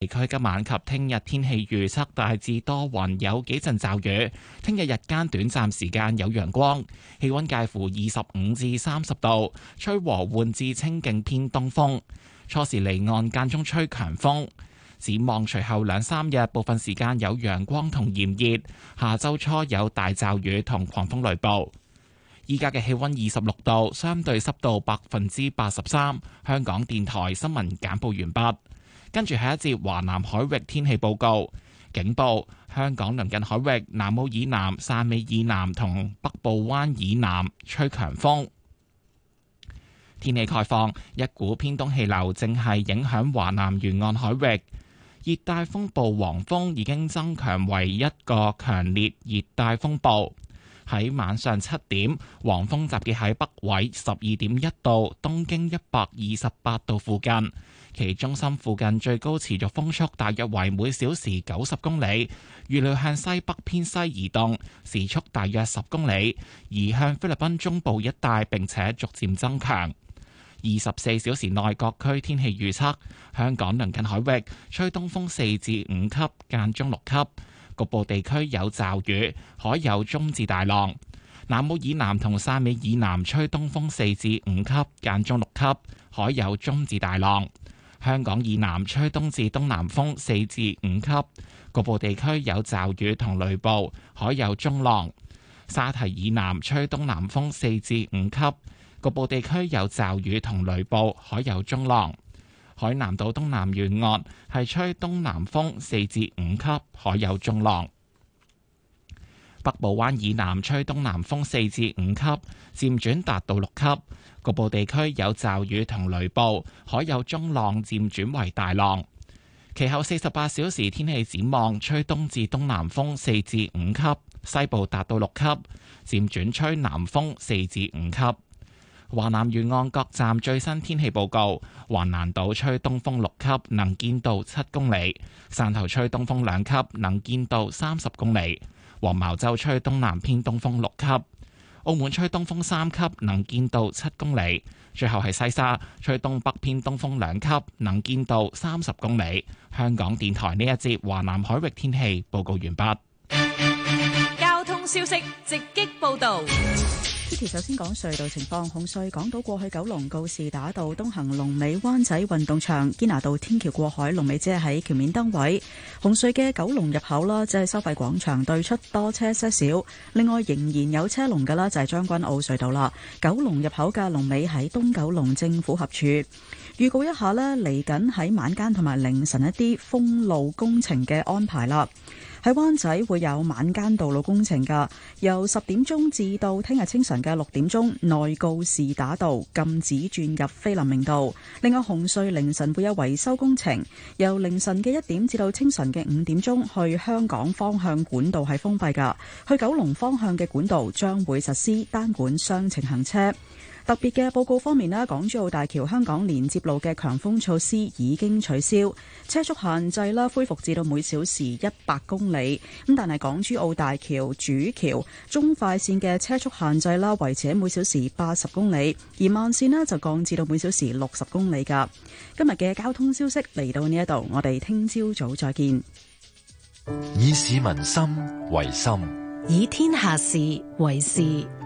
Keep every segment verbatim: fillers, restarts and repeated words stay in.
地區今晚及聽日天氣預測大致多雲，有幾陣驟雨。聽日日間短暫時間有陽光，氣溫介乎二十五至三十度，吹和緩至清勁偏東風。初時離岸間中吹強風。展望隨後兩三日，部分時間有陽光同炎熱。下周初有大驟雨同狂風雷暴。依家嘅氣溫二十六度，相對濕度百分之八十三。香港電台新聞簡報完畢。跟住係一節華南海域天氣報告，警報：香港鄰近海域南澳以南、汕尾以南同北部灣以南吹強風。天氣概況：一股偏東氣流正係影響華南沿岸海域，熱帶風暴黃蜂已經增強為一個強烈熱帶風暴。喺晚上七點，黃蜂集結喺北緯十二點一度、東經一百二十八度附近。其中心附近最高持續風速大約為每小時九十公里，預料向西北偏西移動，時速大約十公里，移向菲律賓中部一帶，並且逐漸增強。二十四小時內各區天氣預測：香港鄰近海域吹東風四至五級，間中六級，局部地區有驟雨，海有中至大浪。南澳以南同汕尾以南吹東風四至五級，間中六級，海有中至大浪。香港以南吹東至東南風四至五級，局部地區有驟雨同雷暴，海有中浪。沙堤以南吹東南風四至五級，局部地區有驟雨同雷暴，海有中浪。海南島東南沿岸係吹東南風四至五級，海有中浪。北部灣以南吹東南風四至五級，漸轉達到六級，局部地區有驟雨同雷暴，海有中浪漸轉為大浪。其後四十八小時天氣展望，吹東至東南風四至五級，西部達到六級，漸轉吹南風四至五級。華南沿岸各站最新天氣報告：橫瀾島吹東風六級，能見度七公里；汕頭吹東風兩級，能見度三十公里。黃茅洲吹東南偏東風六級，澳門吹東風三級，能見度七公里。最後係西沙吹東北偏東風兩級，能見度三十公里。香港電台呢一節華南海域天氣報告完畢。 交通消息直擊報道。 首先講隧道情況，紅隧港島過去九龍告士打道東行龍尾灣仔運動場，堅拿道天橋過海龍尾只係喺橋面燈位。紅隧嘅九龍入口啦，即係收費廣場對出多車些少。另外仍然有車龍噶啦，就係將軍澳隧道啦。九龍入口嘅龍尾喺東九龍政府合署。預告一下呢，嚟緊喺晚間同埋凌晨一啲封路工程嘅安排啦。喺灣仔會有晚間道路工程㗎，由十點鐘至到聽日清晨嘅六點鐘，內告士打道禁止轉入菲林明道。另外紅隧凌晨會有維修工程，由凌晨嘅一點至到清晨嘅五點鐘，去香港方向管道係封閉㗎，去九龍方向嘅管道將會實施單管雙程行車。特別嘅報告方面咧，港珠澳大橋香港連接路嘅強風措施已經取消，車速限制啦恢復至到每小時一百公里。咁但係港珠澳大橋主橋中快線嘅車速限制啦維持喺每小時八十公里，而慢線咧就降至到每小時六十公里噶。今日嘅交通消息嚟到呢一度，我哋聽朝早再見。 以市民心為心， 以天下事為事。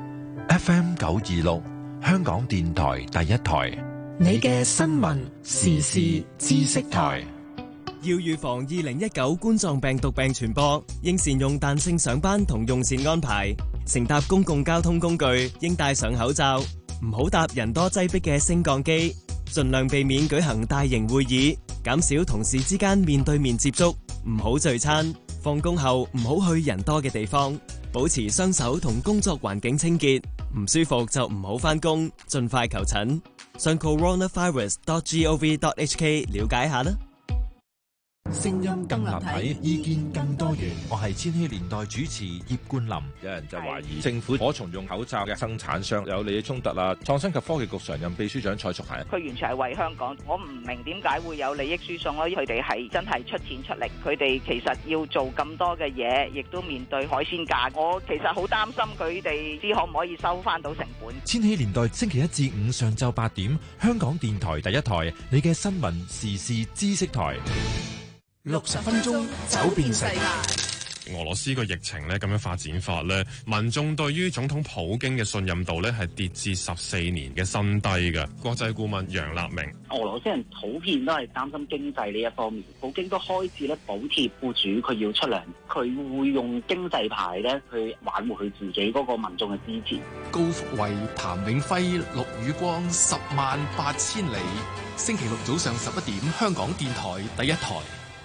F M 九二六。香港電台第一台， 你嘅新聞時事知識台。 要預防二零一九冠狀病毒病傳播，應善用彈性上班同用膳安排。乘搭公共交通工具應戴上口罩，唔好搭人多擠迫嘅升降機。盡量避免舉行大型會議，減少同事之間面對面接觸。唔好聚餐，放工後唔好去人多嘅地方。保持雙手同工作環境清潔。唔舒服就唔好返工，盡快求診。上 coronavirus dot gov dot hk 了解下啦。 聲音更立體，意見更多元。我係千禧年代主持葉冠霖。 有人就懷疑政府可重用口罩嘅生產商有利益衝突啦。創新及科技局常任秘書長蔡淑嫻， 佢完全係為香港，我唔明點解會有利益輸送咯。佢哋係真係出錢出力，佢哋其實要做咁多嘅嘢，亦都面對海鮮價。我其實好擔心佢哋知可唔可以收翻到成本。 千禧年代星期一至五上晝八點，香港電台第一台，你嘅新聞時事知識台。 六十分鐘走遍世界。 俄羅斯個疫情咧咁樣發展法咧，民眾對於總統普京嘅信任度咧係跌至十四年嘅新低嘅。國際顧問楊立明： 俄羅斯人普遍都係擔心經濟呢一方面，普京都開始咧補貼僱主佢要出糧，佢會用經濟牌咧去挽回佢自己嗰個民眾嘅支持。 高福慧、譚永輝、陸宇光，十萬八千里。星期六早上十一點，香港電台第一台。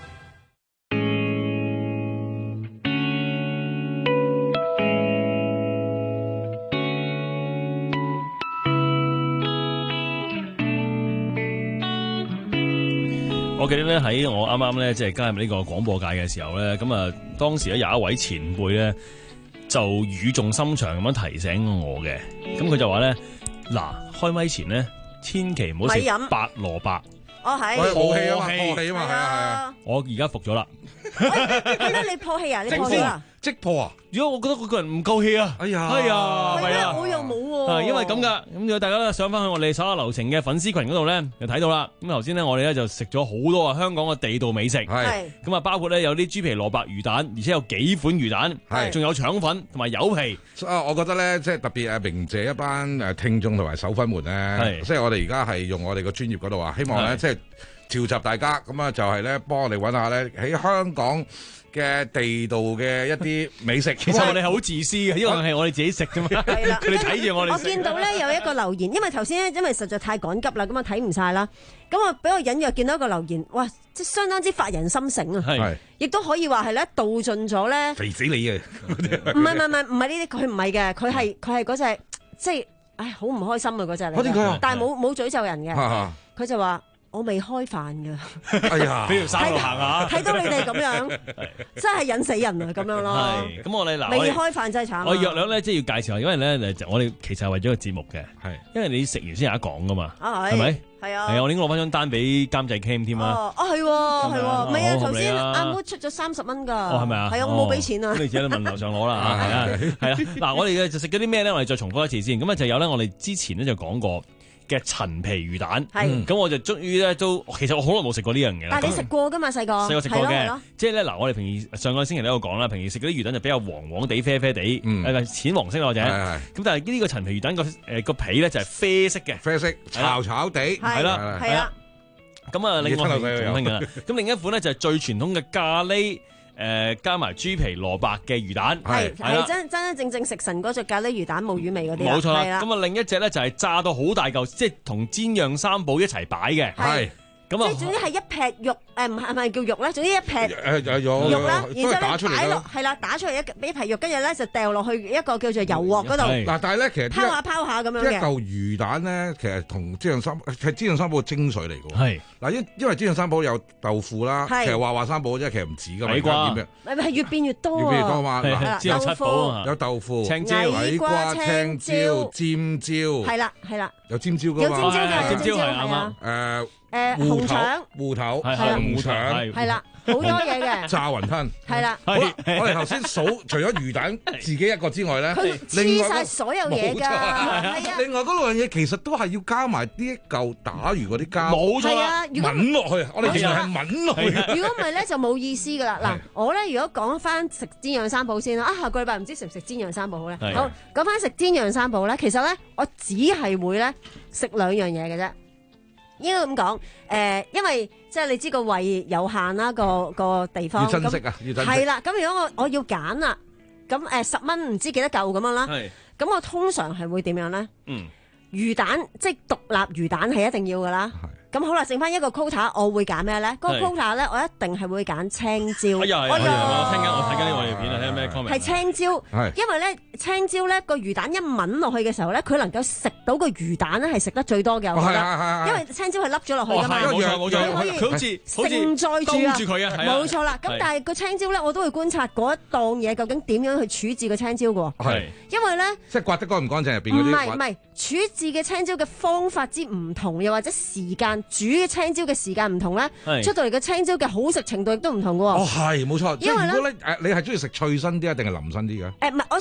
我記得咧喺我啱啱咧即係加入呢個廣播界嘅時候咧，咁啊當時咧有一位前輩咧就語重心長咁樣提醒我嘅，咁佢就話咧嗱，開咪前咧千祈唔好食白蘿蔔。 哦係， 破氣啊嘛，破氣啊嘛，係啊係啊。 我而家服咗啦。 係咯，你破氣啊？你破氣啊？ 即破啊！ 如果我覺得嗰個人唔夠氣啊， 哎呀， 係啊，係啊， 我又冇喎。 係因為咁噶，咁如果大家咧上翻去我哋手下留情嘅粉絲群嗰度咧，就睇到啦。咁頭先咧我哋咧就食咗好多啊香港嘅地道美食， 係咁啊包括咧有啲豬皮蘿蔔魚蛋，而且有幾款魚蛋，係仲有腸粉同埋柚皮。 啊，我覺得咧即係特別誒鳴謝一班誒聽眾同埋手粉們咧，即係我哋而家係用我哋個專業嗰度啊，希望咧即係召集大家咁啊，就係咧幫我哋揾下咧喺香港嘅地道嘅一啲美食。 其實我哋係好自私嘅，因為係我哋自己食啫嘛。 係啦， 佢哋睇住我哋。 我見到咧有一個留言，因為頭先咧因為實在太趕急啦，咁啊睇唔晒啦。咁我俾我隱約見到一個留言，哇！即係相當之發人心醒啊。 係， 亦都可以話係咧道盡咗咧。 肥死你啊！ 唔係唔係唔係唔係呢啲，佢唔係嘅，佢係佢係嗰隻即係唉好唔開心啊嗰隻嚟嘅。但係冇冇詛咒人嘅。佢就話。我未開飯㗎， 哎呀， 俾條山路行下， 睇到你哋咁樣，真係引死人啊！咁樣咯， 係咁我哋嗱， 未開飯真係慘。 我約略咧，即係要介紹下，因為咧，我哋其實係為咗個節目嘅，係，因為你食完先有得講噶嘛，係咪？係啊，係啊，我已經攞翻張單俾監製 Cam 添啦。哦， 哦係喎，係喎，唔係啊，頭先阿 Mo 出咗三十蚊㗎， 哦係咪啊？ 係啊，我冇俾錢啊。 咁你自己問樓上攞啦，係啊，係啊。嗱，我哋嘅就食咗啲咩咧？我哋再重複一次先。咁啊就有咧，我哋之前咧就講過嘅陳皮魚蛋，咁我就終於咧都，其實我好耐冇食過呢樣嘢啦。 但係你食過㗎嘛？細個細個食過嘅，即係咧嗱，我哋平時上個星期都有講啦，平時食嗰啲魚蛋就比較黃黃地、啡啡地，誒淺黃色或者，咁但係呢個陳皮魚蛋個誒個皮咧就係啡色嘅， 啡色炒炒地， 係啦，係啦。咁啊，另外咁另一款咧就係最傳統嘅咖喱。誒加埋豬皮蘿蔔嘅魚蛋， 係係真真真正正食神嗰隻咖喱魚蛋冇魚味嗰啲， 冇錯啦。咁啊另一隻咧就係炸到好大嚿，即係同煎釀三寶一齊擺嘅，係咁啊。即係總之係一劈肉，誒唔係係咪叫肉咧？總之一劈誒肉肉啦，然之後咧擺落係啦，打出嚟一一劈肉，跟住咧就掉落去一個叫做油鑊嗰度。 嗱，但係咧其實拋下拋下咁樣嘅。 一嚿魚蛋咧，其實同煎釀三係煎釀三寶嘅精髓嚟㗎。係嗱，因因為煎釀三寶有豆腐啦，其實話話三寶啫，其實唔止㗎嘛。 矮瓜係越變越多， 越變越多嘛。 有七寶， 有豆腐、 青椒、 矮瓜、青椒、尖椒， 係啦係啦， 有尖椒㗎嘛。 有尖椒嘅， 尖椒係啱啊。 誒誒紅腸、 芋頭、 係紅腸， 係啦。好多嘢嘅炸雲吞係啦， 好啦，我哋頭先數除咗魚蛋自己一個之外咧， 佢黐晒所有嘢㗎，係啊。 另外嗰兩樣嘢其實都係要加埋呢一嚿打魚嗰啲膠， 冇錯啊， 抿落去，我哋其實係抿落去。 如果唔係咧就冇意思㗎啦。嗱，我咧如果講翻食煎釀三寶先啦，啊下個禮拜唔知食唔食煎釀三寶好咧？好，講翻食煎釀三寶咧，其實咧我只係會咧食兩樣嘢嘅啫。應該咁講，誒、呃，因為即係你知個胃有限啦，個個地方要珍惜啊，要珍惜。 係啦，咁如果我我要揀啦，咁誒十蚊唔知幾多嚿咁樣啦，咁我通常係會點樣咧？嗯，魚蛋即係獨立魚蛋係一定要噶啦。咁好啦，剩翻一個 quota，我會揀咩咧？嗰個 quota 咧，我一定係會揀青椒。 哎呀，我聽緊，我睇緊呢個影片啊，睇咩 comment？ 係青椒，因為咧青椒咧個魚蛋一抿落去嘅時候咧，佢能夠食到個魚蛋咧係食得最多嘅，我覺得。因為青椒係凹咗落去㗎嘛， 冇錯冇錯，佢好似承載住佢啊， 冇錯啦。咁但係個青椒咧，我都會觀察嗰一檔嘢究竟點樣去處置個青椒㗎。係，因為咧即係刮得乾唔乾淨入邊嗰啲。 唔係唔係，處置嘅青椒嘅方法之唔同，又或者時間。煮嘅青椒嘅時間唔同咧，出到嚟嘅青椒嘅好食程度亦都唔同嘅喎。 哦，係冇錯。 因為咧， 誒，你係中意食脆身啲啊，定係腍身啲嘅？ 誒，唔係，我中意食生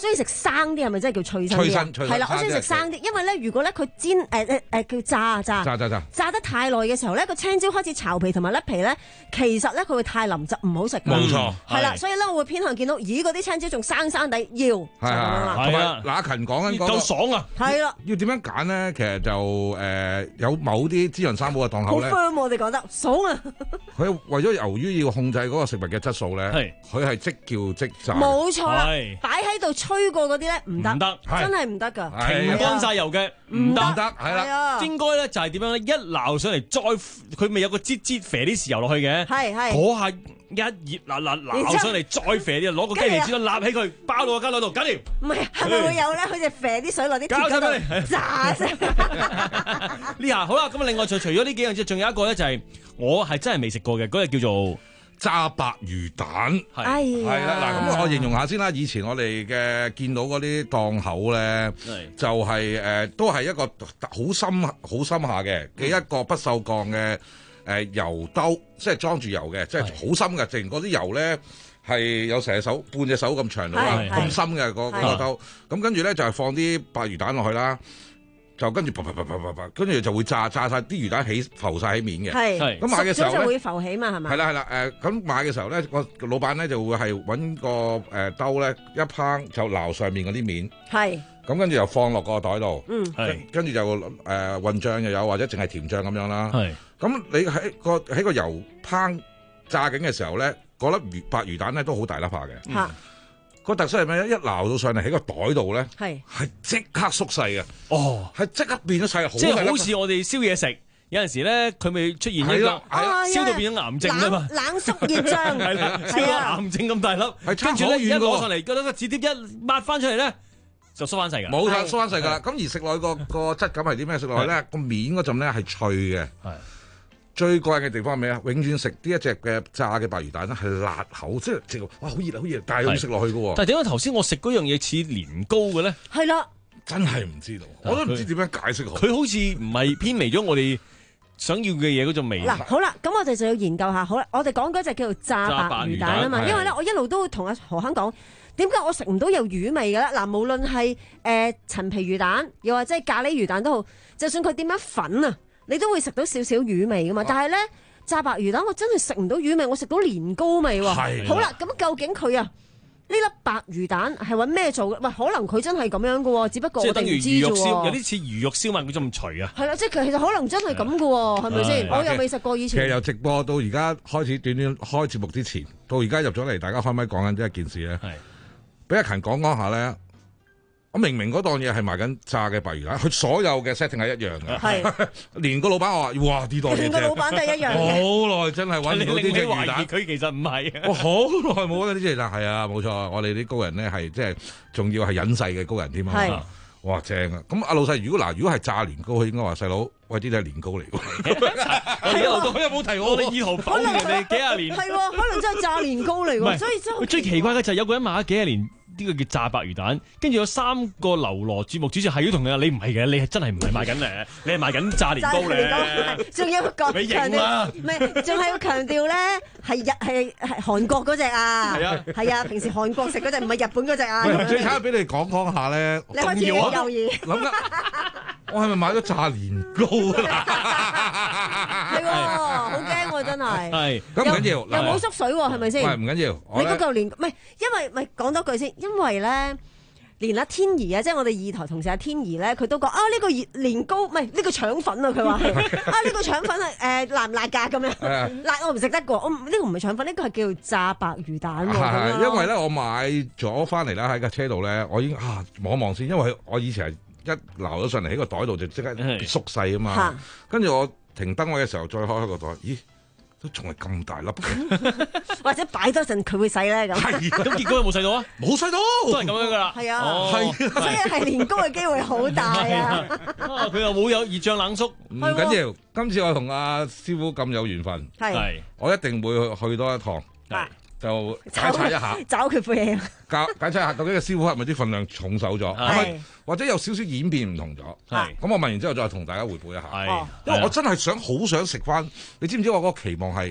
生啲，係咪真係叫脆身啲啊？係啦，我中意食生啲，因為咧，如果咧佢煎誒誒誒叫炸炸炸炸炸炸得太耐嘅時候咧，個青椒開始巢皮同埋甩皮咧，其實咧佢會太腍就唔好食。 冇錯， 係啦，所以咧我會偏向見到，咦嗰啲青椒仲生生地要就咁樣啦。 同埋嗱，阿勤講緊夠爽啊！ 係啦， 要點樣揀咧？其實就誒有某啲滋潤三寶嘅檔口咧， 好 firm 我哋講得爽啊！ 佢為咗由於要控制嗰個食物嘅質素咧，佢係即叫即炸。 冇錯啦，擺喺度吹過嗰啲咧唔得，唔得，真係唔得㗎， 停乾晒油嘅唔得， 得係啦。 應該咧就係點樣咧？一撈上嚟再佢咪有個擠擠啡啲豉油落去嘅， 係係嗰下一熱嗱嗱撈上嚟再啡啲，攞個雞皮紙笠起佢，包到個膠袋度，搞掂。 唔係係咪會有咧？佢就啡啲水落啲鐵嗰度炸先。 呢下好啦，咁啊另外除除咗呢幾樣之外，仲有一個咧就係我係真係未食過嘅，嗰隻叫做炸白魚蛋， 係係啦嗱，咁我形容下先啦。以前我哋嘅見到嗰啲檔口咧，就係誒都係一個好深好深下嘅嘅一個不鏽鋼嘅誒油兜，即係裝住油嘅，即係好深嘅，淨嗰啲油咧係有成隻手半隻手咁長度啦，咁深嘅嗰嗰個兜。咁跟住咧就係放啲白魚蛋落去啦。就跟住啪啪啪啪啪啪，跟住就會炸炸晒啲魚蛋起浮晒喺面嘅。 係， 咁買嘅時候就會浮起嘛，係咪？ 係啦係啦，誒咁買嘅時候咧，個老闆咧就會係揾個誒兜咧一烹就撈上面嗰啲面。係。咁跟住又放落個袋度。嗯。係。跟住就誒混醬又有，或者淨係甜醬咁樣啦。係。咁你喺個喺個油烹炸緊嘅時候咧，嗰粒魚白魚蛋咧都好大粒下嘅。嚇。個特色係咩咧？一撈到上嚟喺個袋度咧，係係即刻縮細嘅。哦，係即刻變咗細， 即係好似我哋燒嘢食，有陣時咧佢咪出現一個燒到變咗癌症啊嘛， 冷縮熱脹， 係啦，燒到癌症咁大粒，跟住咧一攞上嚟，覺得個紙碟一抹翻出嚟咧，就縮翻細㗎。 冇錯，縮翻細㗎啦。咁而食落去個個質感係啲咩？食落去咧個面嗰陣咧係脆嘅。係。最過癮嘅地方係咩啊？永遠食呢一隻嘅炸嘅白魚蛋咧係辣口，即係食哇好熱啊好熱，但係可以食落去嘅喎。 但係點解頭先我食嗰樣嘢似年糕嘅咧？ 係啦， 真係唔知道，我都唔知點樣解釋好。 佢好似唔係偏離咗我哋想要嘅嘢嗰種味。 嗱，好啦，咁我哋就要研究下。好啦，我哋講嗰隻叫做炸白魚蛋啊嘛，因為咧我一路都會同阿何坑講，點解我食唔到有魚味嘅咧？嗱，無論係誒陳皮魚蛋，又或者係咖喱魚蛋都好，就算佢點樣粉啊。你都會食到少少魚味噶嘛？但係咧炸白魚蛋，我真係食唔到魚味，我食到年糕味喎。係。好啦，咁究竟佢啊呢粒白魚蛋係揾咩做嘅？喂，可能佢真係咁樣嘅喎，只不過我哋唔知啫喎。 有啲似魚肉燒賣嗰種脆啊。 係啦，即係其實可能真係咁嘅喎，係咪先？我又未食過以前。 其實由直播到而家開始短短開節目之前，到而家入咗嚟，大家開咪講緊呢一件事咧。係。俾阿勤講講下咧。我明明嗰檔嘢係賣緊炸嘅白魚蛋，佢所有嘅 setting 係一樣嘅，係連個老闆我話：哇，呢檔嘢連個老闆都係一樣。 好耐真係揾唔到呢隻魚蛋， 佢其實唔係。 我好耐冇揾到呢隻魚蛋，係啊，冇錯，我哋啲高人咧係即係仲要係隱世嘅高人添啊！哇，正啊！咁阿老細，如果嗱，如果係炸年糕，佢應該話細佬，喂，呢啲係年糕嚟㗎。 我一路都有冇提我哋意圖否認人哋幾廿年？ 係喎，可能真係炸年糕嚟喎，所以真係。 最奇怪嘅就係有個人買咗幾廿年。呢個叫炸白魚蛋，跟住有三個流羅節目主持係要同佢話：你唔係嘅，你係真係唔係賣緊誒，你係賣緊炸年糕咧。 仲要講強調，唔係，仲係要強調咧，係日係係韓國嗰隻啊。係啊，係啊，平時韓國食嗰隻唔係日本嗰隻啊。 最慘俾你講講下咧， 你開始猶豫。 諗緊，我係咪買咗炸年糕啊？ 係喎，好驚喎，真係。係。 咁唔緊要， 又冇縮水喎，係咪先？ 唔係唔緊要。 你嗰嚿年唔係，因為咪講多句先。因為咧，連阿天怡啊，即係我哋二台同事阿天怡咧，佢都講啊呢、這個熱年糕唔係呢個腸粉啊，佢話啊呢、這個腸粉係誒、呃、辣唔辣㗎咁樣？辣我唔食得過，我呢、這個唔係腸粉，呢、這個係叫做炸白魚蛋喎。係因為咧我買咗翻嚟啦，喺架車度咧，我已經啊望一望先，因為我以前係一撈咗上嚟喺個袋度就即刻縮細啊嘛，跟住我停燈位嘅時候再開開個袋，咦？都仲係咁大粒嘅， 或者擺多陣佢會細咧咁。 係，咁結果有冇細到啊？ 冇細到， 都係咁樣噶啦。 係啊，係，所以係年糕嘅機會好大啊！ 佢又冇有熱脹冷縮， 唔緊要。今次我同阿師傅咁有緣分，係，我一定會去多一趟。係。就解測一下， 找佢杯嘢。 解解測下究竟個師傅係咪啲份量重手咗，係或者有少少演變唔同咗。係咁，我問完之後再同大家彙報一下。係，因為我真係想好想食翻。你知唔知我嗰個期望係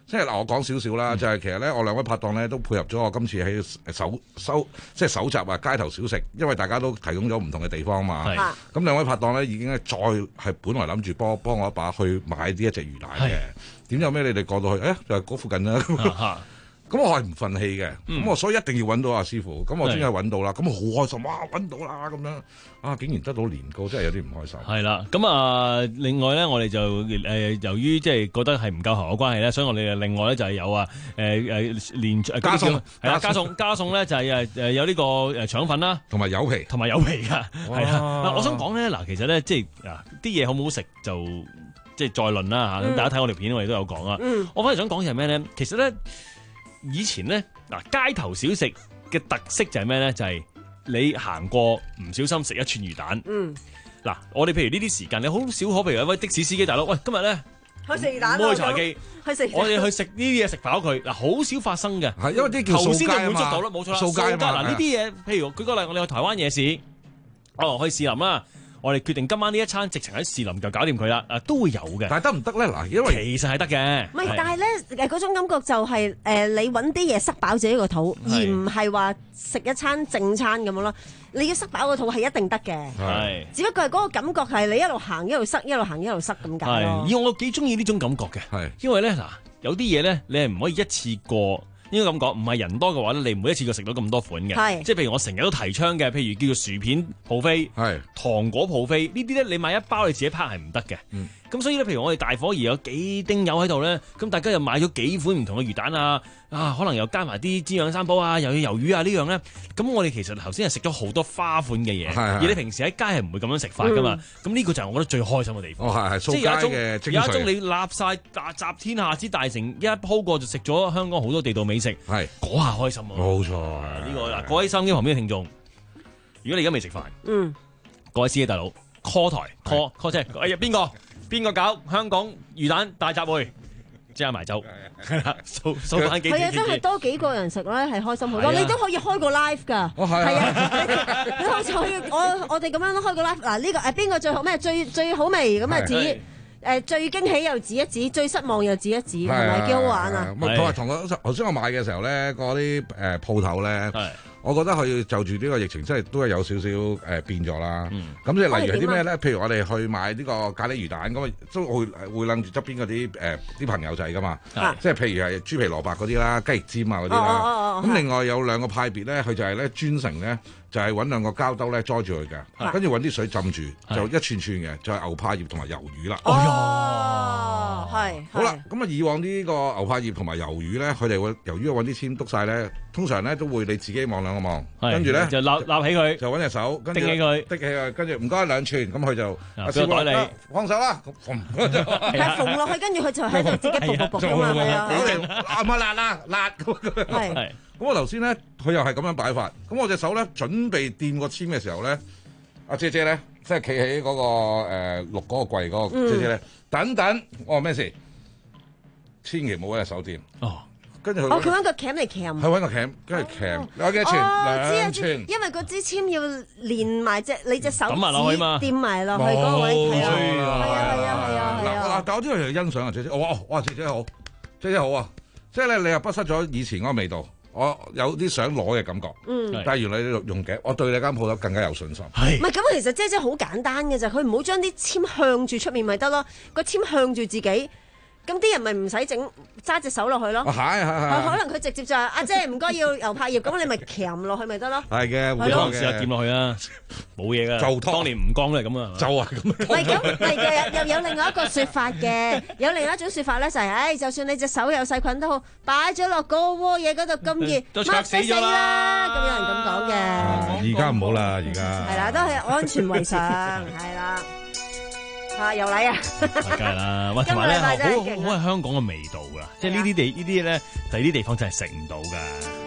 即係嗱，我講少少啦，就係其實咧，我兩位拍檔咧都配合咗我今次喺搜搜即係搜集啊街頭小食，因為大家都提供咗唔同嘅地方嘛。咁兩位拍檔咧已經咧再係本來諗住幫幫我一把去買呢一隻魚蛋嘅，點有咩你哋過到去？誒就係嗰附近啦。咁我係唔憤氣嘅，咁、嗯、我所以一定要揾到阿師傅，咁我先係揾到啦，咁我好開心，哇揾到啦咁樣，啊竟然得到年糕，真係有啲唔開心。 係啦，咁啊另外咧，我哋就誒、呃、由於即係覺得係唔夠喉嘅關係咧，所以我哋另外咧就係有啊誒誒連加餸係啦，加餸加餸咧就係誒誒有呢個誒腸粉啦， 同埋柚皮， 同埋柚皮㗎，係啊。嗱，我想講咧，嗱其實咧即係嗱啲嘢好唔好食就即係再論啦嚇。咁、嗯、大家睇我條片我哋都有講啊。嗯、我反而想講嘅係咩咧？其實咧。以前咧嗱，街頭小食嘅特色就係咩咧？就係、是、你行過唔小心食一串魚蛋。嗯，嗱，我哋譬如呢啲時間，你好少可，譬如有位的士司機大佬，喂，今日咧去食魚蛋， 開茶記， 去食， 我哋去食呢啲嘢食飽佢。嗱，好少發生嘅， 係因為啲叫掃街啊嘛， 冇錯啦，掃街嗱呢啲嘢，譬如舉個例，我哋去台灣夜市，哦，去士林啦。我哋決定今晚呢一餐直情喺士林就搞掂佢啦，啊都會有嘅。 但係得唔得咧？嗱，因為其實係得嘅。 唔係，但係咧誒嗰種感覺就係、是、誒、呃、你揾啲嘢塞飽自己個肚，而唔係話食一餐正餐咁樣咯。你要塞飽個肚係一定得嘅，係。只不過係嗰個感覺係你一路行一路塞，一路行一路塞咁解咯。 而我幾中意呢種感覺嘅，係因為咧嗱，有啲嘢咧你係唔可以一次過。應該咁講，唔係人多嘅話咧，你唔會一次過食到咁多款嘅。即係譬如我成日都提倡嘅，譬如叫做薯片鋪飛、糖果鋪飛呢啲咧，你買一包你自己拍係唔得嘅。嗯咁所以咧，譬如我哋大伙兒有幾丁油喺度咧，咁大家又買咗幾款唔同嘅魚蛋啊，啊可能又加埋啲煎釀三寶啊，又要魷魚啊呢樣咧，咁我哋其實頭先係食咗好多花款嘅嘢，而你平時喺街係唔會咁樣食法噶嘛，咁呢、嗯、個就係我覺得最開心嘅地方。 哦，係係，即係有一種有一種你立曬集天下之大成，一鋪過就食咗香港好多地道美食，係嗰下開心啊！ 冇錯， 呢、呢個嗱，各位收音機旁邊嘅聽眾，如果你而家未食飯，嗯，各位司機大佬 call 台 call call 車，哎呀邊個？邊個搞香港魚蛋大集會？即刻埋走，係啦，數數翻幾？係啊， 真係多幾個人食咧，係開心好多。你都可以開個 live 㗎。哦，係啊，你好似可以，我我哋咁樣都開個 live。嗱，呢個誒邊個最好咩？最最好味咁啊指誒最驚喜又指一指，最失望又指一指，係咪幾好玩啊？ 咁啊，同我頭先我買嘅時候咧，嗰啲誒鋪頭咧。我覺得佢就住呢個疫情，真係都係有少少誒、呃、變咗啦。咁即係例如係啲咩咧？譬如我哋去買呢個咖喱魚蛋，咁都會會諗住側邊嗰啲誒啲朋友仔噶嘛。啊、即係譬如係豬皮蘿蔔嗰啲啦、雞翼尖啊嗰啲啦。咁、哦哦哦、另外有兩個派別咧，佢就係咧專程咧。就係揾兩個膠兜咧裝住佢嘅，跟住揾啲水浸住，就一串串嘅，就係牛柏葉同埋魷魚啦。 哦，係。 好啦，咁啊以往呢個牛柏葉同埋魷魚咧，佢哋會魷魚揾啲籤篤晒咧，通常咧都會你自己望兩個望，跟住咧就立立起佢， 就揾隻手，跟住掟起佢， 掟起佢，跟住唔該兩串，咁佢就阿小袋你放手啦， 係縫落去，跟住佢就喺度自己卜卜卜咁啊，係啊， 辣啊辣啦辣，係。咁我頭先咧，佢又係咁樣擺法。咁我隻手咧，準備掂個籤嘅時候咧，阿姐姐咧，即係企喺嗰個誒錄嗰個櫃嗰個姐姐咧，等等，我話咩事？千祈唔好揾隻手掂。哦，跟住佢哦，佢揾個鉗嚟鉗。 係揾個鉗，跟住鉗有幾多寸？兩寸。 因為嗰支籤要連埋隻你隻手指揼埋落去嘛， 掂埋落去嗰個位。係啊係啊係啊係啊！ 嗱嗱，但我真係欣賞啊，姐姐。哇哇，姐姐好，姐姐好啊！即係咧，你又不失咗以前嗰個味道。我有啲想攞嘅感覺，嗯、但係原來你用嘅，我對你間鋪頭更加有信心。 係，唔係咁其實姐姐好簡單嘅啫，佢唔好將啲籤向住出面咪得咯，個籤向住自己。咁啲人咪唔使整揸隻手落去咯， 係係係， 可能佢直接就係阿姐唔該要牛柏葉，咁你咪鉗落去咪得咯。 係嘅，會試下掂落去啊，冇嘢噶。就當年吳剛都係咁啊， 就啊咁。 唔係咁，唔係嘅，又有另外一個説法嘅，有另外一種説法咧就係，唉，就算你隻手有細菌都好，擺咗落個鍋嘢嗰度咁熱， 都灼死咗啦。 咁有人咁講嘅。 而家唔好啦，而家。 係啦，都係安全為上，係啦。啊！又嚟啊！ 梗係啦，喂，同埋咧，好好係香港嘅味道㗎，即係呢啲地呢啲咧，第啲地方真係食唔到㗎。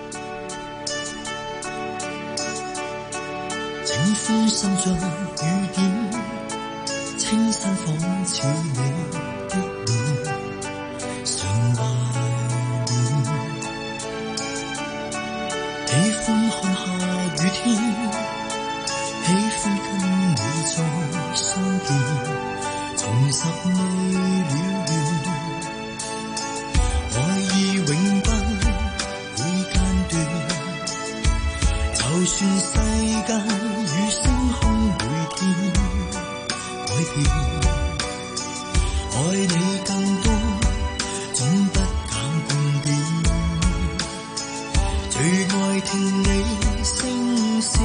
請灰心像雨點，清新仿似你的臉，常懷念。喜歡看下雨天，喜歡跟你再相見。重拾未了緣，愛算世間與星空每天改變，愛你更多，總不減半點。最愛聽你聲線，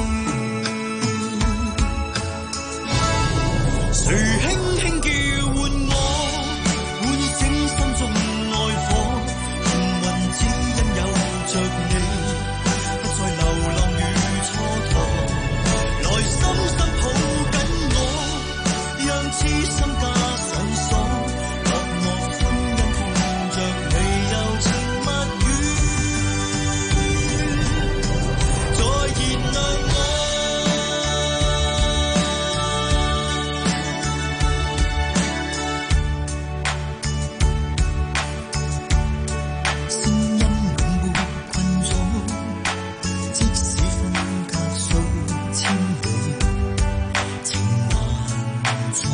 誰輕輕叫喚我，喚醒心中愛火。幸運只因有着你，不再流浪與蹉跎。來深深抱緊我，讓痴心加上鎖。落寞歡欣聽着你柔情蜜語，再燃亮我。聲音永沒困阻，即使分隔數千里，情還在。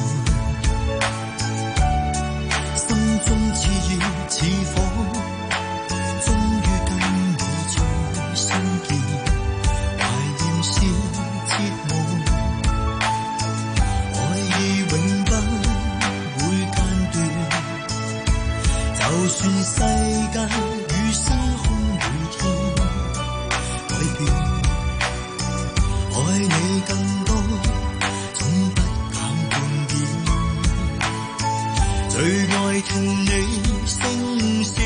心中熾熱似火，終於跟你再相見，懷念是折磨，愛意永不會間斷。就算世界與星空每天改變，愛你更多，總不減半點。最愛聽你聲線，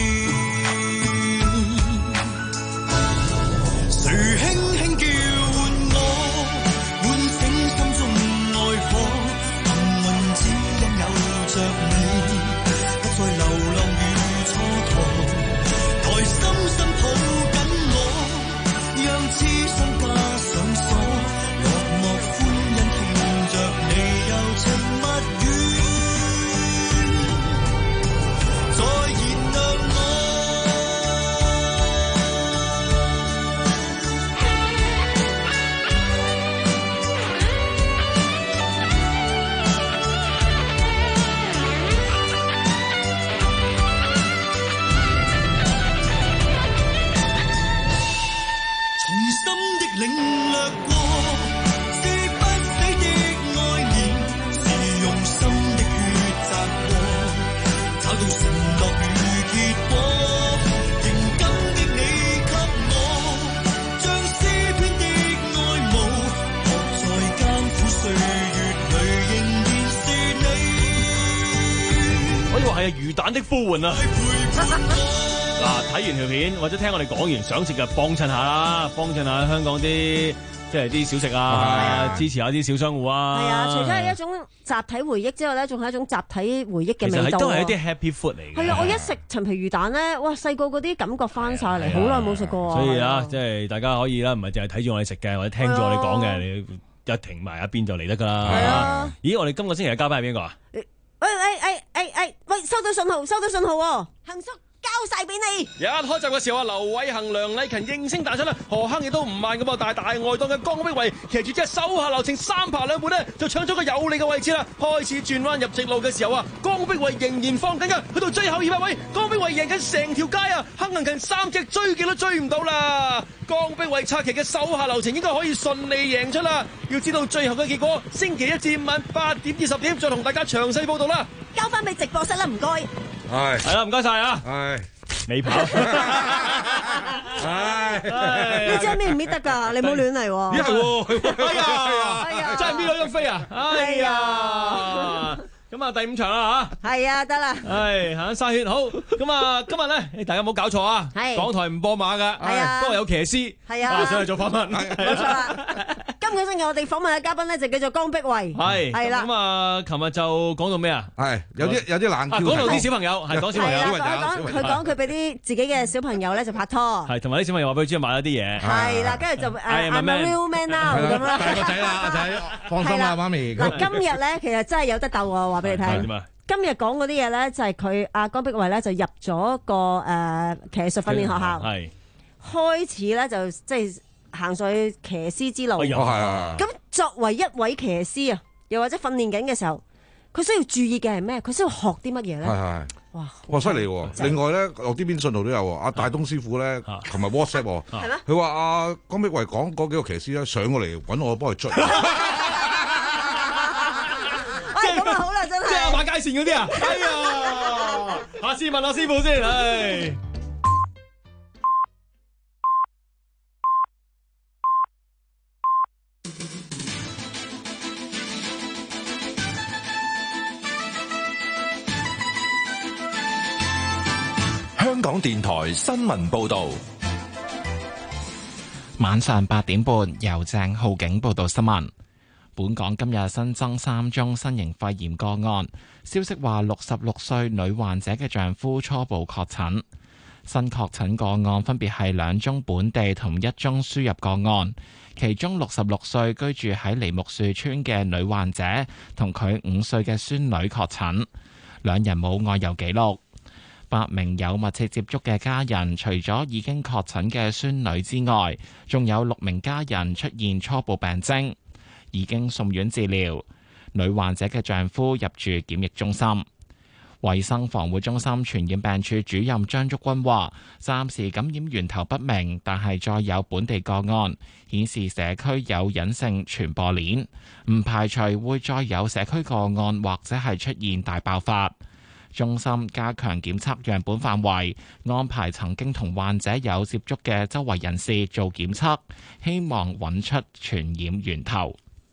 誰輕輕叫喚我，喚醒心中愛火。幸運只因有着你，不再流浪與蹉跎。來深深抱緊我，讓痴心加上鎖。落寞歡欣聽着你柔情蜜語，再燃亮我。從心的領略過，是不死的愛念，是用心的抉擇過，找到承諾與結果。認真的你給我，像詩篇的愛慕，學在艱苦歲月裏仍然是你。 可以話係魚蛋的呼喚啊！嗱，睇完條片或者聽我哋講完，想食嘅幫襯下啦，幫襯下香港啲即係啲小食啊，支持下啲小商戶啊。 係啊，除咗係一種集體回憶之外咧，仲係一種集體回憶嘅味道。 其實都係一啲 happy food 嚟嘅。 係啊，我一食陳皮魚蛋咧，哇！細個嗰啲感覺翻晒嚟，好耐冇食過啊。 所以啊，即係大家可以啦，唔係淨係睇住我哋食嘅，或者聽住我哋講嘅，你一停埋一邊就嚟得㗎啦。 係啊。 咦，我哋今個星期嘅嘉賓係邊個啊？ 喂喂喂喂喂，喂，收到信號，收到信號喎，恒叔。交晒俾你！ 一開閘嘅時候啊，劉偉恒、梁禮勤應聲彈出啦，何亨亦都唔慢咁噃，但係大外檔嘅江碧慧騎住隻手下留情三爬兩步呢，就搶咗個有利嘅位置啦。開始轉彎入直路嘅時候啊，江碧慧仍然放緊㗎，去到最後二百位，江碧慧贏緊成條街啊！亨恒勤三隻追極都追唔到啦。江碧慧策騎嘅手下留情應該可以順利贏出啦。要知道最後嘅結果，星期一至五晚八點至十點再同大家詳細報道啦。 交翻俾直播室啦，唔該。 係係啦，唔該晒啊！ 係未跑， 係你知搣唔搣得㗎？你唔好亂嚟喎。 咦係喎，哎呀，哎呀，真係搣到咁飛啊！哎呀，咁啊第五場啦嚇。 係啊，得啦。 係行沙圈好，咁啊今日咧，大家冇搞錯啊！ 係港台唔播馬㗎， 係啊， 不過有騎師， 係啊， 上嚟做訪問， 冇錯啦。今個星期我哋訪問嘅嘉賓咧就叫做江碧慧， 係係啦。 咁啊，琴日就講到咩啊？ 係有啲有啲冷叫， 講到啲小朋友，係講小朋友， 係啦，講佢講佢俾啲自己嘅小朋友咧就拍拖， 係同埋啲小朋友話俾佢知買咗啲嘢， 係啦，跟住就誒 I'm a real man now 咁啦。 大個仔啦，阿仔放心啦，媽咪。 嗱，今日咧其實真係有得鬥啊！話俾你聽。今日講嗰啲嘢咧，就係佢阿江碧慧咧就入咗個誒騎術訓練學校，係開始咧就即係行上去騎師之路。咁作為一位騎師啊，又或者訓練緊嘅時候，佢需要注意嘅係咩？佢需要學啲乜嘢咧？ 哇！ 哇，犀利喎！另外咧，我呢邊信道都有喎。阿大東師傅咧，琴日 WhatsApp 喎， 係咩？ 佢話阿江碧惠講嗰幾個騎師咧上過嚟揾我幫佢追。 哎，咁啊好啦，真係。 即係馬街線嗰啲啊！哎呀，下次問下師傅先，唉。 香港電台新聞報道， 晚上八點半由鄭浩景報道新聞。本港今日新增三宗新型肺炎個案，消息話六十六歲女患者嘅丈夫初步確診。新確診個案分別係兩宗本地同一宗輸入個案，其中六十六歲居住喺梨木樹村嘅女患者同佢五歲嘅孫女確診，兩人冇外遊記錄。八名有密切接觸嘅家人，除咗已經確診嘅孫女之外，仲有六名家人出現初步病徵，已經送院治療。女患者嘅丈夫入住檢疫中心。衛生防護中心傳染病處主任張竹君話，暫時感染源頭不明，但係再有本地個案，顯示社區有隱性傳播鏈，唔排除會再有社區個案或者係出現大爆發。中心加強檢測樣本範圍，安排曾經同患者有接觸嘅周圍人士做檢測，希望揾出傳染源頭。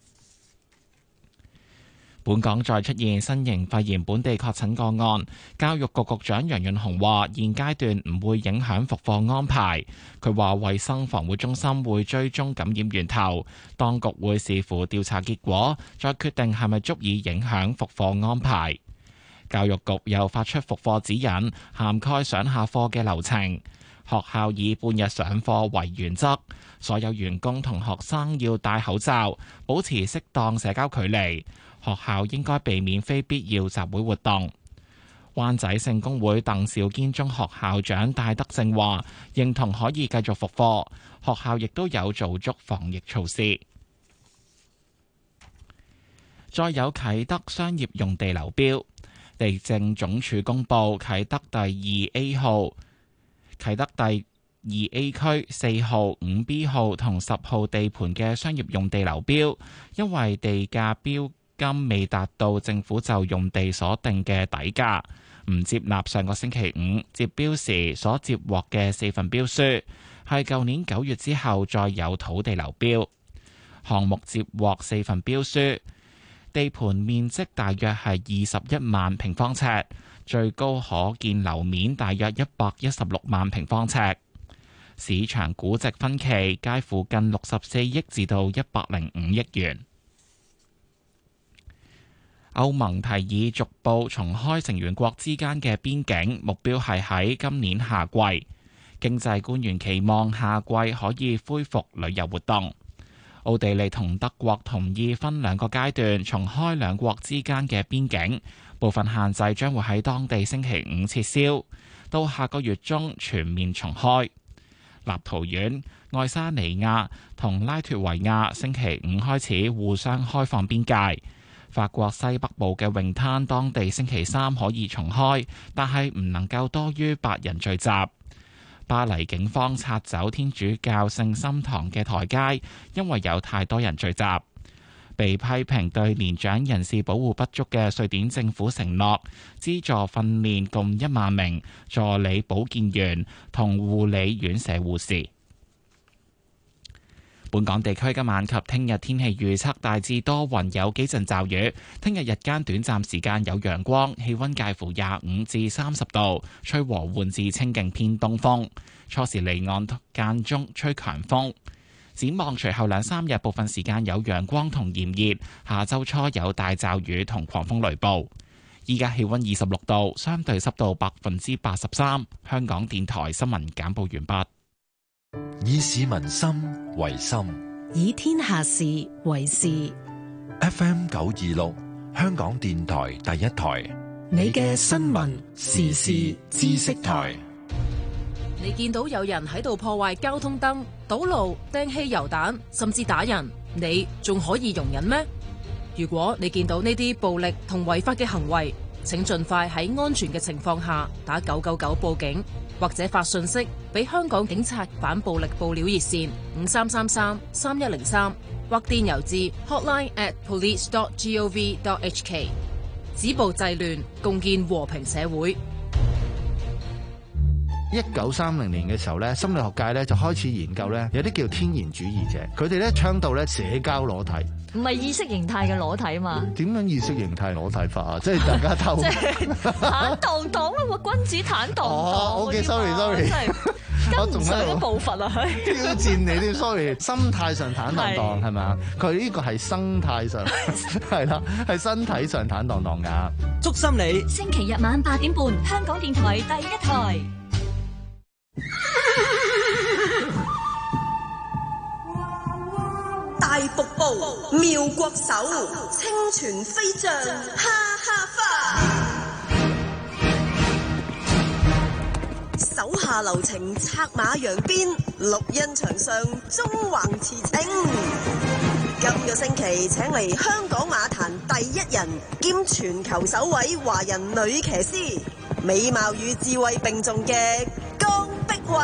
本港再出現新型肺炎本地確診個案，教育局局長楊潤雄話：現階段唔會影響復課安排。佢話衛生防護中心會追蹤感染源頭，當局會視乎調查結果，再決定係咪足以影響復課安排。教育局又發出復課指引，涵蓋上下課嘅流程。學校以半日上課為原則，所有員工同學生要戴口罩，保持適當社交距離。學校應該避免非必要集會活動。灣仔聖公會鄧肇堅中學校長戴德正話，認同可以繼續復課，學校亦都有做足防疫措施。再有啟德商業用地流標。地政總署公布啟德第二 A 號、啟德第二 A 區四號、五 B 號同十號地盤嘅商業用地流標，因為地價標金未達到政府就用地所定嘅底價，唔接納上個星期五接標時所接獲嘅四份標書，係舊年九月之後再有土地流標。項目接獲四份標書。地盤面積大約係二十一萬平方尺，最高可建樓面大約一百一十六萬平方尺，市場估值分歧介乎近六十四億至到一百零五億元。歐盟提議逐步重開成員國之間嘅邊境，目標係喺今年夏季。經濟官員期望夏季可以恢復旅遊活動。奧地利同德國同意分兩個階段重開兩國之間嘅邊境，部分限制將會喺當地星期五撤銷，到下個月中全面重開。立陶宛、愛沙尼亞同拉脫維亞星期五開始互相開放邊界。法國西北部嘅泳灘當地星期三可以重開，但係唔能夠多於八人聚集。巴黎警方拆走天主教聖心堂嘅台階，因為有太多人聚集。被批評對年長人士保護不足嘅瑞典政府承諾資助訓練共一萬名助理保健員同護理院舍護士。本港地區今晚及聽日天氣預測大致多雲，有幾陣驟雨。聽日日間短暫時間有陽光，氣溫介乎廿五至三十度，吹和緩至清勁偏東風。初時離岸間中吹強風。展望隨後兩三日部分時間有陽光同炎熱，下周初有大驟雨同狂風雷暴。依家氣溫二十六度，相對濕度百分之八十三。香港電台新聞簡報完畢。 以市民心為心， 以天下事為事。 F M 九二六，香港電台第一台， 你嘅新聞時事知識台。 你見到有人喺度破壞交通燈、堵路、掟汽油彈，甚至打人，你仲可以容忍咩？如果你見到呢啲暴力同違法嘅行為， 請盡快喺安全嘅情況下打九九九報警，或者發信息俾香港警察反暴力報料熱線五三三三三一零三，或電郵至 hotline at police dot gov dot hk。止暴制亂，共建和平社會。 一九三零年嘅時候咧，心理學界咧就開始研究咧，有啲叫天然主義者，佢哋咧倡導咧社交裸體， 唔係意識形態嘅裸體嘛？ 點樣意識形態裸體法啊？即係大家偷即係坦蕩蕩啊！君子坦蕩蕩。 哦，OK，sorry sorry， 跟唔上一步伐啊！ 挑戰你啲 sorry， 心態上坦蕩蕩係咪啊？佢呢個係生態上係啦，係身體上坦蕩蕩㗎。 祝心理星期日晚八點半，香港電台第一台。 大瀑布，妙國手，清泉飛將，哈哈花。手下留情，策馬揚鞭，綠茵場上，縱橫馳騁。今個星期請嚟香港馬壇第一人兼全球首位華人女騎師，美貌與智慧並重嘅江碧慧。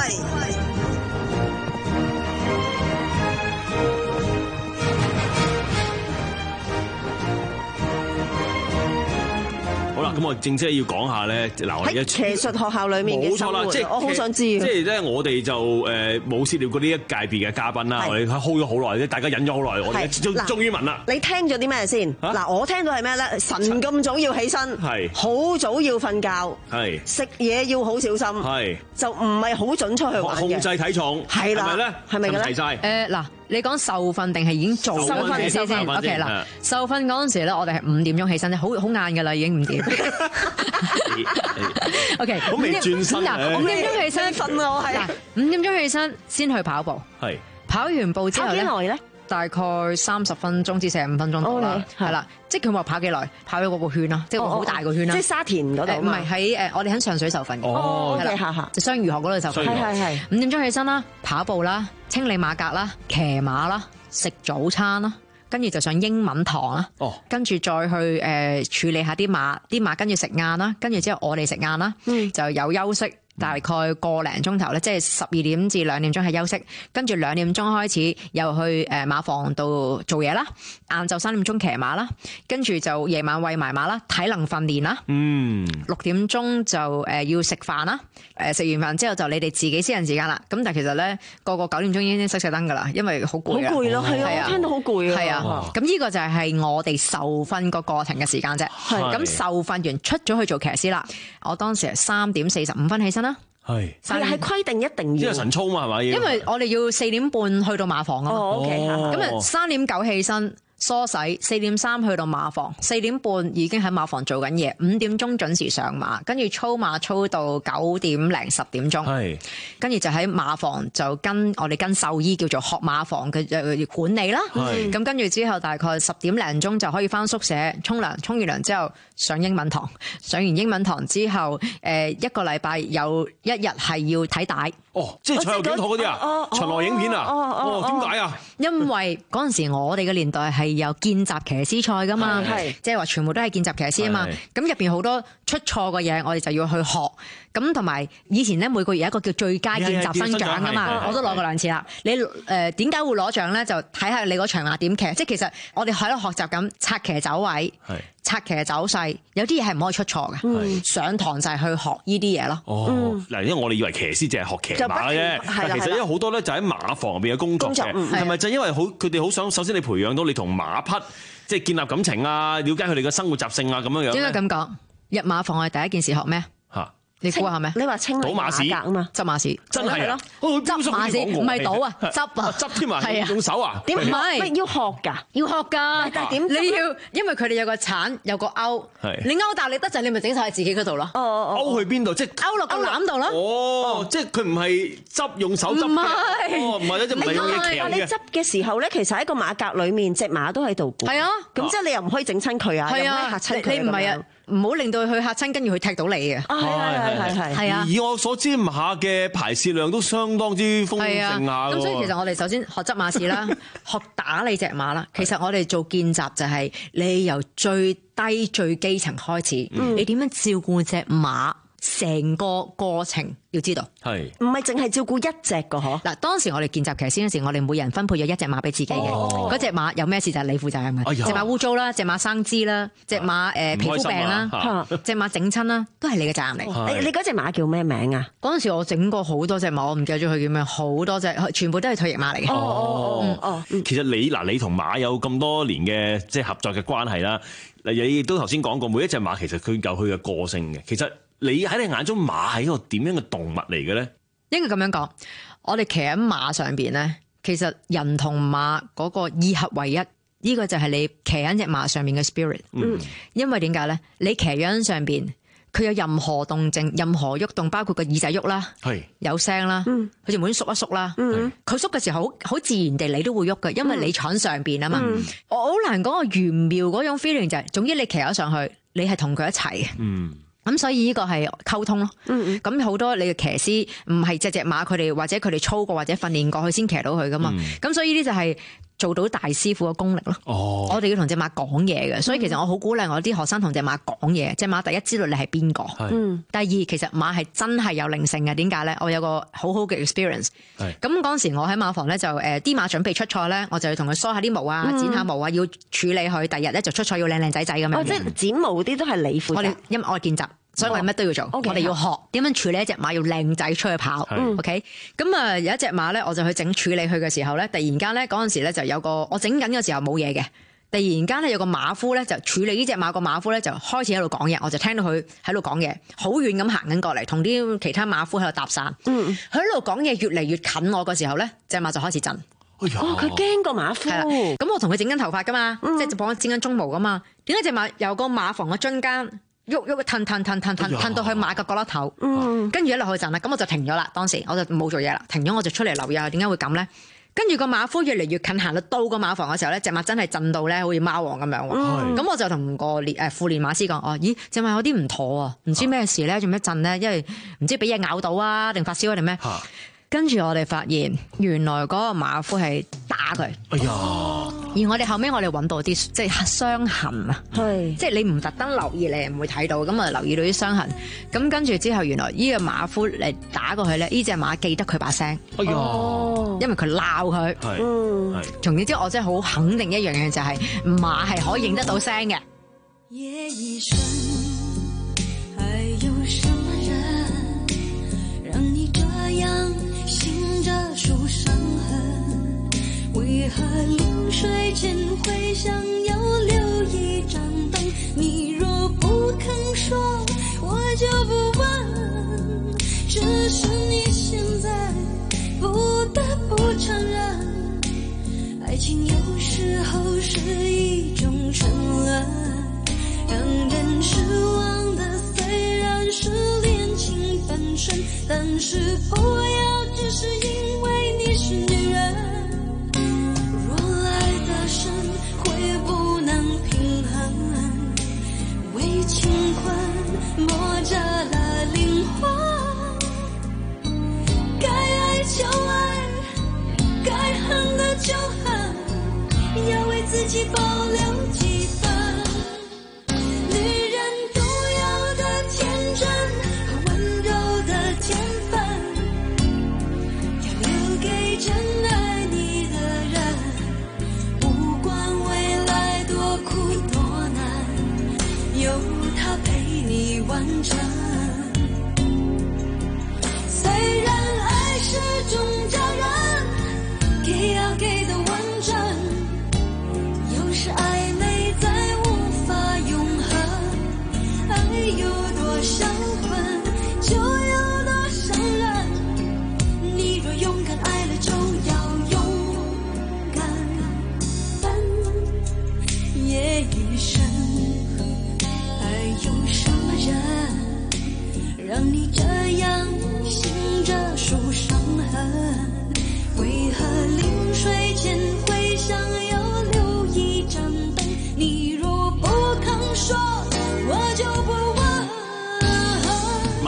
好啦，咁我正式要講下咧，嗱我哋一騎術學校裏面嘅生活， 冇錯啦，即係我好想知。 即係咧，我哋就誒冇涉獵過呢一界別嘅嘉賓啦，我哋 hold 咗好耐，大家忍咗好耐，我哋終終於問啦。 你聽咗啲咩先？嗱，我聽到係咩咧？晨咁早要起身， 係好早要瞓覺， 係食嘢要好小心，係就唔係好準出去玩嘅。 控制體重係啦， 係咪咧？ 係咪嘅咧？ 誒嗱，你講受訓定係已經做受訓先先 ？OK 嗱，受訓嗰陣時咧，我哋係五點鐘起身，好好晏㗎啦，已經五點。OK， 好未轉身五點鐘起身瞓啊！我係五點鐘起身先去跑步， 係跑完步之後咧， 跑幾耐咧？ 大概三十分鐘至四十五分鐘到啦，係啦，即係佢話跑幾耐，跑咗嗰個圈啦，即係個好大個圈啦。 即係沙田嗰度， 唔係喺誒，我哋喺上水受訓嘅， 哦，係啦， 就雙魚河嗰度受訓。 係係係。 五點鐘起身啦，跑步啦，清理馬格啦，騎馬啦，食早餐啦。跟住就上英文堂啦，哦、跟住再去誒、呃、處理下啲馬，啲馬跟住食晏啦，跟住之後我哋食晏啦，嗯、就有休息。大概個零鐘頭咧，即係十二點至兩點鐘係休息，跟住兩點鐘開始又去誒馬房度做嘢啦。晏晝三點鐘騎馬啦，跟住就夜晚餵埋馬啦，體能訓練啦。嗯，六點鐘就誒要食飯啦。誒食完飯之後就你哋自己私人時間啦。咁但係其實咧個個九點鐘已經熄晒燈㗎啦，因為好攰啊。 好攰咯，係啊，我聽到好攰啊。 係啊，咁呢個就係我哋受訓個過程嘅時間啫。係咁受訓完出咗去做騎師啦。我當時係三點四十五分起身啦。 係， 係係規定一定要， 呢個晨操嘛係咪？ 因為我哋要四點半去到馬房啊嘛。 哦，OK， 咁啊三點九起身。梳洗，四點三去到馬房，四點半已經喺馬房做緊嘢，五點鐘準時上馬，跟住操馬操到九點零十點鐘，係，跟住就喺馬房就跟我哋跟獸醫叫做學馬房嘅管理啦，係，咁跟住之後大概十點零鐘就可以返宿舍沖涼，沖完涼之後上英文堂，上完英文堂之後，誒一個禮拜有一日係要睇帶， 哦，即係賽後檢討嗰啲啊，巡邏影片啊，哦，點解啊？ 因為嗰陣時我哋嘅年代係有見習騎師賽噶嘛，即係話全部都係見習騎師啊嘛。咁入邊好多出錯嘅嘢，我哋就要去學。咁同埋以前咧，每個月有一個叫最佳見習生獎噶嘛，我都攞過兩次啦。你誒點解會攞獎咧？就睇下你嗰場馬點騎。即係其實我哋喺度學習緊策騎走位、策騎走勢，有啲嘢係唔可以出錯嘅。上堂就係去學呢啲嘢咯。 哦，嗱，因為我哋以為騎師淨係學騎馬嘅啫，但其實因為好多咧就喺馬房入邊嘅工作嘅，係咪就因為好佢哋好想首先你培養到你同馬匹即係建立感情啊，了解佢哋嘅生活習性啊咁樣樣。 應該咁講，入馬房我哋第一件事學咩？嚇！你估下咩？ 你話清理馬格啊嘛， 執馬屎， 真係啊！ 執馬屎唔係倒啊，執啊， 執添啊，用手啊？ 點唔係要學㗎？要學㗎，但係點？ 你要因為佢哋有個鏟，有個勾，你勾大力得滯，你咪整晒喺自己嗰度咯。 哦哦勾去邊度？即係勾落個籃度咯。 哦，即係佢唔係執用手執嘅。唔係，哦唔係，即係唔係用嘢騎嘅。 你執嘅時候咧，其實喺個馬格裡面，隻馬都喺度。 係啊， 咁即係你又唔可以整親佢啊，又唔可以嚇親佢。 你唔係啊？ 唔好令到佢嚇親，跟住佢踢到你嘅。 係係係係係啊！ 以我所知，馬嘅排泄量都相當之豐盛下㗎。 咁所以其實我哋首先學執馬試啦，學打理隻馬啦。其實我哋做見習就係你由最低最基層開始， 嗯、 你點樣照顧隻馬？成個過程要知道， 係唔係淨係照顧一隻個嗬？ 嗱，當時我哋見習騎師嗰時，我哋每人分配咗一隻馬俾自己嘅，嗰隻、哦、馬有咩事就係你負責任嘅。隻、哎、馬污糟啦，隻馬生枝啦，隻馬誒、呃、皮膚病啦，隻馬整親啦，都係你嘅責任嚟。 你你嗰隻馬叫咩名啊？ 嗰陣時我整過好多隻馬，我唔記得咗佢叫咩，好多隻，全部都係退役馬嚟嘅。 哦哦哦，其實你嗱，你同馬有咁多年嘅即係合作嘅關係啦，你亦都頭先講過，每一隻馬其實佢有佢嘅個性嘅，其實。你喺你眼中馬係一個點樣嘅動物嚟嘅咧？ 應該咁樣講，我哋騎喺馬上邊咧，其實人同馬嗰個二合為一，呢、呢個就係你騎喺隻馬上面嘅 spirit。嗯，因為點解咧？你騎喺上邊，佢有任何動靜、任何喐動，包括個耳仔喐啦，係有聲啦，佢就滿縮一縮啦。嗯，佢縮嘅時候好好自然地，你都會喐嘅，因為你坐喺上邊啊嘛。嗯、我好難講個玄妙嗰種 feeling 就係、是，總之你騎咗上去，你係同佢一齊嘅。嗯。咁所以呢個係溝通咯。咁好、嗯、多你嘅騎師唔係隻隻馬佢哋或者佢哋操過或者訓練過去先騎到佢噶嘛。咁、嗯、所以呢啲就係做到大師傅嘅功力咯。哦，我哋要同隻馬講嘢嘅，所以其實我好鼓勵我啲學生同隻馬講嘢。隻馬第一知道你係邊個，嗯，第二其實馬係真係有靈性嘅。點解咧？我有個好好嘅 experience。係咁嗰陣時，我喺馬房咧就誒啲馬準備出賽咧，我就要同佢梳下啲毛啊，剪下毛啊，要處理佢。第日咧就出賽要靚靚仔仔咁樣。哦，即係剪毛啲都係你負責。我哋因為我係見習。所以我哋乜都要做，哦 okay，我哋要學點樣處理一隻馬，要靚仔出去跑。OK，咁啊有一隻馬咧，我就去整處理佢嘅時候咧，突然間咧嗰陣時咧就有個我整緊嘅時候冇嘢嘅，突然間咧有個馬夫咧就處理呢隻馬，個馬夫咧就開始喺度講嘢，我就聽到佢喺度講嘢，好遠咁行緊過嚟，同啲其他馬夫喺度搭訕。嗯，佢喺度講嘢越嚟越近我嘅時候咧，隻馬就開始震。 哦，佢驚個馬夫。 咁我同佢整緊頭髮噶嘛，嗯、即係幫我整緊鬃毛噶嘛，點解隻馬由個馬房嘅中間？喐喐褪褪褪褪褪褪到去馬嘅角落頭，跟住一落去陣啦，咁我就停咗啦。當時我就冇做嘢啦，停咗我就出嚟留意下點解會咁咧。跟住個馬夫越嚟越近，行到到個馬房嘅時候咧，隻馬真係震到咧，好似貓王咁樣。咁、嗯、我就同個練誒副練馬師講：哦，咦，隻馬有啲唔妥啊，唔知咩事咧，做咩震咧？因為唔知俾嘢咬到啊，定發燒啊，定咩？跟住我哋發現，原來嗰個馬夫係打佢。哎呀！而我哋後尾我哋揾到啲即係傷痕啊，係即係你唔特登留意，你唔會睇到。咁啊留意到啲傷痕。咁跟住之後，原來呢個馬夫嚟打過去咧，呢隻馬記得佢把聲。哎呀！因為佢鬧佢。係。嗯。從而之後，我真係好肯定一樣嘢，就係馬係可以認得到聲嘅。夜已深，還有什麼人讓你這樣醒着數傷痕？為何流水間會想要留一盞燈？你若不肯說，我就不問。只是你現在不得不承認，愛情有時候是一種沉淪，讓人失望的雖然是戀情本身，但是不要只是因為你是女人。深會不能平衡，為情困磨折了靈魂，該愛就愛，該恨的就恨，要為自己保留幾分女人獨有的天真和溫柔的天分，要留給真愛你的人，有他陪你完成。雖然愛是種責任，給要給的完整，有時愛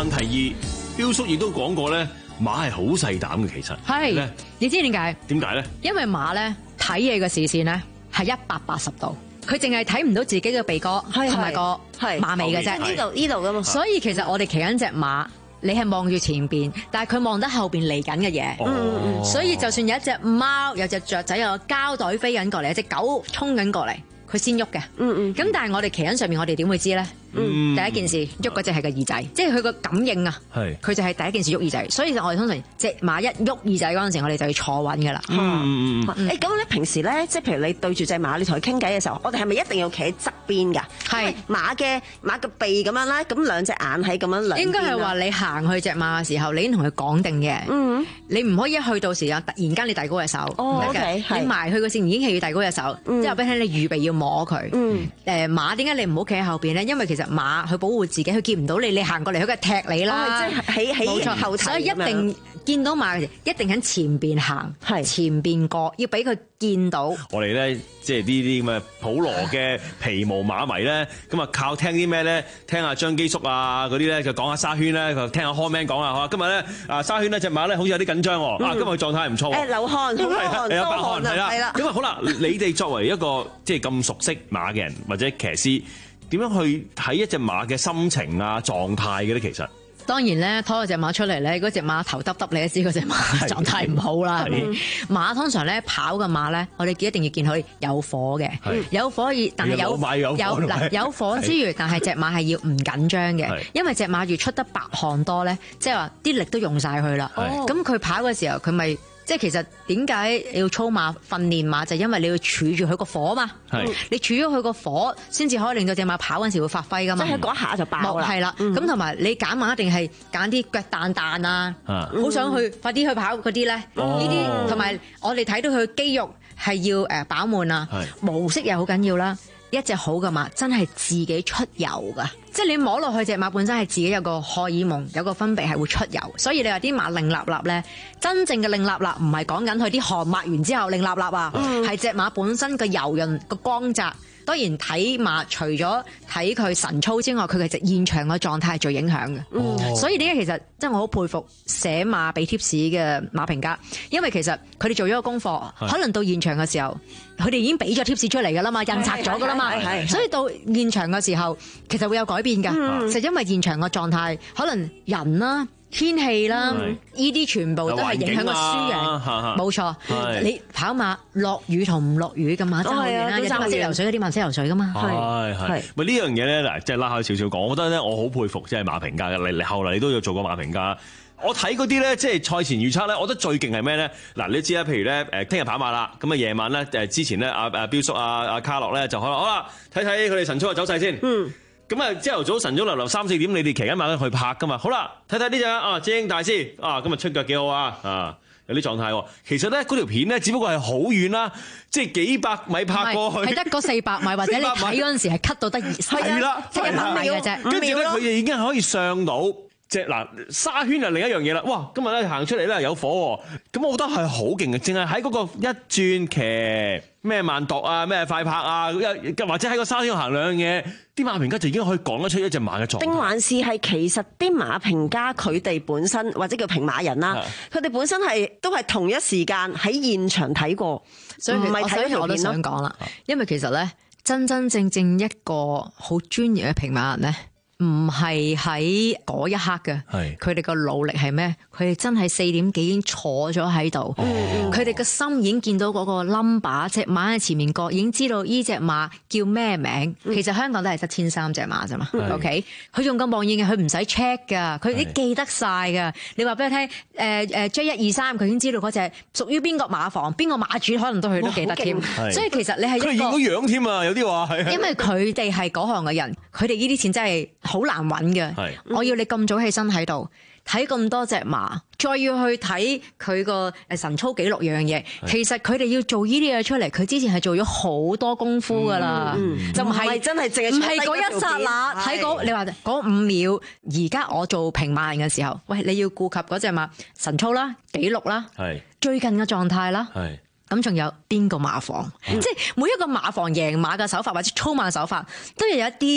問題二，標叔亦都講過咧，馬係好細膽嘅，其實係，你知點解？ 點解咧？ 因為馬咧睇嘢嘅視線咧係一百八十度，佢淨係睇唔到自己嘅鼻哥同埋個馬尾嘅啫。 呢度呢度噶嘛。 所以其實我哋騎緊隻馬，你係望住前邊，但係佢望得後邊嚟緊嘅嘢。 嗯嗯。 所以就算有一隻貓、有隻雀仔、有個膠袋飛緊過嚟、有隻狗衝緊過嚟，佢先喐嘅。嗯嗯。咁但係我哋騎緊上面，我哋點會知咧？嗯，第一件事喐嗰隻係個耳仔，即係佢個感應啊，佢就係第一件事喐耳仔，所以我哋通常隻馬一喐耳仔嗰陣時，我哋就要坐穩噶啦。 嗯嗯嗯。誒咁咧，平時咧，即係譬如你對住隻馬，你同佢傾偈嘅時候，我哋係咪一定要企喺側邊㗎？係馬嘅馬嘅鼻咁樣啦，咁兩隻眼喺咁樣兩邊。應該係話你行去隻馬嘅時候，你已經同佢講定嘅。嗯。你唔可以一去到時間突然間你遞高隻手。哦 ，OK。你埋去個線已經係要遞高隻手，即係話俾你聽，你預備要摸佢。嗯。誒馬點解你唔好企喺後邊咧？因為其實馬佢保護自己，佢見唔到你，你行過嚟佢梗係踢你啦。即係喺喺後頭，所以一定見到馬，一定喺前邊行，係前邊過，要俾佢見到。 我哋咧即係呢啲咁嘅普羅嘅皮毛馬迷咧，咁啊靠聽啲咩咧？聽下張基叔啊嗰啲咧，就講下沙圈咧，就聽下 Hallman 講啊。今日咧啊沙圈呢隻馬咧好似有啲緊張喎。啊，今日狀態唔錯。誒流汗，好汗，多汗啊！係啦。咁啊好啦，你哋作為一個即係咁熟悉馬嘅人或者騎師，點樣去睇一隻馬嘅心情啊、狀態嘅咧？其實當然咧，拖嗰隻馬出嚟咧，嗰隻馬頭耷耷，你都知嗰隻馬狀態唔好啦。馬通常咧跑嘅馬咧，我哋一定要見佢有火嘅，有火而但係有有嗱有火之餘，但係隻馬係要唔緊張嘅，因為隻馬越出得白汗多咧，即係話啲力都用晒佢啦。咁佢跑嘅時候，佢咪。即係其實點解要操馬訓練馬就係因為你要儲住佢個火嘛，你儲咗佢個火先至可以令到隻馬跑嗰陣時會發揮噶嘛。即係嗰下就爆啦。係啦，咁同埋你揀馬一定係揀啲腳彈彈啊，好想去快啲去跑嗰啲咧。呢啲同埋我哋睇到佢肌肉係要誒飽滿啊，毛色又好緊要啦。一隻好嘅馬真係自己出油㗎，即係你摸落去隻馬本身係自己有個荷爾蒙，有個分泌係會出油，所以你話啲馬擰立立咧，真正嘅擰立立唔係講緊佢啲汗抹完之後擰立立啊，係隻、嗯、馬本身個油潤個光澤。當然睇馬除咗睇佢神操之外，佢其實現場嘅狀態係最影響嘅。哦、所以點解其實即係我好佩服寫馬俾 tips 嘅馬評家，因為其實佢哋做咗個功課，是可能到現場嘅時候，佢哋已經俾咗 tips 出嚟㗎啦嘛，印刷咗㗎啦嘛，所以到現場嘅時候，其實會有改變㗎。嗯、就因為現場嘅狀態，可能人啦。天氣啦，呢啲全部都係影響個輸贏，冇錯。你跑馬落雨同唔落雨嘅馬真係好遠啦，有啲馬識游水，有啲馬唔識游水噶嘛。 係係，咪呢樣嘢咧嗱，即係拉開少少講，我覺得咧，我好佩服即係馬評家嘅。你你後嚟你都有做過馬評家，我睇嗰啲咧，即係賽前預測咧，我覺得最勁係咩咧？嗱，你知啦，譬如咧誒，聽日跑馬啦，咁啊夜晚咧誒之前咧，阿阿標叔阿阿卡樂咧就可能好啦，睇睇佢哋晨操嘅走勢先。嗯。咁啊，朝頭早晨早流流三四點，你哋騎緊馬去拍噶嘛？好啦，睇睇呢隻啊，精英大師啊，今日出腳幾好啊！啊，有啲狀態喎。其實咧，嗰條片咧，只不過係好遠啦，即係幾百米拍過去， 係得嗰四百米，或者你睇嗰陣時係 cut 到得二，係啦，即係一百米嘅啫。 跟住咧，佢哋已經係可以上到。即係嗱，沙圈就另一樣嘢啦。哇，今日咧行出嚟咧有火喎，咁我覺得係好勁嘅。淨係喺嗰個一轉騎咩慢度啊，咩快拍啊，或者喺個沙圈行兩樣嘢，啲馬評家就已經可以講得出一隻馬嘅狀態。 定還是係其實啲馬評家佢哋本身或者叫評馬人啦，佢哋本身係都係同一時間喺現場睇過，所以唔係睇條片咯。我都想講啦，因為其實咧真真正正一個好專業嘅評馬人咧。唔係喺嗰一刻嘅，佢哋個努力係咩？佢哋真係四點幾已經坐咗喺度，佢哋個心已經見到嗰個 number， 隻馬喺前面過，已經知道呢隻馬叫咩名。嗯、其實香港都係得千三隻馬啫嘛。嗯、OK，佢仲咁望遠嘅，佢唔使 check 噶，佢啲記得晒噶。你話俾佢聽，誒、呃、誒 J 一二三，佢已經知道嗰隻屬於邊個馬房，邊個馬主，可能都佢都記得添。所以其實你係一個佢認到樣添啊，有啲話係。 因為佢哋係嗰行嘅人，佢哋呢啲錢真係。好難揾嘅，是我要你咁早起身喺度睇咁多隻馬，再要去睇佢個誒晨操記錄樣樣嘢。是其實佢哋要做呢啲嘢出嚟，佢之前係做咗好多功夫噶啦，嗯嗯、就唔係真係淨係唔係嗰一剎那睇嗰你話嗰五秒。而家我做評馬人嘅時候，喂，你要顧及嗰隻馬晨操啦、記錄啦、是最近嘅狀態啦。咁仲有邊個馬房？嗯、即係每一個馬房贏馬嘅手法或者操馬手法，都有一啲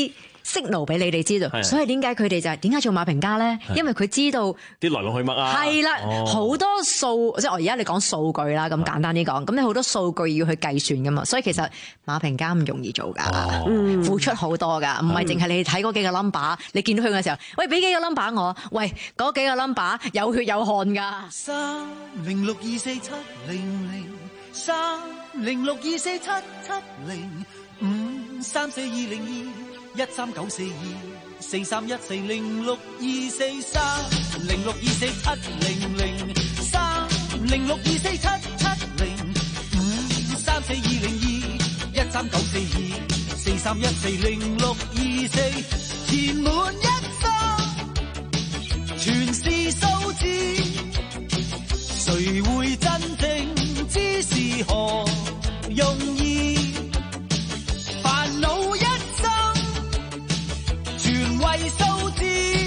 signal 俾你哋知道。所以點解佢哋就係點解做馬評家咧？因為佢知道啲來龍去脈啊。 係啦，好、哦、多數即係我而家你講數據啦，咁簡單啲講，咁你好多數據要去計算噶嘛。所以其實馬評家唔容易做㗎，哦嗯、付出好多㗎，唔係淨係你睇嗰幾個 number，你見到佢嘅時候，喂俾幾個 number 我，喂嗰幾個 number 有血有汗㗎。 三零六二四七零零三零六二四七七零五三四二零二一三九四二四三一四零六二四三零六二四七零零三零六二四七七零五三四二零二一三九四二四三一四零六二四填滿一生全是數字，誰會真正知是何用意？煩惱一生全為數字，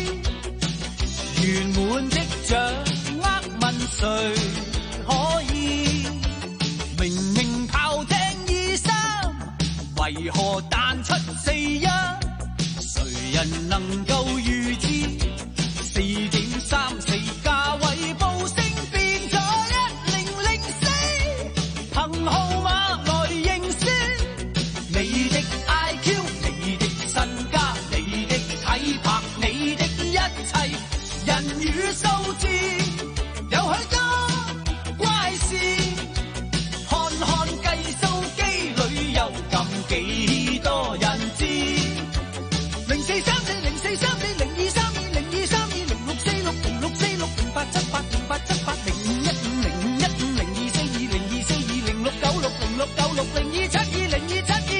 圓滿的掌握問誰可以？明明炮艇二三，為何彈出四一？誰人能夠預知？四點三四價位報升變咗一零零四，憑號碼來認輸。你的 I Q， 你的身家，你的體魄，你的一切，人與數字有許多怪事。看看計數機裏有咁幾多人知？零四三四零四三四零二三二零二三二零六四六零六四六零八七八零八七八零五一五零五一五零二四二零二四二零六九六零六九六零二七二零二七二。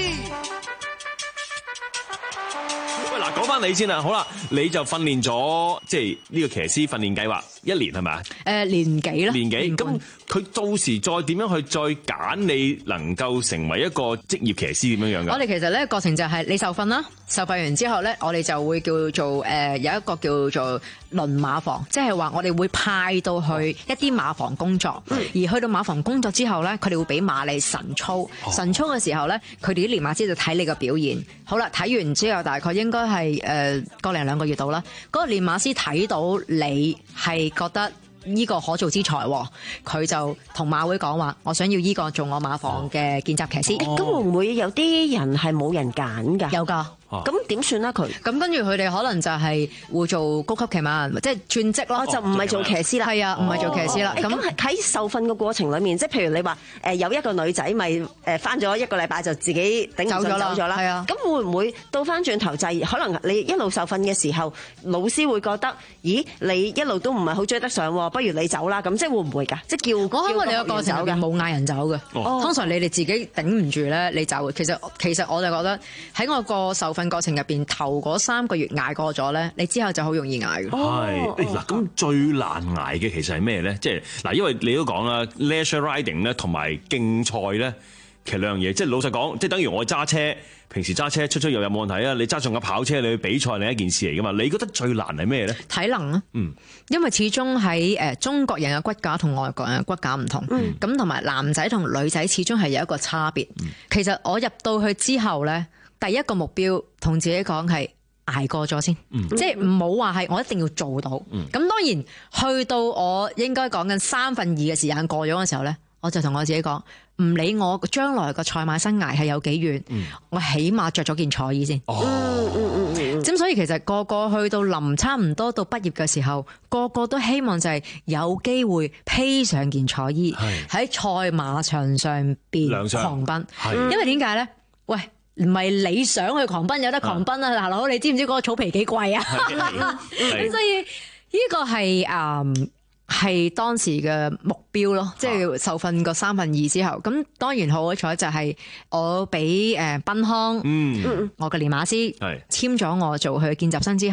喂，嗱，講翻你先啦，好啦，你就訓練咗即係呢個騎師訓練計劃一年係咪啊？ 誒年幾啦？ 年幾？咁佢到時再點樣去再揀你能夠成為一個職業騎師點樣樣㗎？ 我哋其實咧過程就係你受訓啦，受訓完之後咧，我哋就會叫做誒、呃、有一個叫做輪馬房，即係話我哋會派到去一啲馬房工作，嗯、而去到馬房工作之後咧，佢哋會俾馬你晨操，哦、晨操嘅時候咧，佢哋啲練馬師就睇你嘅表現。好啦，睇完之後大概應該係誒個零兩個月到啦，嗰、那個練馬師睇到你係覺得呢個可造之才，佢就同馬會講話，我想要呢個做我馬房嘅見習騎師。 咁、哦、會唔會有啲人係冇人揀㗎？ 有㗎。 咁點算咧？佢咁跟住佢哋可能就係會做高級騎馬，即係轉職咯， 就唔係做騎師啦。 係啊，唔係做騎師啦。 咁喺受訓嘅過程裡面，即係譬如你話誒有一個女仔咪誒翻咗一個禮拜就自己頂唔順走咗啦。係啊。咁會唔會倒翻轉頭就係可能你一路受訓嘅時候，老師會覺得，咦你一路都唔係好追得上，不如你走啦。咁即係會唔會㗎？即係叫我喺我哋嘅過程嘅冇嗌人走嘅。通常你哋自己頂唔住咧，你走。其實其實我就覺得喺我個受訓過程入邊頭嗰三個月捱過咗咧，你之後就好容易捱嘅。 係嗱，咁最難捱嘅其實係咩咧？即係嗱，因為你都講啦 ，leisure riding 咧同埋競賽咧，其實兩樣嘢。即係老實講，即係等於我揸車，平時揸車出出入入冇問題啊。你揸上架跑車，你去比賽另一件事嚟噶嘛？你覺得最難係咩咧？體能啊，嗯，因為始終喺誒中國人嘅骨架同外國人嘅骨架唔同，咁同埋男仔同女仔始終係有一個差別。嗯、其實我入到去之後咧。第一個目標同自己講係捱過咗先，嗯、即係唔好話係我一定要做到。咁、嗯、當然去到我應該講緊三分二嘅時間過咗嘅時候咧，我就同我自己講，唔理我將來個賽馬生涯係有幾遠，嗯、我起碼着咗件彩衣先。哦，嗯嗯嗯。咁所以其實個個去到臨差唔多到畢業嘅時候，個個都希望就係有機會披上件彩衣喺賽馬場上邊狂奔。因為點解咧？喂！唔係你想去狂奔有得狂奔啊！大佬，你知唔知嗰個草皮幾貴啊？咁所以呢個係誒係當時嘅目標咯，即係受訓個三分二之後，咁當然好彩就係我俾誒賓康，嗯，我嘅練馬師簽咗我做佢嘅見習生之後。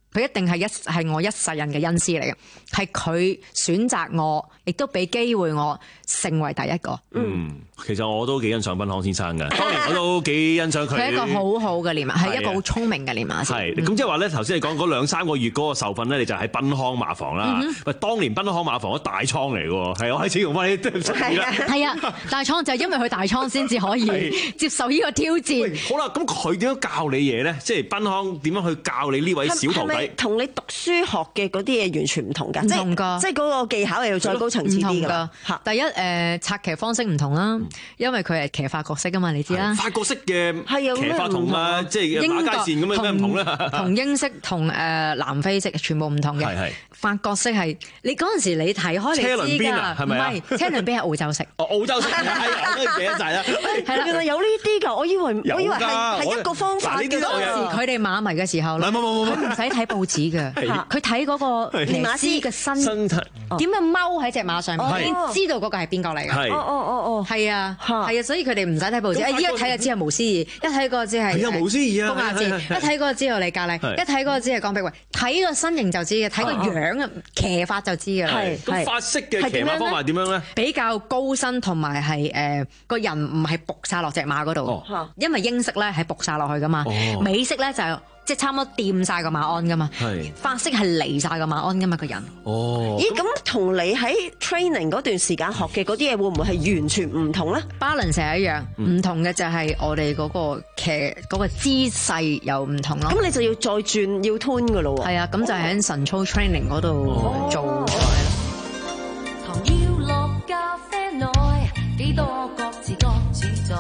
佢一定係一係我一世人嘅恩師嚟嘅，係佢選擇我，亦都俾機會我成為第一個。 嗯，其實我都幾欣賞賓康先生嘅，當然我都幾欣賞佢。 佢係一個好好嘅練馬，係一個好聰明嘅練馬師。 係咁即係話咧，頭先你講嗰兩三個月嗰個受訓咧，你就喺賓康馬房啦。喂，當年賓康馬房嗰大倉嚟嘅喎，係我開始用翻啲係啊，係啊，大倉就係因為佢大倉先至可以接受呢個挑戰。 好啦，咁佢點樣教你嘢咧？即係賓康點樣去教你呢位小徒弟？ 同你讀書學嘅嗰啲嘢完全唔同㗎， 唔同㗎， 即係嗰個技巧係要再高層次啲㗎。 第一誒策騎方式唔同啦，因為佢係騎法角色㗎嘛，你知啦。 法角色嘅騎法同啊，即係馬街線咁樣咩唔同咧？ 同英式同誒南非式全部唔同嘅。係係。法角色係你嗰陣時你睇開你知㗎， 車輪邊啊，係咪啊？ 唔係車輪邊係澳洲式。 哦，澳洲式係啊，都記得晒啦。 係啦， 原來有呢啲㗎，我以為我以為係係一個方法。 當時佢哋馬迷嘅時候咧，佢唔使睇報紙嘅，佢睇嗰個騎師嘅身點樣踎喺隻馬上面，已經知道嗰個係邊個嚟嘅。 哦哦哦哦， 係啊，係啊，所以佢哋唔使睇報紙。依家睇就知係無思義，一睇嗰個知係係啊無思義啊， 高雅志，一睇嗰個知道李格麗，一睇嗰個知係江碧惠，睇個身形就知嘅，睇個樣啊，騎法就知嘅。 係咁法式嘅騎馬方法點樣咧？ 比較高身同埋係誒個人唔係仆晒落隻馬嗰度，因為英式咧係仆晒落去噶嘛，美式咧就即係差唔多掂晒個馬鞍噶嘛，法式係離晒個馬鞍噶嘛個人。 哦，咦咁同你喺 training 嗰段時間學嘅嗰啲嘢會唔會係完全唔同咧 ？balance 係一樣，唔同嘅就係我哋嗰個騎嗰個姿勢又唔同咯。 咁你就要再轉要 tune 噶咯喎。 係啊，咁就喺神操 training 嗰度做。 糖要落咖啡內，幾多各自各自在。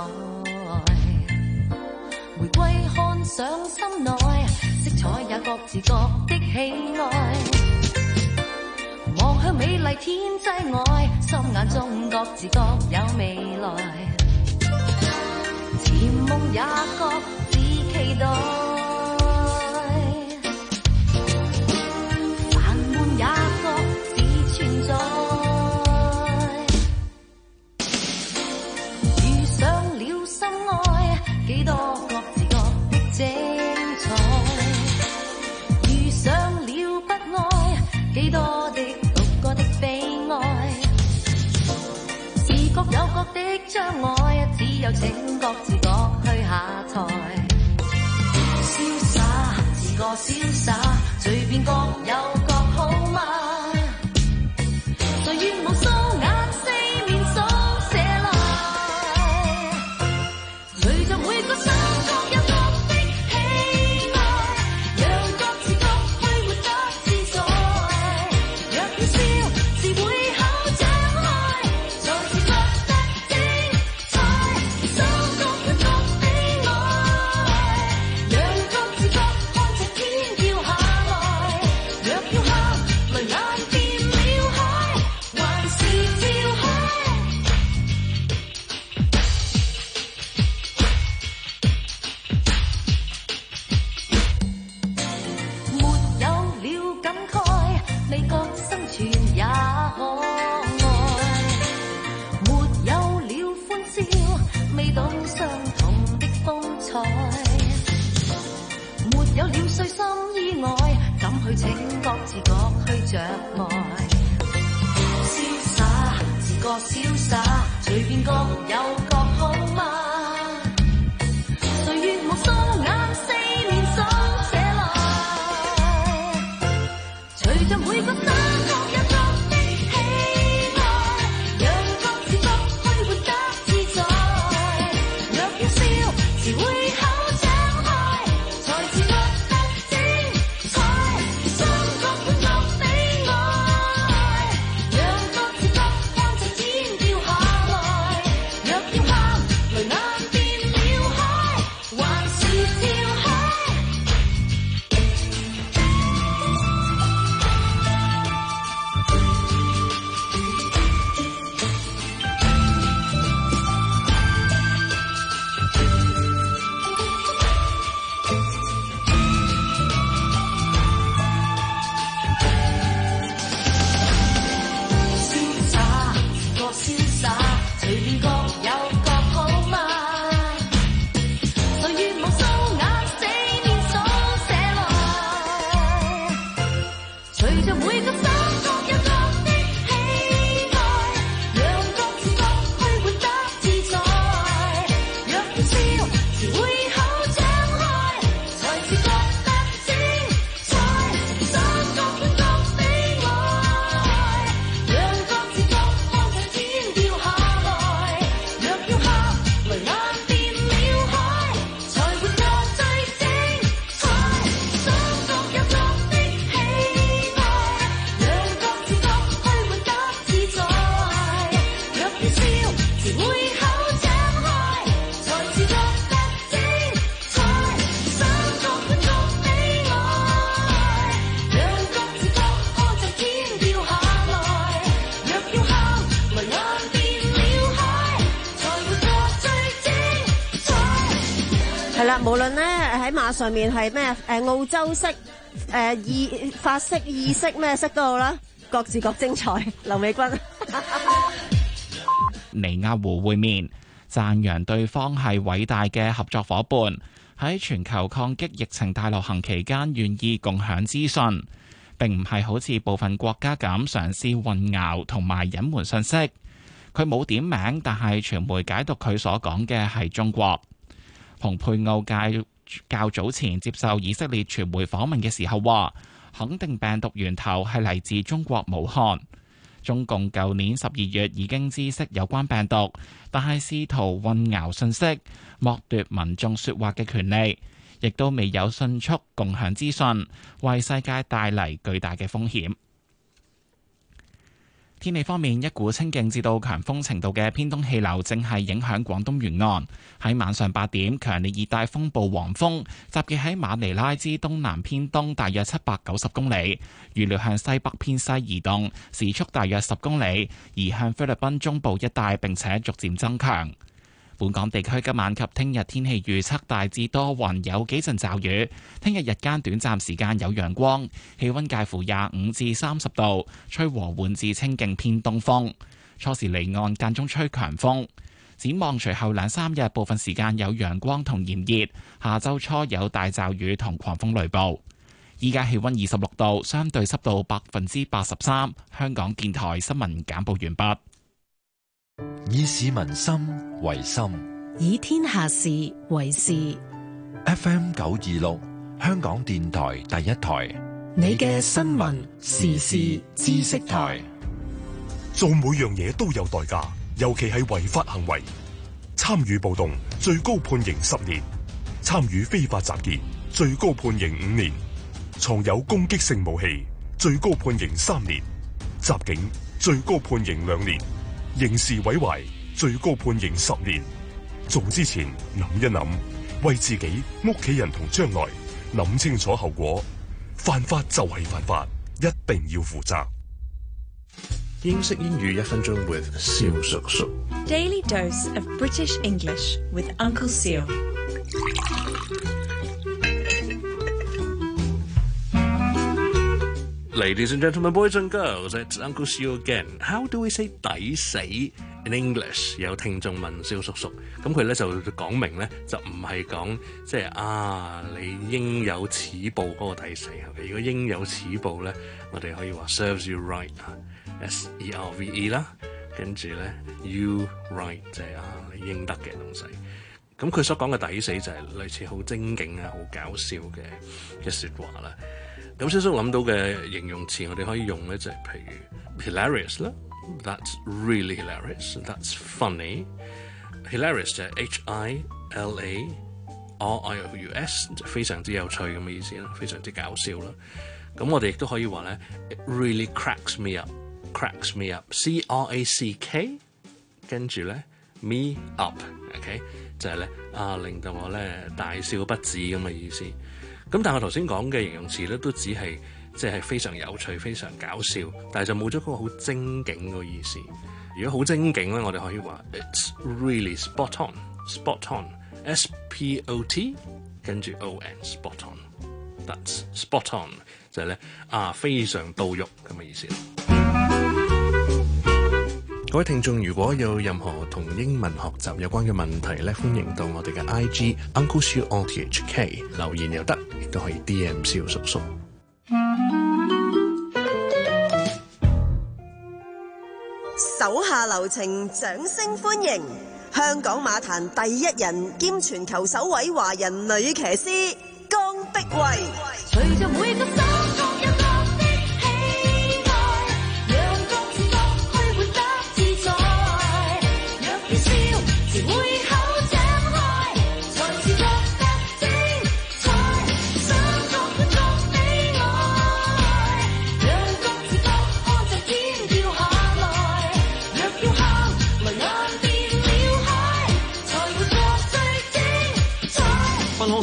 回歸看上心內，色彩也各自各的喜愛。望向美麗天際外，心眼中各自各有未來。甜夢也各自期待，煩悶也各自存在。遇上了心愛，幾多各自各的精彩。遇上了不愛，幾多的獨個的悲哀。自各有各的障礙，只有請各自各去下台。瀟灑，自個瀟灑，隨便各有各好嗎？誰願無數眼四面數寫來，隨着每個心各有各的喜愛，讓各自各去活得自在。若要笑，是會口張開，才是覺得精彩。心各有各的愛，讓各自各看着天掉下來。若要喊，淚眼變了海，還是照開。沒有了感慨，未覺生存也可愛。沒有了歡笑，未懂相同的風采。沒有了碎心意外，怎去請各自各去着愛。瀟灑，自個瀟灑，隨便各有各好嗎？誰願無數眼四面數寫來，隨着每個山各有各的喜愛，讓各自各去活得自在。若要笑，是會口張開，才是覺得精彩。心各有各的愛，讓各自各看着天掉下來。若要喊，淚眼變了海，還是照開。瀟灑，自個瀟灑，隨便各有各好嗎？誰願無數眼四面數寫來， 係啦，無論咧喺馬上面係咩誒澳洲式、誒意法式、意式咩式都好啦，各自各精彩。劉美君尼亞胡會面，讚揚對方係偉大嘅合作伙伴，喺全球抗擊疫情大流行期間願意共享資訊，並唔係好似部分國家咁嘗試混淆同埋隱瞞信息。佢冇點名，但係傳媒解讀佢所講嘅係中國。蓬佩奧較較早前接受以色列傳媒訪問嘅時候話，肯定病毒源頭係嚟自中國武漢。中共舊年十二月已經知悉有關病毒，但係試圖混淆信息，剝奪民眾說話嘅權利，亦都未有迅速共享資訊，為世界帶嚟巨大嘅風險。天氣方面，一股清勁至到強風程度嘅偏東氣流正係影響廣東沿岸。喺晚上八點，強烈熱帶風暴黃蜂集結喺馬尼拉之東南偏東大約七百九十公里，預料向西北偏西移動，時速大約十公里，移向菲律賓中部一帶，並且逐漸增強。本港地區今晚及聽日天氣預測大致多雲，有幾陣驟雨。聽日日間短暫時間有陽光，氣溫介乎廿五至三十度，吹和緩至清勁偏東風。初時離岸，間中吹強風。展望隨後兩三日部分時間有陽光同炎熱，下週初有大驟雨同狂風雷暴。依家氣溫二十六度，相對濕度百分之八十三。香港電台新聞簡報完畢。 以市民心為心， 以天下事為事。 F M 九二六，香港電台第一台， 你嘅新聞時事知識台。 做每樣嘢都有代價，尤其係違法行為。參與暴動最高判刑十年，參與非法集結最高判刑五年，藏有攻擊性武器最高判刑三年，襲警最高判刑兩年。刑事毀壞最高判刑十年。做之前諗一諗，為自己、屋企人同將來諗清楚後果。犯法就係犯法，一定要負責。 英式英語一分鐘 with 蕭叔叔。 Daily dose of British English with Uncle Seal。 Ladies and gentlemen, boys and girls, it's Uncle Seal again. How do we say 抵死 in English？ 有聽眾問蕭叔叔，咁佢咧就講明咧，就唔係講即係啊，你應有此報嗰個抵死係咪？如果應有此報咧，我哋可以話 serves you right 啊 ，S E R V E 啦，跟住咧 you right 就係啊你應得嘅東西。咁佢所講嘅抵死就係類似好精警啊、好搞笑嘅嘅説話啦。咁蕭叔諗到嘅形容詞，我哋可以用咧就係譬如 hilarious 啦 ，that's really hilarious，that's funny。hilarious 就係 H I L A R I O U S， 非常之有趣咁嘅意思啦，非常之搞笑啦。咁我哋亦都可以話咧 ，it really cracks me up，cracks me up，C R A C K， 跟住咧 me up，OK， 就係咧啊令到我咧大笑不止咁嘅意思。咁但係我頭先講嘅形容詞咧，都只係即係非常有趣、非常搞笑，但係就冇咗嗰個好精警個意思。如果好精警咧，我哋可以話 It's really spot on，spot on，S P O T 跟住 O N，spot on，that's spot on 就係咧啊非常到肉咁嘅意思。各位聽眾，如果有任何同英文學習有關嘅問題咧，歡迎到我哋嘅 I G Uncle Siu O T H K 留言又得，亦都可以 D M 蕭叔叔。 手下留情，掌聲歡迎香港馬壇第一人兼全球首位華人女騎師江碧慧。隨着每個心中有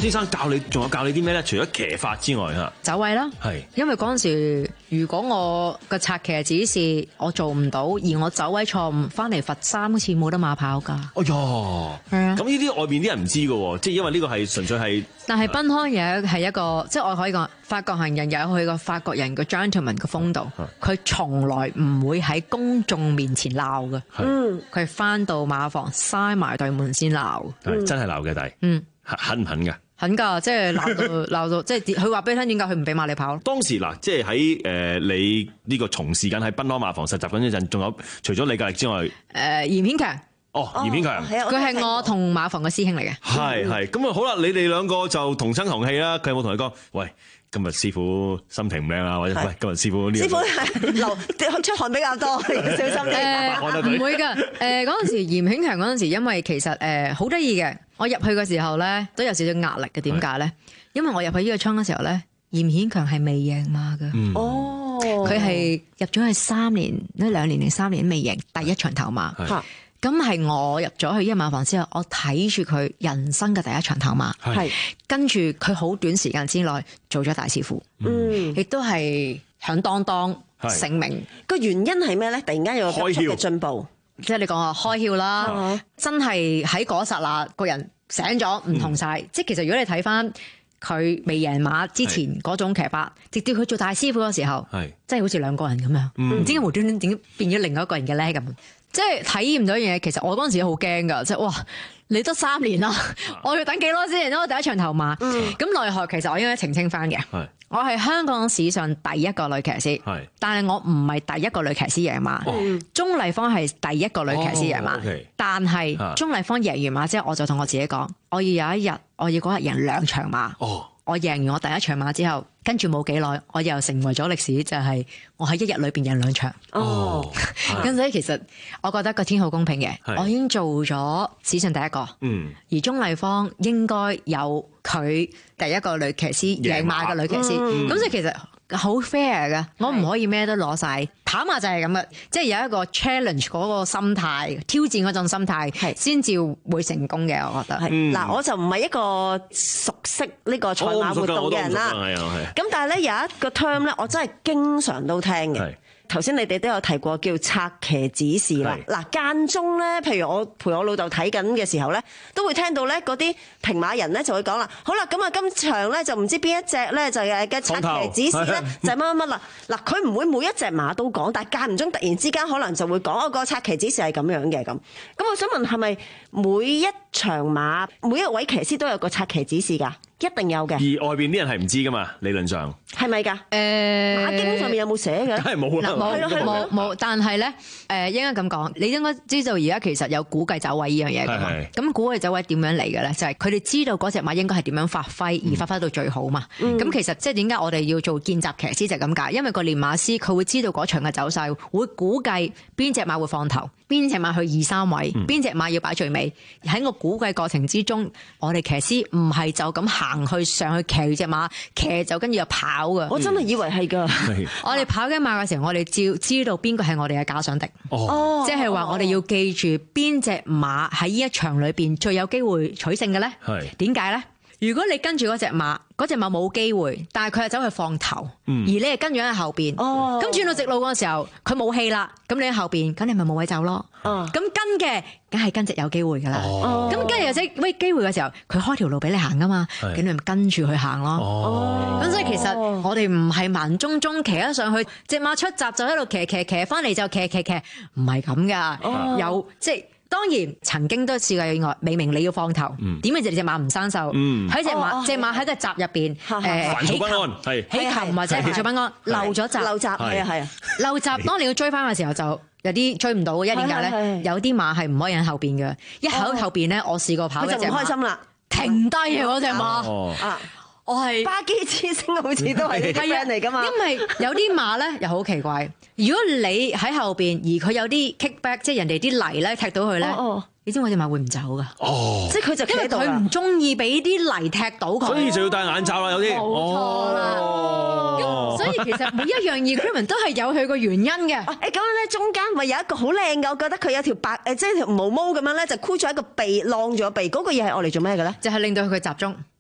先生教你，仲有教你啲咩咧？除咗騎法之外嚇， 走位啦， 係因為嗰陣時，如果我個策騎指示我做唔到，而我走位錯誤，翻嚟罰三次冇得馬跑㗎。 哎呀，係啊，咁呢啲外邊啲人唔知㗎喎，即係因為呢個係純粹係。 但係賓康嘢係一個，即係我可以講，法國行人有佢個法國人個 gentleman 個風度，佢從來唔會喺公眾面前鬧嘅。嗯，佢翻到馬房閂埋對門先鬧。 係真係鬧嘅，但係嗯狠唔狠㗎？ 狠㗎，即係鬧到鬧到，即係佢話俾你聽點解佢唔俾馬你跑。 當時嗱，即係喺誒你呢個從事緊喺賓康馬房實習緊嗰陣，仲有除咗李格力之外，誒嚴顯強。 哦，嚴顯強， 佢係我同馬房嘅師兄嚟嘅。 係係，咁啊好啦，你哋兩個就同聲同氣啦。佢有冇同你講？喂，今日師傅心情唔靚啊，或者喂，今日師傅呢？ 師傅係流出汗比較多，你要小心啲。 誒唔會㗎。誒嗰陣時嚴顯強嗰陣時，因為其實誒好得意嘅，我入去嘅時候咧都有少少壓力嘅。點解咧？因為我入去呢個倉嘅時候咧，嚴顯強係未贏馬㗎。哦，佢係入咗去三年，呢兩年定三年未贏第一場頭馬。咁係我入咗去呢個馬房之後，我睇住佢人生嘅第一場頭馬，係跟住佢好短時間之內做咗大師傅，嗯，亦都係響當當成名。 個原因係咩咧？突然間有個急速嘅進步， 即係你講話開竅啦，嗯、真係喺嗰剎那個人醒咗，唔同晒。嗯、即係其實如果你睇翻佢未贏馬之前嗰種騎法，直到佢做大師傅嗰時候，係即係好似兩個人咁樣，唔、嗯、知點解無端端點變咗另外一個人嘅咧咁。即係體驗到一樣嘢，其實我嗰陣時好驚㗎，即係哇！你得三年啦，我要等幾多先？因為第一場頭馬，咁奈何其實我應該澄清翻嘅，我係香港史上第一個女騎師，但係我唔係第一個女騎師贏馬。鍾麗芳係第一個女騎師贏馬，但係鍾麗芳贏完馬之後，我就同我自己講，我要有一日，我要嗰日贏兩場馬。我贏完我第一場馬之後，跟住冇幾耐，我又成為咗歷史，就係、是、我喺一日裏邊贏兩場。哦，咁所以其實我覺得個天好公平嘅，我已經做咗史上第一個。嗯，而鍾麗芳應該有佢第一個女騎師贏馬嘅女騎師，咁、嗯、所以其實好 fair 㗎，我唔可以咩都攞晒。跑馬就係咁嘅，即係有一個 challenge 嗰個心態，挑戰嗰種心態，係先至會成功嘅。我覺得係嗱，我就唔係一個熟悉呢個賽馬活動嘅人啦。咁但係咧有一個 term 咧，我真係經常都聽嘅。頭先你哋都有提過叫策騎指示啦。嗱間中咧，譬如我陪我老豆睇緊嘅時候咧，都會聽到咧嗰啲平馬人咧就會講啦。好啦，咁啊今場咧就唔知邊一隻咧就係嘅策騎指示咧就係乜乜乜啦。嗱佢唔會每一隻馬都講，但係間唔中突然之間可能就會講哦個策騎指示係咁樣嘅咁。咁我想問係咪每一場馬每一位騎師都有個策騎指示㗎？一定有嘅。 而外邊啲人係唔知㗎嘛？理論上係咪㗎？誒、呃、馬經上面有冇寫嘅？梗係冇啦， 冇冇冇。但係咧誒應該咁講，你應該知道而家其實有估計走位呢樣嘢㗎嘛。咁估計走位點樣嚟嘅咧？就係佢哋知道嗰隻馬應該係點樣發揮，而發揮到最好嘛。咁、嗯、其實即係點解我哋要做見習騎師就係咁解，因為個練馬師佢會知道嗰場嘅走勢，會估計邊隻馬會放頭，邊隻馬去二三位，邊隻馬要擺最尾。喺個估計過程之中，我哋騎師唔係就咁行去上去騎住隻馬，騎就跟住又跑噶。 我真係以為係噶。 我哋跑緊馬嘅時候，我哋照知道邊個係我哋嘅假想敵。哦，即係話我哋要記住邊隻馬喺呢一場裏邊最有機會取勝嘅咧。係點解咧？如果你跟住嗰隻馬，嗰隻馬冇機會，但係佢係走去放頭，嗯、而你係跟住喺後邊，咁、哦、轉到直路嗰個時候，佢冇氣啦，咁你喺後邊，咁你咪冇位走咯。咁、哦、跟嘅，梗係跟隻有機會噶啦。咁、哦、跟住有隻喂機會嘅時候，佢開條路俾你行噶嘛，咁你咪跟住去行咯。咁、哦、所以其實我哋唔係盲中中騎咗上去，隻馬出閘就喺度騎騎騎，翻嚟就騎騎騎，唔係咁噶。有即係。當然曾經都試過意外，明明你要放頭，點解隻隻馬唔生鏽？喺隻馬隻馬喺個閘入邊，誒起擒係起擒或者起擒不安，漏咗閘，漏閘係啊係啊，漏閘。當你要追翻嘅時候，就有啲追唔到，因為點解咧？有啲馬係唔可以喺後邊嘅，一喺後邊咧，我試過跑一隻馬，就唔開心啦，停低嘅嗰隻馬。我係巴基之星，好似都係啲人嚟噶嘛。因為有啲馬咧又好奇怪，如果你喺後邊，而佢有啲 kickback， 即係人哋啲泥咧踢到佢咧，哦哦你知我隻馬會唔走噶？哦，即係佢就因為佢唔中意俾啲泥踢到佢， 所以就要戴眼罩啦。有啲冇錯啦。哦、所以其實每一樣 equipment 都係有佢個原因嘅。誒咁樣咧， 中間咪有一個好靚嘅，我覺得佢有條白誒，即係條毛毛咁樣咧，就箍咗一個鼻，晾咗鼻。嗰、那個嘢係我嚟做咩嘅咧？ 就係、是、令到佢集中。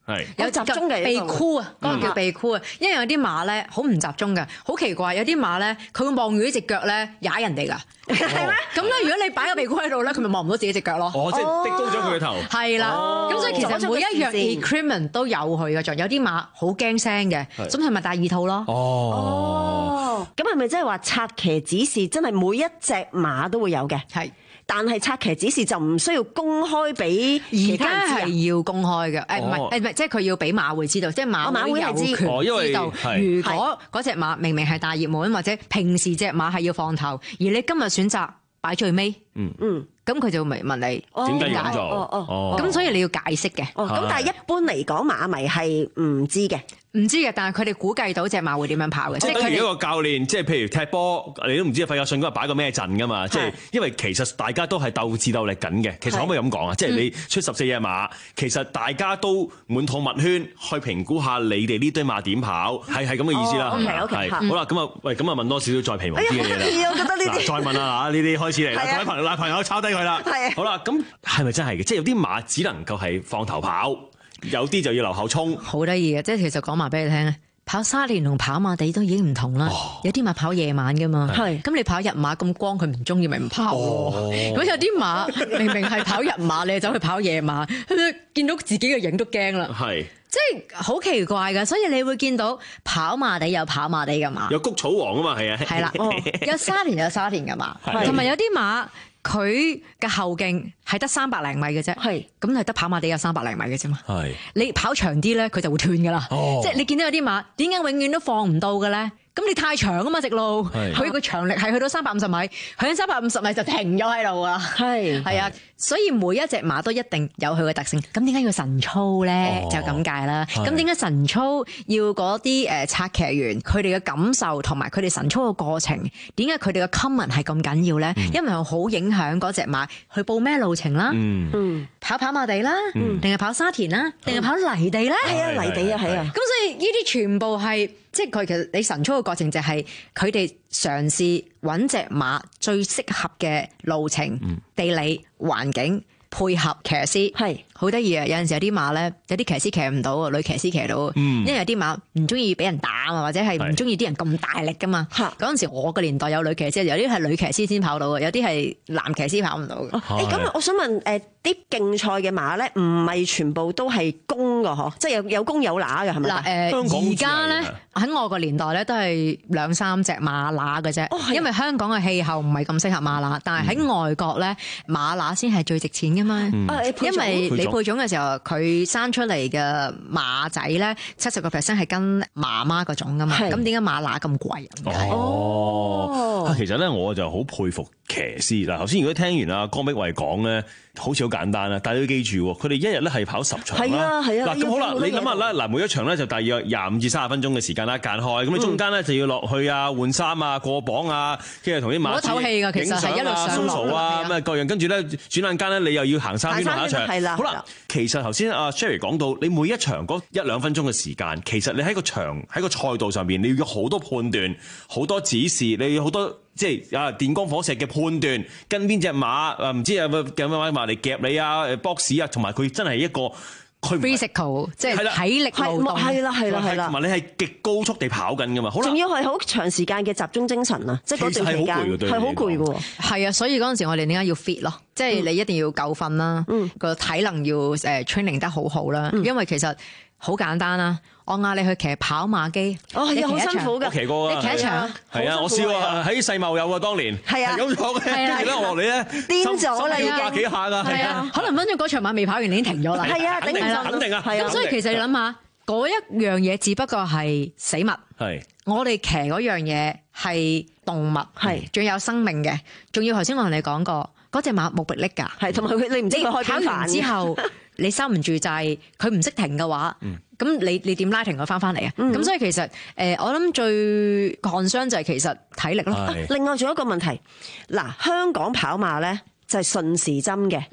係有集中嘅鼻箍啊，嗰個叫鼻箍啊，因為有啲馬咧好唔集中嘅，好奇怪，有啲馬咧佢會望住呢隻腳咧踩人哋㗎，係咩？咁咧如果你擺個鼻箍喺度咧，佢咪望唔到自己隻腳咯。 哦，即係滴高咗佢嘅頭。係啦，咁所以其實每一樣 equipment 都有佢嘅作用，有啲馬好驚聲嘅，咁係咪戴耳套咯？ 哦，咁係咪即係話策騎指示真係每一隻馬都會有嘅？ 係。 但係策騎指示就唔需要公開俾其他人知啊。 而家係要公開嘅，誒唔係誒唔係，即係佢要俾馬會知道，即係馬會有權知道。如果嗰隻馬明明係大熱門，或者平時隻馬係要放頭，而你今日選擇擺最尾， 嗯嗯， 咁佢就會問你點解要咁做？ 哦哦哦，咁所以你要解釋嘅。 哦，咁但係一般嚟講，馬迷係唔知嘅。 唔知嘅，但係佢哋估計到隻馬會點樣跑嘅。 即係等於一個教練，即係譬如踢波，你都唔知費格遜嗰日擺個咩陣噶嘛？即係因為其實大家都係鬥智鬥力緊嘅。其實可唔可以咁講啊？即係你出十四隻馬，其實大家都滿肚蜜圈去評估下你哋呢堆馬點跑，係係咁嘅意思啦。 係 OK， 好啦，咁啊，喂，咁啊問多少少再皮毛啲嘅嘢啦。 我覺得呢啲再問啦嚇，呢啲開始嚟啦，各位朋友，朋友抄低佢啦。好啦，咁係咪真係嘅？即係有啲馬只能夠係放頭跑，有啲就要留後衝。 好得意嘅，即係其實講埋俾你聽咧。跑沙田同跑馬地都已經唔同啦，哦、有啲馬跑夜晚噶嘛，咁你跑日馬咁光，佢唔中意咪唔跑咯。咁、哦、有啲馬明明係跑日馬，你走去跑夜馬，見到自己嘅影都驚啦。係，即係好奇怪噶，所以你會見到跑馬地有跑馬地噶馬， 有谷草王啊嘛，係啊， 係啦，有沙田有沙田噶馬，同埋有啲馬。佢嘅後勁係得三百零米嘅啫，係咁係得跑馬地有三百零米嘅啫嘛。係你跑長啲咧，佢就會斷噶啦。哦、即係你見到有啲馬點解永遠都放唔到嘅咧？咁你太長啊嘛，直路佢個長力係去到三百五十米，佢喺三百五十米就停咗喺度啦。係係啊，所以每一隻馬都一定有佢嘅特性。咁點解要晨操咧？哦、就咁解啦。咁點解晨操要嗰啲誒策騎員佢哋嘅感受同埋佢哋晨操嘅過程？點解佢哋嘅 comment 係咁緊要咧？嗯、因為好影響嗰隻馬去報咩路程啦。嗯嗯，跑跑馬地啦，定係、嗯、跑沙田啦，定係跑泥地咧？係啊，泥地啊，係啊。咁所以呢啲全部係。即係佢其實你晨操嘅過程就係佢哋嘗試揾隻馬最適合嘅路程、嗯、地理環境配合騎師，係好得意啊！有陣時有啲馬咧，有啲騎師騎唔到啊，女騎師騎到，嗯、因為有啲馬唔中意俾人打啊，或者係唔中意啲人咁大力噶嘛。嗰陣時我個年代有女騎師，有啲係女騎師先跑到嘅，有啲係男騎師跑唔到嘅。 誒咁，我想問誒啲競賽嘅馬咧，唔係全部都係公嘅嗬，即係有有公有乸嘅係咪？嗱誒，而家咧喺我個年代咧都係兩三隻馬乸嘅啫，哦、因為香港嘅氣候唔係咁適合馬乸，但係喺外國咧馬乸先係最值錢嘅嘛。嗯、因為你配種嘅時候，佢生出嚟嘅馬仔咧七十個 percent 係跟媽媽個種噶嘛，咁點解馬乸咁貴？ 哦，其實咧我就好佩服騎師嗱。頭先如果聽完阿江碧惠講咧，好似好簡單啦，但係你要記住，佢哋一日咧係跑十場啦。係啊係啊。嗱咁好啦，你諗下啦，嗱每一場咧就大約廿五至三十分鐘嘅時間啦，間開咁你中間咧就要落去啊換衫啊過磅啊，跟住同啲馬唞氣㗎，其實係一路上路啊咁啊各樣，跟住咧轉眼間咧你又要行三圈下一場。係啦。好啦，其實頭先阿 Sherry 講到，你每一場嗰一兩分鐘嘅時間，其實你喺個場喺個賽道上邊，你要有好多判斷，好多指示，你要好多。即係啊電光火石嘅判斷，跟邊隻馬啊唔知有冇有冇馬嚟夾你啊 box 啊，同埋佢真係一個佢 physical 即係體力勞動， 係啦係啦係啦， 同埋你係極高速地跑緊㗎嘛，仲要係好長時間嘅集中精神啊，即係嗰段時間係好攰㗎喎。 係啊，所以嗰陣時我哋點解要 fit 咯？即係你一定要夠瞓啦，個體能要誒 training 得好好啦，因為其實好簡單啦。我嗌你去騎跑馬機， 哦係啊，好辛苦㗎。 我騎過啊， 你騎一場， 係啊，我試過啊，喺世貿有啊，當年係啊，咁錯嘅，跟住咧我落嚟咧， 癲咗啦，要百幾下㗎，係啊， 可能分鐘嗰場馬未跑完，你已經停咗啦， 係啊， 肯定肯定啊， 咁所以其實你諗下，嗰一樣嘢只不過係死物，係我哋騎嗰樣嘢係動物，係仲有生命嘅，仲要頭先我同你講過，嗰隻馬冇迫力㗎， 係同埋佢你唔知佢開邊跑完之後。你收唔住掣，佢唔識停嘅話，咁、嗯、你你點拉停佢翻翻嚟啊？咁、嗯、所以其實誒、呃，我諗最抗傷就係其實體力咯。啊、 另外仲有一個問題，嗱，香港跑馬咧就係順時針嘅，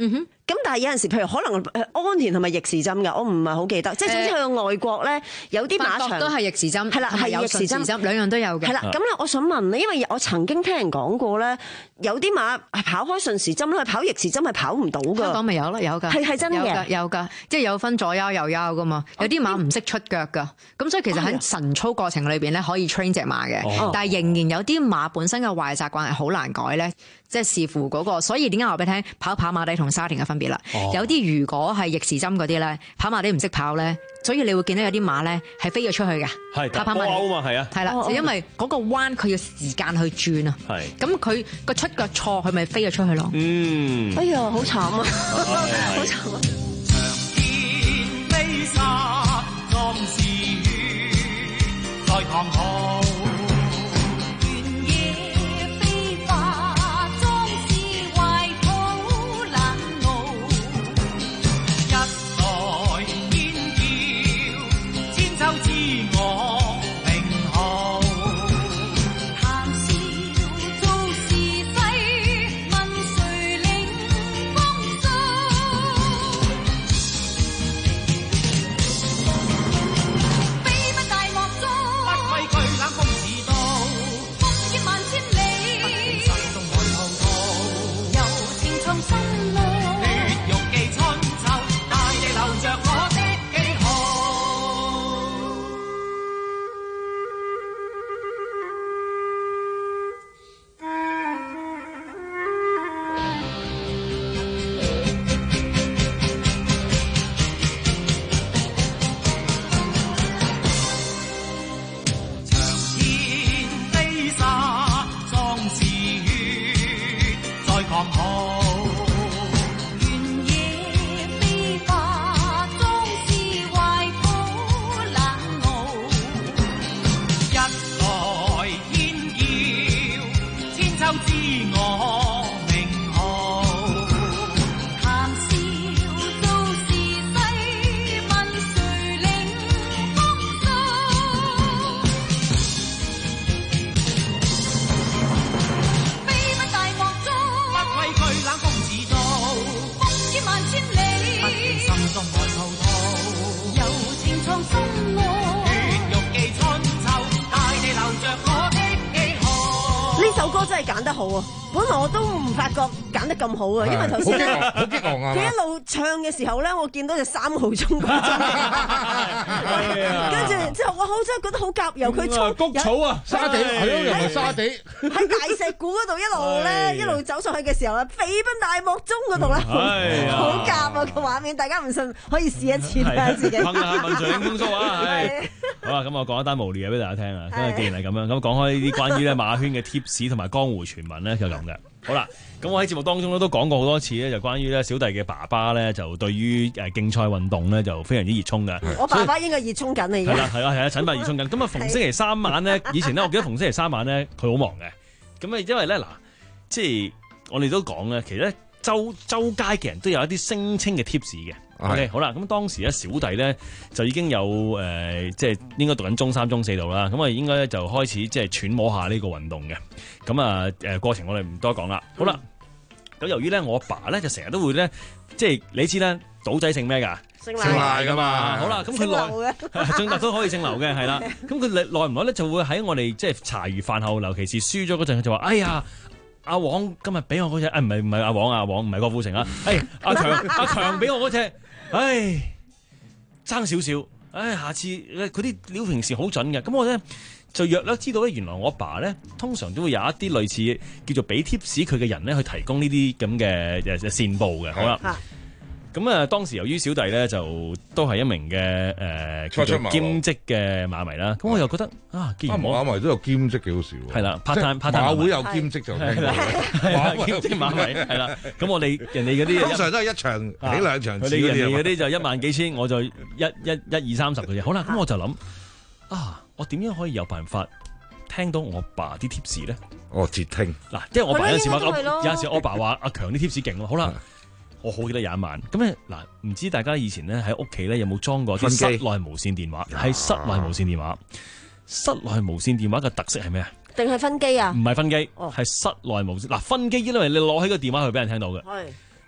咁但係有陣時，譬如可能安田係咪逆時針㗎？我唔係好記得。即係總之去到外國咧，有啲馬場都係逆時針， 係啦，係逆時針， 兩樣都有嘅。 係啦，咁咧，我想問咧，因為我曾經聽人講過咧，有啲馬係跑開順時針咧，跑逆時針係跑唔到㗎。 香港咪有咯，有㗎， 係係真嘅， 有㗎，即係有分左腰右腰㗎嘛。有啲馬唔識出腳㗎，咁所以其實喺晨操過程裏邊咧，可以 train 隻馬嘅， 哦、 但係仍然有啲馬本身嘅壞習慣係好難改咧。即係視乎嗰、那個，所以點解話俾你聽跑跑馬地同沙田嘅分別啦？哦、有啲如果係逆時針嗰啲咧，跑馬地唔識跑咧，所以你會見到有啲馬咧係飛咗出去嘅， 係跑跑馬地啊嘛，係啊， 係啦，就因為嗰個彎佢要時間去轉啊，係咁佢個出腳錯，佢咪飛咗出去咯。 嗯， 哎呀，好慘啊，好慘啊！ 長天飛沙，壯士血，在狂號。 揀得好啊！本來我都唔發覺揀得咁好啊，因為頭先咧， 好激昂啊！ 佢一路唱嘅時候咧，我見到隻三號中嗰陣，跟住之後我好真係覺得好夾，由佢衝谷草啊，沙地係咯，又係沙地喺大石鼓嗰度一路咧，一路走上去嘅時候啊，飛奔大漠中嗰度咧，好夾啊個畫面，大家唔信可以試一次睇下自己。 噴下文水風騷啊！係好啦，咁我講一單無聊嘢俾大家聽啊。因為既然係咁樣，咁講開呢啲關於咧馬圈嘅貼士同埋江湖傳聞咧，就咁嘅。好啦，咁我喺節目當中咧都講過好多次咧，就關於咧小弟嘅爸爸咧，就對於誒競賽運動咧就非常之熱衷嘅。 我爸爸應該熱衷緊嚟嘅。 係啦係啦係啦，陳伯熱衷緊。咁啊，逢星期三晚咧，以前咧，我記得逢星期三晚咧，佢好忙嘅。咁啊，因為咧嗱，即係我哋都講咧，其實咧周周街嘅人都有一啲聲稱嘅 tips 嘅。OK， 好啦，咁當時咧小弟咧就已經有誒、呃，即係應該讀緊中三、中四度啦。咁啊，應該咧就開始即係揣摩下呢個運動嘅。咁啊誒過程我哋唔多講啦。好啦，咁由於咧我阿爸咧就成日都會咧，即係你知咧賭仔姓咩㗎？ 姓賴㗎嘛。好啦，咁佢耐正特都可以姓劉嘅，係啦。咁佢耐唔耐咧就會喺我哋即係茶餘飯後，尤其是輸咗嗰陣，佢就話：哎呀！阿黃今日俾我嗰隻，誒唔係唔係阿黃阿黃唔係郭富城啊，誒阿強阿強俾我嗰隻，唉爭少少，唉下次佢啲料平時好準嘅，咁我咧就約略知道咧，原來我阿爸咧通常都會有一啲類似叫做俾貼士佢嘅人咧去提供呢啲咁嘅誒線報嘅，好啦。咁啊，當時由於小弟咧就都係一名嘅誒、呃、叫做兼職嘅馬迷啦，咁我又覺得啊，既然馬迷都有兼職幾好笑喎。 係啦 ，part time part time 馬會有兼職就聽過， 馬兼職馬迷係啦。咁我哋人哋嗰啲通常都係一場起兩場止嗰啲， 人哋嗰啲就一萬幾千，我就一一一二三十嘅啫。好啦，咁我就諗啊，我點樣可以有辦法聽到我爸啲貼士咧？ 哦，接聽嗱，因為我爸有陣時話，有陣時我爸話阿強啲貼士勁咯。好啦。我好記得有一晚，咁咧嗱，唔知大家以前咧喺屋企咧有冇裝過啲室內無線電話？係室內無線電話。室內無線電話嘅特色係咩啊？ 定係分機啊？ 唔係分機，係室內無線。嗱，分機因為你攞起個電話去俾人聽到嘅。係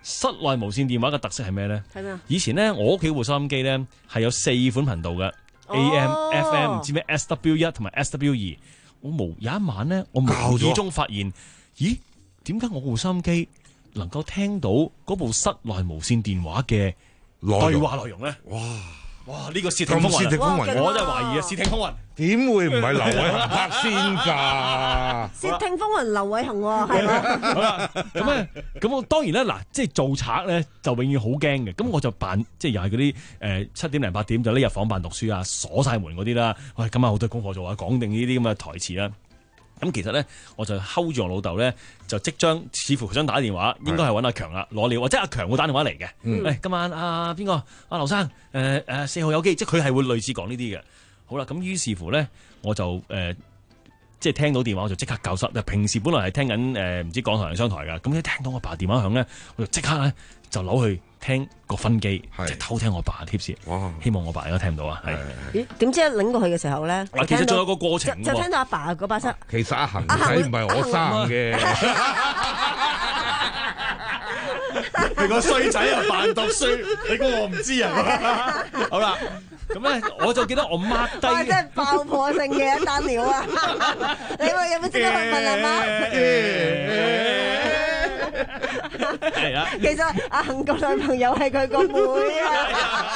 室內無線電話嘅特色係咩咧？ 係咩啊？ 以前咧，我屋企部收音機咧係有四款頻道嘅、哦、，A M、F M 唔知咩 S W 一同埋 S W 二。我無有一晚咧，我無意中發現，咦？點解我部收音機能夠聽到嗰部室內無線電話嘅對話內容咧？哇！哇！呢、這個竊聽風雲，我真係懷疑啊！竊聽風雲點會唔係劉偉恒拍先㗎？ 竊聽風雲劉偉恒喎，係嘛？ 好啦，咁咧，咁我當然咧，嗱，即係做賊咧，就永遠好驚嘅。咁我就扮，即係又係嗰啲誒七點零八點就匿入房扮讀書啊，鎖晒門嗰啲啦。喂，今晚好多功課做啊，講定呢啲咁嘅台詞啦。咁其實咧，我就 hold 住我老豆咧，就即將似乎想打電話，應該係揾阿強啦攞料，或者阿強會打電話嚟嘅。誒、嗯哎，今晚阿邊個？阿劉生，誒誒四號有機，即係佢係會類似講呢啲嘅。好啦，咁於是乎咧，我就誒、呃、即係聽到電話，我就即刻校室。平時本來係聽緊誒唔知港台定商台㗎，咁一聽到我爸電話響咧，我就即刻咧就扭去聽個分機，即係偷聽我爸嘅貼士。哇！希望我爸而家聽唔到啊。係。 咦？點知一擰過去嘅時候咧？ 其實仲有個過程。 就聽到阿爸嗰把聲。 其實阿恒仔唔係我生嘅。 你個衰仔啊，扮讀書，你估我唔知啊？好啦，咁咧我就記得我 mark 低。 哇！真係爆破性嘅一單料啊！你話有冇即刻去問阿媽？ 係啊， 其實阿恒個女朋友係佢個妹啊。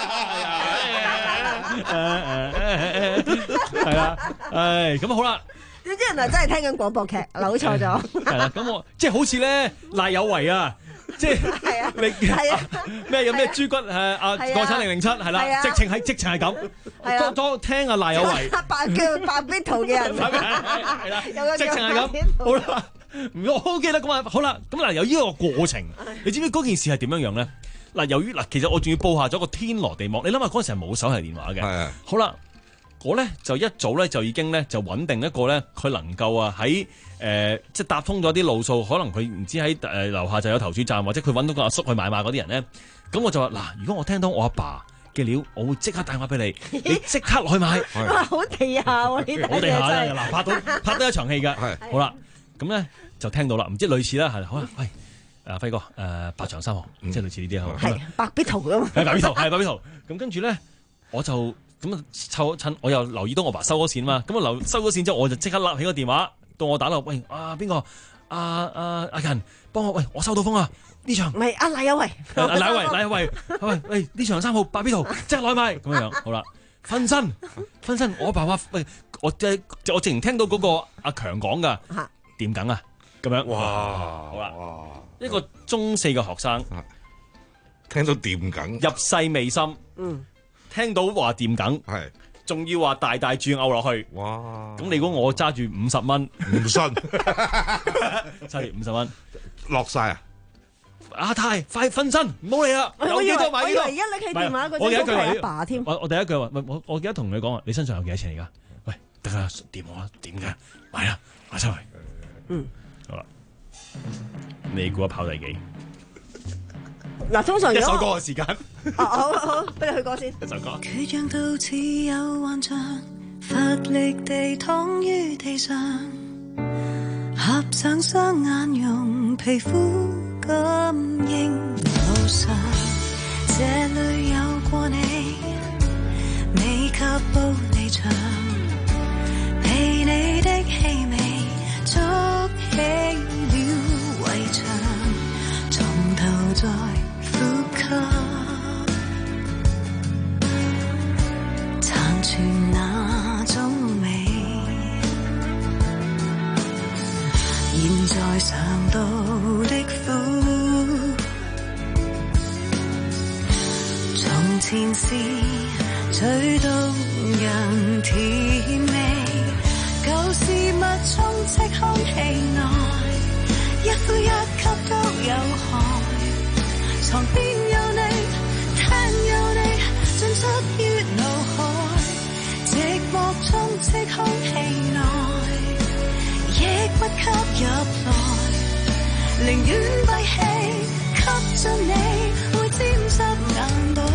係啊，唉，咁好啦。 點知原來真係聽緊廣播劇，扭錯咗。 係啦，咁我即係好似咧賴有為啊。即係你係啊咩有咩豬骨誒啊國產零零七係啦，直情係直情係咁，多多聽阿賴有為白叫白必圖嘅人係啦，直情係咁。好啦，我好記得咁啊，好啦，咁嗱由呢個過程，你知唔知嗰件事係點樣樣咧？嗱，由於嗱其實我仲要報下咗個天羅地網，你諗下嗰陣時係冇手提電話嘅，係好啦。我咧就一早咧就已經咧就穩定一個咧，佢能夠啊喺誒即係搭通咗啲路數，可能佢唔知喺誒樓下就有投注站，或者佢揾到個阿叔去買賣嗰啲人咧，咁我就話嗱，如果我聽到我阿爸嘅料，我會即刻打電話俾你，你即刻落去買。 哇！好地下喎呢啲， 好地下啦，嗱拍到拍得一場戲㗎，好啦，咁咧就聽到啦，唔知類似啦，係好啦，喂，阿輝哥誒八場三號，即係類似呢啲係係白必圖咁， 係白必圖，係白必圖，咁跟住咧我就。咁啊，湊趁我又留意到我爸收咗錢嘛，咁啊留收咗錢之後，我就即刻揦起個電話，到我打落，喂啊邊個？阿阿阿勤，幫我喂，我收到風啊！呢場唔係阿賴有為， 阿賴有為，賴有為，喂喂呢場三號白必圖即刻攞去賣咁樣樣，好啦，分身分身，我爸話喂，我即係我直情聽到嗰個阿強講噶，點緊啊？咁樣，哇，好啦，一個中四嘅學生聽到點緊， 入世未深，嗯。聽到話掂緊，係，仲要話大大注嘔落去，哇！咁你估我揸住五十蚊， 唔信， 揸住五十蚊落晒啊！ 阿太，快分身，唔好理啦，有幾多買幾多。 我而家拎起電話嗰陣都係阿爸添。 我我第一句話，我我記得同你講啊，你身上有幾多錢而家？喂，得啦，掂我啦，掂嘅，買啦，買出去。嗯，好啦，你估一跑第幾？ 嗱，通常一首歌嘅時間。 哦，好好，俾你去歌先。 一首歌。 缺氧到似有幻象，乏力地躺於地上，合上雙眼用皮膚感應路上，這裏有過你，未及步離場，被你的氣味築起了圍牆，從頭再呼吸，殘存那種美。現在嘗到的苦，從前是最動人甜味，舊事物充斥空氣內，一呼一吸都有害。床邊有你，廳有你，進出於腦海，寂寞充斥空氣內，亦不吸入來，寧願閉氣吸進你，會沾濕眼袋。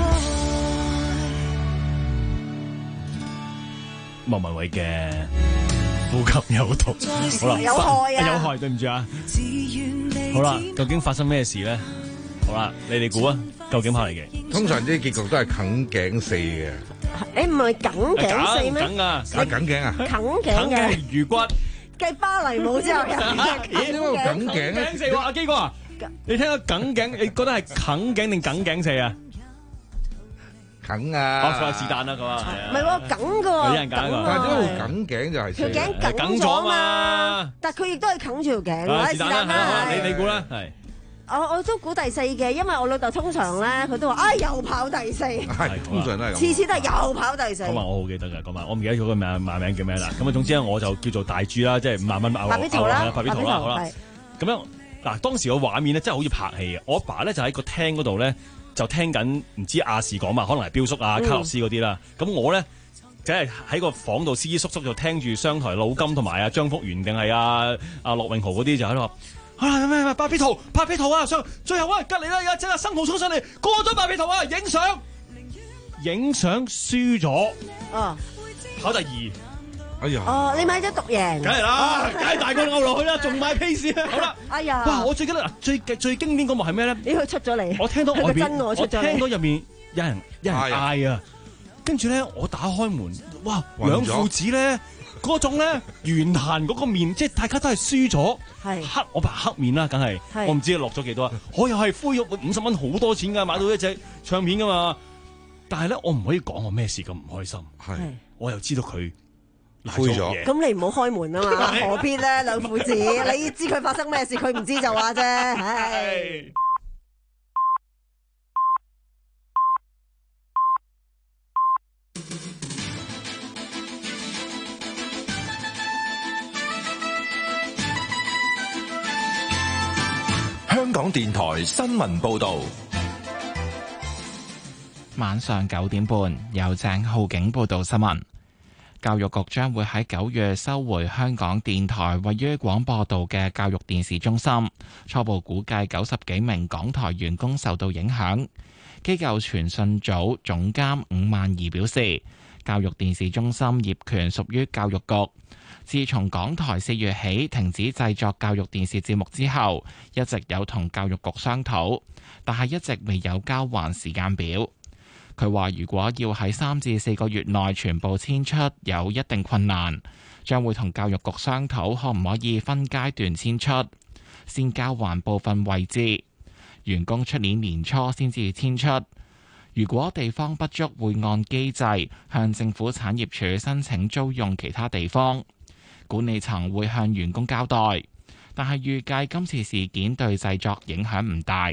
莫文蔚嘅呼吸有毒，好啦， 有害啊， 有害，對唔住啊。好啦，究竟發生咩事咧？ 好啦，你哋估啊，究竟拍嚟嘅？ 通常啲結局都係啃頸四嘅。 誒唔係梗頸四咩？ 梗啊， 啊梗頸啊， 啃頸嘅魚骨。 繼芭蕾舞之後嘅點解會梗頸咧？ 梗四喎，阿基哥啊，你聽到梗頸，你覺得係啃頸定梗頸四啊？ 梗啊！ 哦，佢話是但啦，佢話唔係喎，梗嘅喎， 有人揀㗎， 但係點解會梗頸就係條頸梗咗嘛？但係佢亦都係啃住條頸， 是但啦，你你估啦，係。 我我都估第四嘅，因為我老豆通常咧，佢都話：啊又跑第四， 係通常都係咁， 次次都係又跑第四。 嗰晚我好記得㗎，嗰晚我唔記得咗個名馬名叫咩啦。咁啊，總之咧我就叫做大豬啦，即係五萬蚊牛白邊圖啦， 白邊圖啦，好啦。咁樣嗱，當時個畫面咧真係好似拍戲嘅。我阿爸咧就喺個廳嗰度咧就聽緊唔知亞視講嘛，可能係彪叔啊、卡洛斯嗰啲啦。咁我咧就係喺個房度斯斯縮縮就聽住商台老金同埋阿張福元定係阿阿羅永豪嗰啲就喺度。啊咩咩白皮圖白皮圖啊上最後啊隔離啦有隻阿生蠔衝上嚟過咗白皮圖啊影相影相輸咗哦跑第二哎呀哦你買咗獨贏梗係啦梗係大個牛落去啦仲買 pace 啊好啦哎呀哇我最記得最最經典嗰幕係咩咧？ 你佢出咗嚟我聽到外邊我聽到入面有人有人嗌啊跟住咧我打開門哇兩父子咧嗰種咧圓彈嗰個面，即係大家都係輸咗，黑我白黑面啦，梗係我唔知落咗幾多，我又係灰咗五十蚊好多錢㗎，買到一隻唱片㗎嘛。但係咧，我唔可以講我咩事咁唔開心，係我又知道佢灰咗。 咁你唔好開門啊嘛，何必咧兩父子？你知佢發生咩事，佢唔知就話啫，唉。 香港電台新聞報道， 晚上九點半由鄭浩景報道新聞。教育局將會喺九月收回香港電台位於廣播道嘅教育電視中心，初步估計九十幾名港台員工受到影響。機構傳訊組總監伍萬儀表示，教育電視中心業權屬於教育局。自從港台四月起停止製作教育電視節目之後，一直有同教育局商討，但係一直未有交還時間表。佢話如果要喺三至四個月內全部遷出，有一定困難，將會同教育局商討可唔可以分階段遷出，先交還部分位置，員工出年年初先至遷出。如果地方不足，會按機制向政府產業署申請租用其他地方。管理層會向員工交代，但係預計今次事件對製作影響唔大。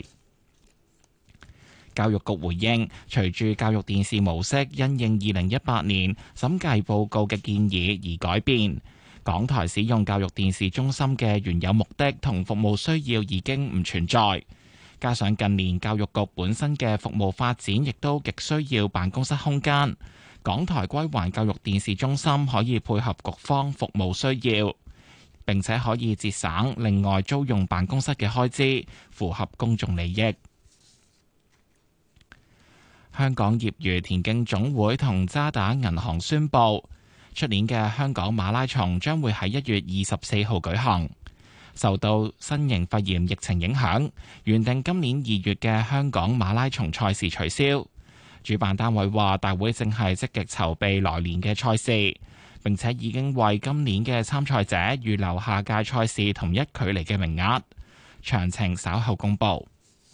教育局回應，隨住教育電視模式因應二零一八年審計報告嘅建議而改變，港台使用教育電視中心嘅原有目的同服務需要已經唔存在。加上近年教育局本身嘅服務發展亦都極需要辦公室空間。港台歸還教育電視中心可以配合局方服務需要，並且可以節省另外租用辦公室嘅開支，符合公眾利益。香港業餘田徑總會同渣打銀行宣布，出年嘅香港馬拉松將會喺一月二十四號舉行。受到新型肺炎疫情影響，原定今年二月嘅香港馬拉松賽事取消。主辦單位話，大會正係積極籌備來年嘅賽事，並且已經為今年嘅參賽者預留下屆賽事同一距離嘅名額，詳情稍後公佈。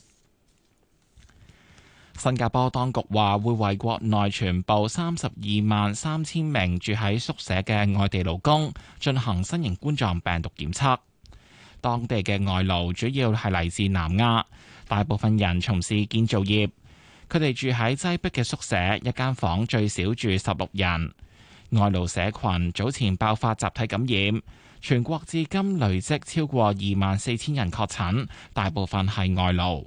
新加坡當局話會為國內全部三十二萬三千名住喺宿舍嘅外地勞工進行新型冠狀病毒檢測。當地嘅外勞主要係嚟自南亞，大部分人從事建造業。佢哋住喺擠迫嘅宿舍，一間房最少住十六人。外勞社群早前爆發集體感染，全國至今累積超過二萬四千人確診，大部分係外勞。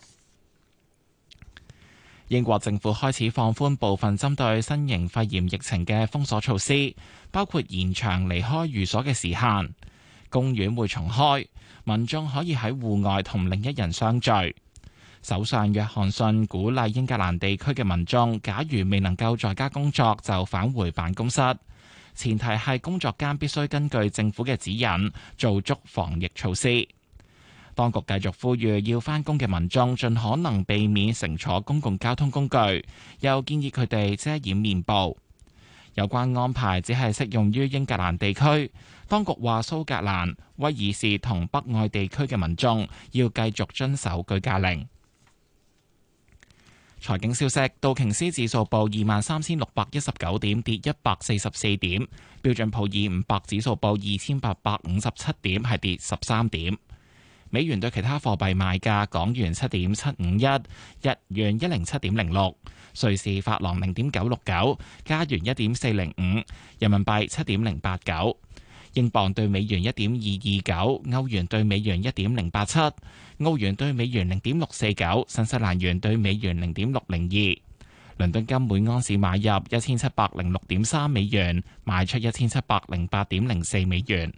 英國政府開始放寬部分針對新型肺炎疫情嘅封鎖措施，包括延長離開寓所嘅時限。公園會重開，民眾可以喺戶外同另一人相聚。首相約翰遜鼓勵英格蘭地區嘅民眾，假如未能夠在家工作，就返回辦公室，前提係工作間必須根據政府嘅指引做足防疫措施。 當局繼續呼籲要返工嘅民眾盡可能避免乘坐公共交通工具，又建議佢哋遮掩面部。有關安排只係適用於英格蘭地區。當局話蘇格蘭、威爾士同北愛地區嘅民眾要繼續遵守居家令。財經消息，道瓊斯指數報二萬三千六百一十九點，跌一百四十四點；標準普爾五百指數報二千八百五十七點，係跌十三點。美元對其他貨幣賣價：港元七點七五一，日元一零七點零六，瑞士法郎零點九六九，加元一點四零五，人民幣七點零八九。英鎊對美元一點二二九，歐元對美元一點零八七，澳元對美元零點六四九，新西蘭元對美元零點六零二。倫敦金每盎司買入一千七百零六點三美元，賣出一千七百零八點零四美元。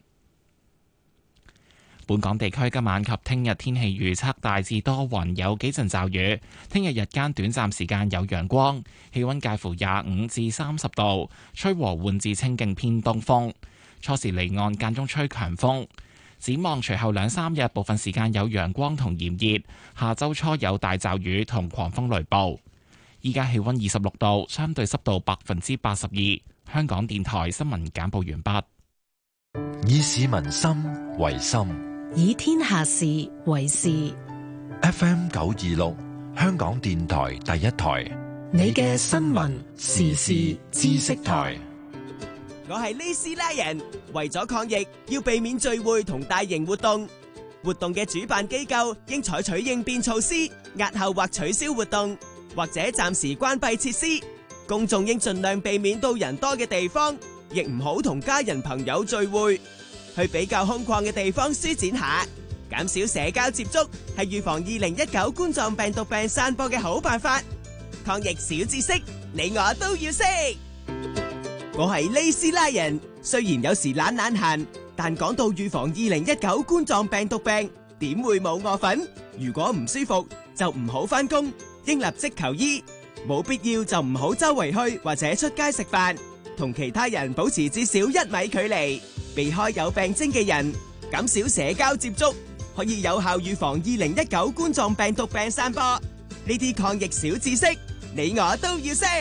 本港地區今晚及聽日天氣預測大致多雲，有幾陣驟雨。聽日日間短暫時間有陽光，氣溫介乎廿五至三十度，吹和緩至清勁偏東風。初時離岸間中吹強風，展望隨後兩三日部分時間有陽光同炎熱，下周初有大驟雨同狂風雷暴。依家氣溫二十六度，相對濕度百分之八十二。香港電台新聞簡報完畢。 以市民心為心， 以天下事為事。 F M 九二六，香港電台第一台， 你嘅新聞時事知識台。 我係呢斯拉人，為咗抗疫，要避免聚會同大型活動。活動嘅主辦機構應採取應變措施，押後或取消活動，或者暫時關閉設施。公眾應盡量避免到人多嘅地方，亦唔好同家人朋友聚會。去比較空曠嘅地方舒展下，減少社交接觸，係預防二零一九冠狀病毒病散播嘅好辦法。抗疫小知識，你我都要識。我係呢斯拉人，雖然有時懶懶閒，但講到預防二零一九冠狀病毒病，點會冇我份？如果唔舒服，就唔好返工，應立即求醫。冇必要就唔好周圍去或者出街食飯，同其他人保持至少一米距離，避開有病徵嘅人，減少社交接觸，可以有效預防二零一九冠狀病毒病散播。呢啲抗疫小知識，你我都要識。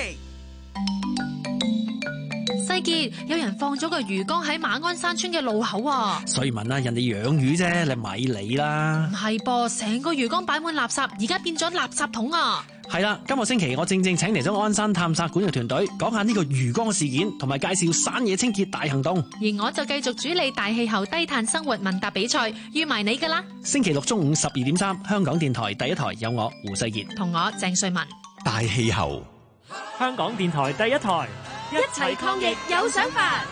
世傑，有人放咗個魚缸喺馬鞍山村嘅路口啊！ 瑞文啊，人哋養魚啫，你咪理啦。 唔係噃，成個魚缸擺滿垃圾，而家變咗垃圾桶啊！ 係啦，今個星期我正正請嚟咗鞍山探索館嘅團隊，講下呢個魚缸事件，同埋介紹山野清潔大行動。 而我就繼續主理大氣候低碳生活問答比賽，預埋你噶啦！ 星期六中午十二點三，香港電台第一台有我胡世傑同我鄭瑞文。 大氣候， 香港電台第一台。 一齊抗疫有想法，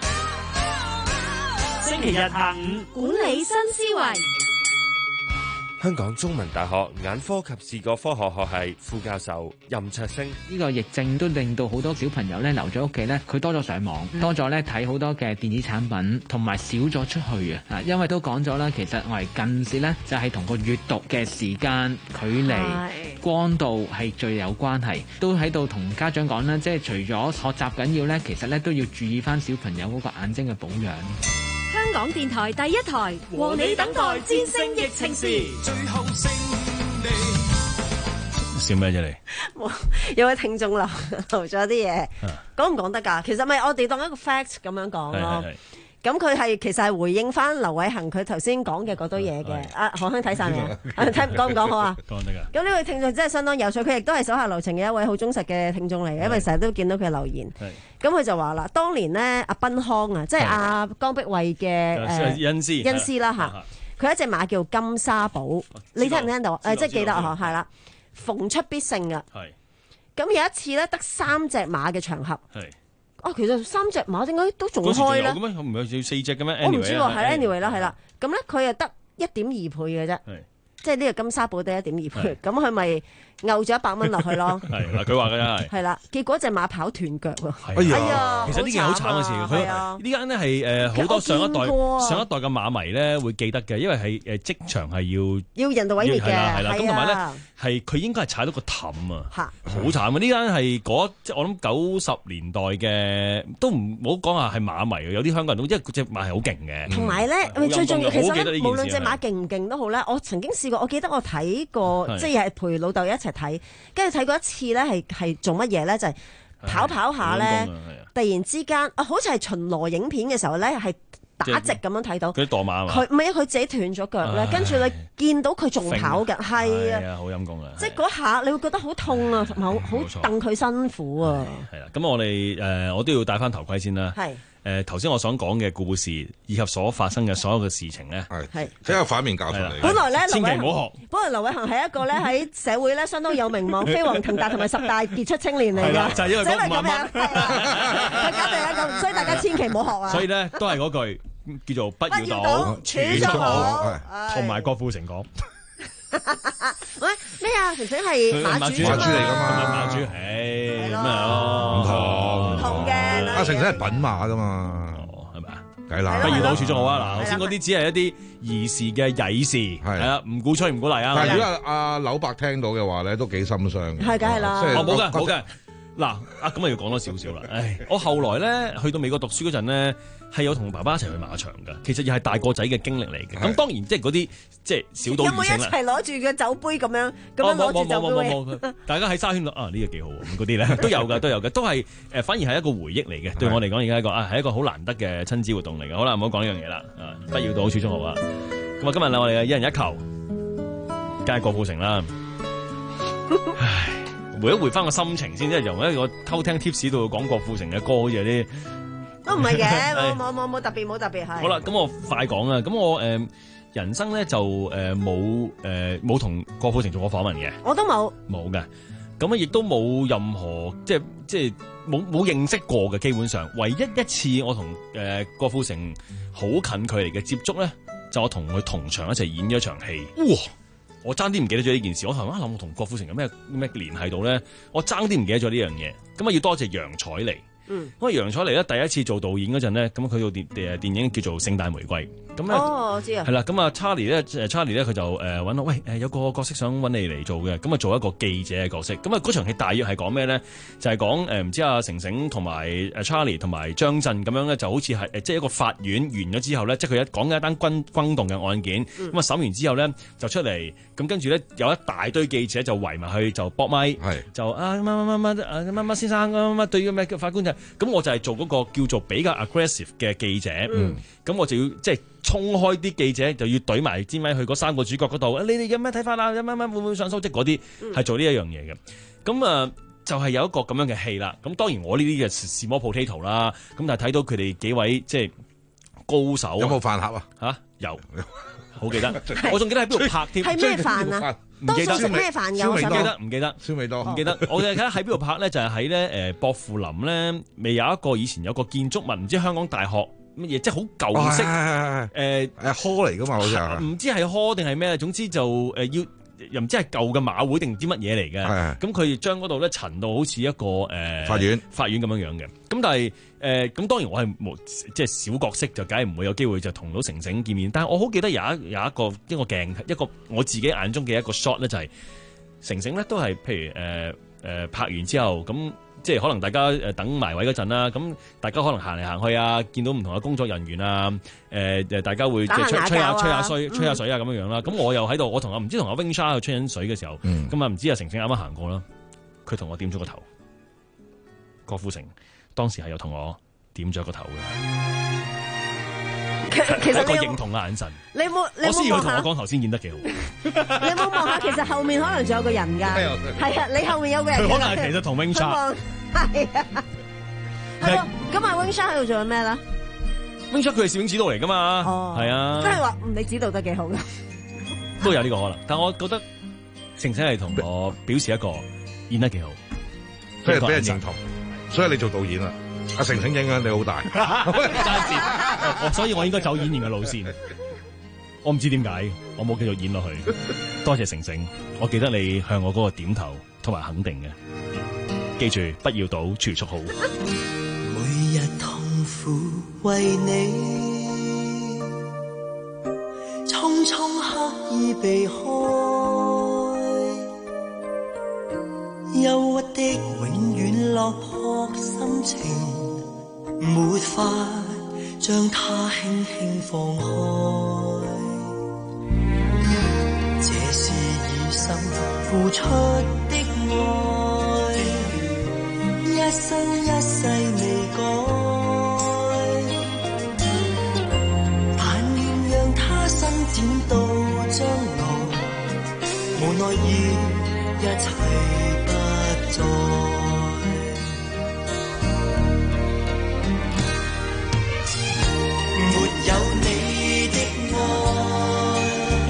星期日下午管理新思維。 香港中文大學眼科及視覺科學學系副教授任卓星。 呢個疫症都令到好多小朋友咧留咗屋企咧，佢多咗上網，多咗咧睇好多嘅電子產品，同埋少咗出去啊！因為都講咗啦，其實我哋近視咧就係同個閱讀嘅時間、距離、光度係最有關係。都喺度同家長講啦，即係除咗學習緊要咧，其實咧都要注意翻小朋友嗰個眼睛嘅保養。 香港電台第一台，和你等待戰勝疫情時。最後勝利。 笑咩啫你？ 有位聽眾留留咗啲嘢，講唔講得㗎？其實咪我哋當一個 fact 咁樣講咯。咁佢係其實係回應翻劉偉恒佢頭先講嘅嗰堆嘢嘅。啊，何香睇晒未啊？睇講唔講好啊？ 講得㗎。 咁呢位聽眾真係相當有趣，佢亦都係手下留情嘅一位好忠實嘅聽眾嚟嘅，因為成日都見到佢留言。咁佢就話啦，當年咧阿賓康啊，即係阿江碧惠嘅誒恩師恩師啦嚇，佢有一隻馬叫金沙寶，你聽唔聽到？誒，即係記得嗬，係啦，逢出必勝㗎。係。咁有一次咧，得三隻馬嘅場合。係。啊，其實三隻馬點解都仲開咧？咁唔係要四隻嘅咩？ 我唔知喎，係 anyway 啦，係啦。咁咧佢又得一點二倍嘅啫，即係呢個金沙寶得一點二倍。咁佢咪摳咗一百蚊落去咯。 係嗱，佢話嘅真係。 係啦，結果隻馬跑斷腳喎。 哎呀，其實呢件好慘嘅事。佢呢間咧係誒好多上一代上一代嘅馬迷咧會記得嘅，因為係誒職場係要要人道毀滅嘅。 係啦係啦，咁同埋咧係佢應該係踩到個氹啊，好慘啊！呢間係嗰即係我諗九十年代嘅，都唔好講話係馬迷，有啲香港人都因為隻馬係好勁嘅。 同埋咧，最重要其實咧，無論隻馬勁唔勁都好咧，我曾經試過，我記得我睇過，即係陪老豆一齊睇，跟住睇過一次咧，係係做乜嘢咧？就係跑跑下咧，突然之間啊，好似係巡邏影片嘅時候咧，係打直咁樣睇到。 佢啲墮馬嘛？ 佢唔係啊，佢自己斷咗腳咧，跟住你見到佢仲跑嘅，係啊， 好陰功啊！ 即係嗰下你會覺得好痛啊，同埋好好戥佢辛苦啊。 係啦，咁我哋誒我都要戴翻頭盔先啦。係。誒頭先我想講嘅故事，以及所發生嘅所有嘅事情咧， 係係即係反面教材嚟。 本來咧， 千祈唔好學。 本來劉偉恒係一個咧喺社會咧相當有名望、飛黃騰達同埋十大傑出青年嚟㗎， 就係因為咁樣，佢搞定一個，所以大家千祈唔好學啊。 所以咧，都係嗰句叫做不要賭，處足好，同埋郭富城講。 喂，咩啊？成成係馬主馬主嚟㗎嘛？ 馬主，唉，咁啊咯， 唔同唔同嘅。 阿成成係品馬㗎嘛？ 哦，係咪啊？ 梗係啦， 不要賭，處足好啊！嗱，頭先嗰啲只係一啲兒時嘅曳事，係啊，唔鼓吹唔鼓勵啊。 但係如果阿柳伯聽到嘅話咧，都幾心傷嘅。 係，梗係啦。 哦，冇嘅，冇嘅。嗱，啊，咁啊要講多少少啦。唉，我後來咧去到美國讀書嗰陣咧，係有同爸爸一齊去馬場㗎。其實又係大個仔嘅經歷嚟嘅。咁當然即係嗰啲即係小賭怡情啦。有冇一齊攞住個酒杯咁樣咁樣攞住酒杯？ 冇冇冇冇，大家喺沙圈度啊，呢個幾好喎。咁嗰啲咧都有㗎，都有嘅，都係誒，反而係一個回憶嚟嘅。對我嚟講，而家一個啊係一個好難得嘅親子活動嚟嘅。好啦，唔好講呢樣嘢啦。啊，不要賭，處足好啊。咁啊，今日我哋嘅一人一球，梗係郭富城啦。唉。回一回翻個心情先，即係由一個偷聽 tips 到講郭富城嘅歌，好似有啲都唔係嘅，冇冇冇冇特別冇特別係。 好啦，咁我快講啦。咁我誒、呃、人生咧就誒冇誒冇同郭富城做過訪問嘅， 我都冇冇嘅。咁啊，亦都冇任何即係即係冇冇認識過嘅。基本上，唯一一次我同誒、呃、郭富城好近距離嘅接觸咧，就我同佢同場一齊演咗一場戲。哇！我爭啲唔記得咗呢件事，我頭先諗我同郭富城有咩咩聯繫到咧？我爭啲唔記得咗呢樣嘢，咁啊要多謝楊采妮。嗯，因為楊采妮咧第一次做導演嗰陣咧，咁佢做電誒電影叫做《聖誕玫瑰》。咁咧， 哦，我知啊。 係啦，咁啊，Charlie 咧，誒 Charlie 咧，佢就誒揾我，喂，誒有個角色想揾你嚟做嘅，咁啊做一個記者嘅角色。咁啊嗰場戲大約係講咩咧？就係講誒唔知阿成成同埋誒 Charlie 同埋張震咁樣咧，就好似係誒即係一個法院完咗之後咧，即係佢一講緊一單轟轟動嘅案件，咁啊審完之後咧就出嚟，咁跟住咧有一大堆記者就圍埋去就搏咪，就啊乜乜乜乜啊乜乜先生乜乜對於咩法官就，咁我就係做嗰個叫做比較 aggressive 嘅記者，咁、嗯、我就要即係衝開啲記者，就要懟埋支咪去嗰三個主角嗰度，你哋有咩睇法啊？有乜乜會唔會上訴？即係嗰啲係做呢一樣嘢嘅。咁啊就係、是、有一個咁樣嘅戲啦。咁當然我呢啲嘅 small potato 啦。咁但係睇到佢哋幾位即係高手， 有冇飯盒啊？ 嚇有，好記得。我仲記得喺邊度拍添？ 係咩飯啊？ 唔記得食咩飯㗎？ 唔記得，唔記得。 燒味多， 唔記得。我哋睇下喺邊度拍咧，就係喺咧誒薄扶林咧，未有一個以前有個建築物，唔知香港大學乜嘢，即係好舊式誒誒科嚟㗎嘛，好似係。 唔知係科定係咩？總之就誒要又唔知係舊嘅馬會定唔知乜嘢嚟嘅。咁佢將嗰度咧陳到好似一個誒法院法院咁樣樣嘅。咁但係誒咁當然我係冇即係小角色，就梗係唔會有機會就同到成成見面。但係我好記得有一有一個一個鏡一個我自己眼中嘅一個 shot 咧，就係成成咧都係譬如誒誒、呃呃、拍完之後咁，即係可能大家誒等埋位嗰陣啦，咁大家可能行嚟行去啊，見到唔同嘅工作人員啊，誒、呃、誒大家會即係吹吹下吹下水吹下水啊咁樣樣啦。咁、嗯、我又喺度，我同阿唔知同阿 Wing Sha 去吹緊水嘅時候，咁啊唔知阿成成啱啱行過啦，佢同我點咗個頭，郭富城。當時係有同我點咗個頭嘅， 其實一個認同嘅眼神。 你有冇？ 我先要佢同我講頭先演得幾好。 你有冇望下？其實後面可能仲有個人㗎。係啊，你後面有個人。 佢可能係其實同 Wing Sha。 係啊。係咯。咁啊 Wing Sha 喺度做緊咩咧 ？Wing Sha 佢係攝影指導嚟㗎嘛。 哦。 係啊。 即係話你指導得幾好㗎。 都有呢個可能，但係我覺得成成係同我表示一個演得幾好， 即係俾人認同。所以你做導演啦，阿成成影響你好大， 爭事，所以我應該走演員嘅路線。 我唔知點解，我冇繼續演落去。多謝成成，我記得你向我嗰個點頭同埋肯定嘅。記住，不要賭，儲蓄好。 每日痛苦為你，匆匆刻意避開，憂鬱的永遠落魄心情，沒法將它輕輕放開。這是以心付出的愛，一生一世未改，但願讓它伸展到將來，無奈已一切不再。沒有你的愛，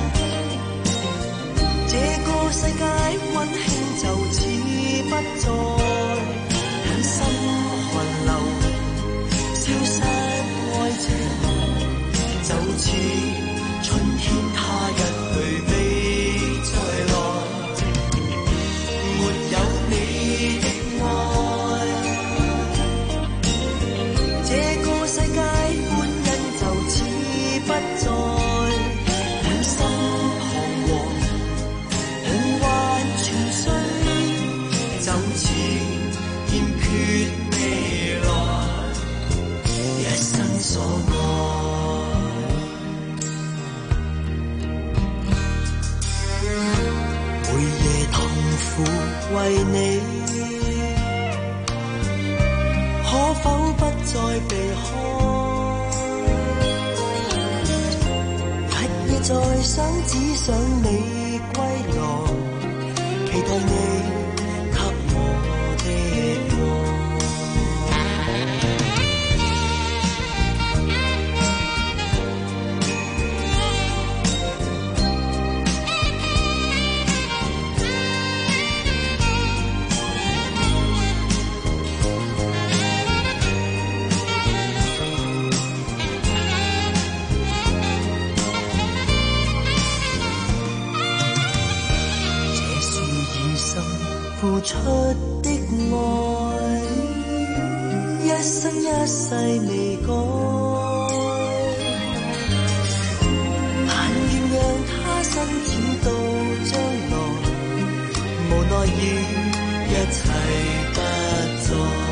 這個世界溫馨就此不再，滿心寒流，消失愛情，就似春天它一去未再來。沒有你的愛，這個世界歡欣就此不再，滿心彷徨，夢幻全碎，就似欠缺未來，一生所愛。每夜痛苦為你，可否不再避開？日夜在想，只想你歸來，期待你給我的愛。付出的愛，一生一世未改，但願讓它伸展到將來，無奈已一切不再。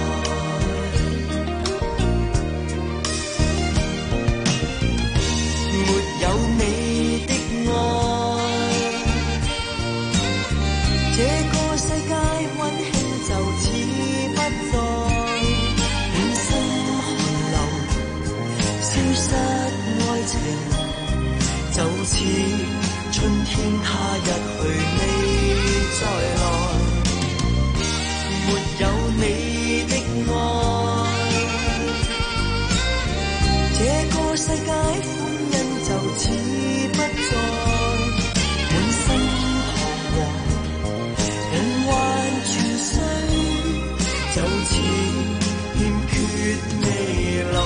沒有你的愛，這個世界溫馨就此不再，滿心寒流，消失愛情，就似春天它一去未再來。沒有你的愛，這個世界歡欣就此不再，滿心彷徨，夢幻全碎，就似欠缺未來。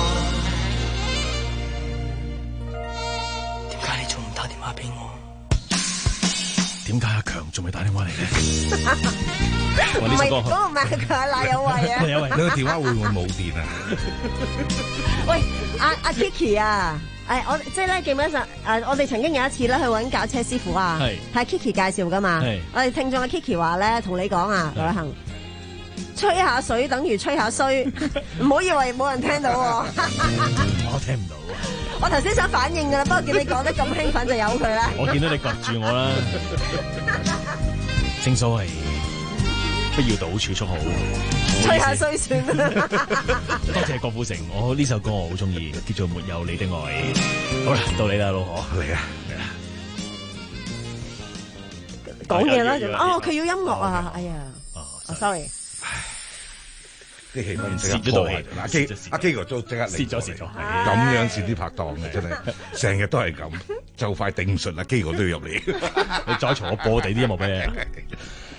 點解你仲唔打電話俾我？ 點解阿強仲未打電話嚟咧？ 唔係嗰個唔係佢，賴有為啊！ 有為，你個電話會唔會冇電啊？ 喂，阿阿 Kiki 啊！誒，我即係咧，記唔記得誒？我哋曾經有一次咧去揾教車師傅啊，係 Kiki 介紹噶嘛。我哋聽眾嘅 Kiki 話咧，同你講啊，劉偉恒，吹下水等於吹下衰，唔好以為冇人聽到喎。 我聽唔到啊！ 我頭先想反應噶啦，不過見你講得咁興奮，就由佢啦。 我見到你掘住我啦。正所謂不要賭，儲蓄好。 吹下衰算啦。 多謝郭富城，我呢首歌我好中意，叫做《沒有你的愛》。好啦，到你啦，老婆，嚟啊嚟啊！ 講嘢啦，哦，佢要音樂啊，哎呀，哦，sorry。 啲氣氛即刻破壞，阿基阿基哥都即刻蝕咗蝕咗， 咁樣蝕啲拍檔嘅真係，成日都係咁，就快頂唔順啦，基哥都要入嚟。 你再嘈我播地啲音樂俾你。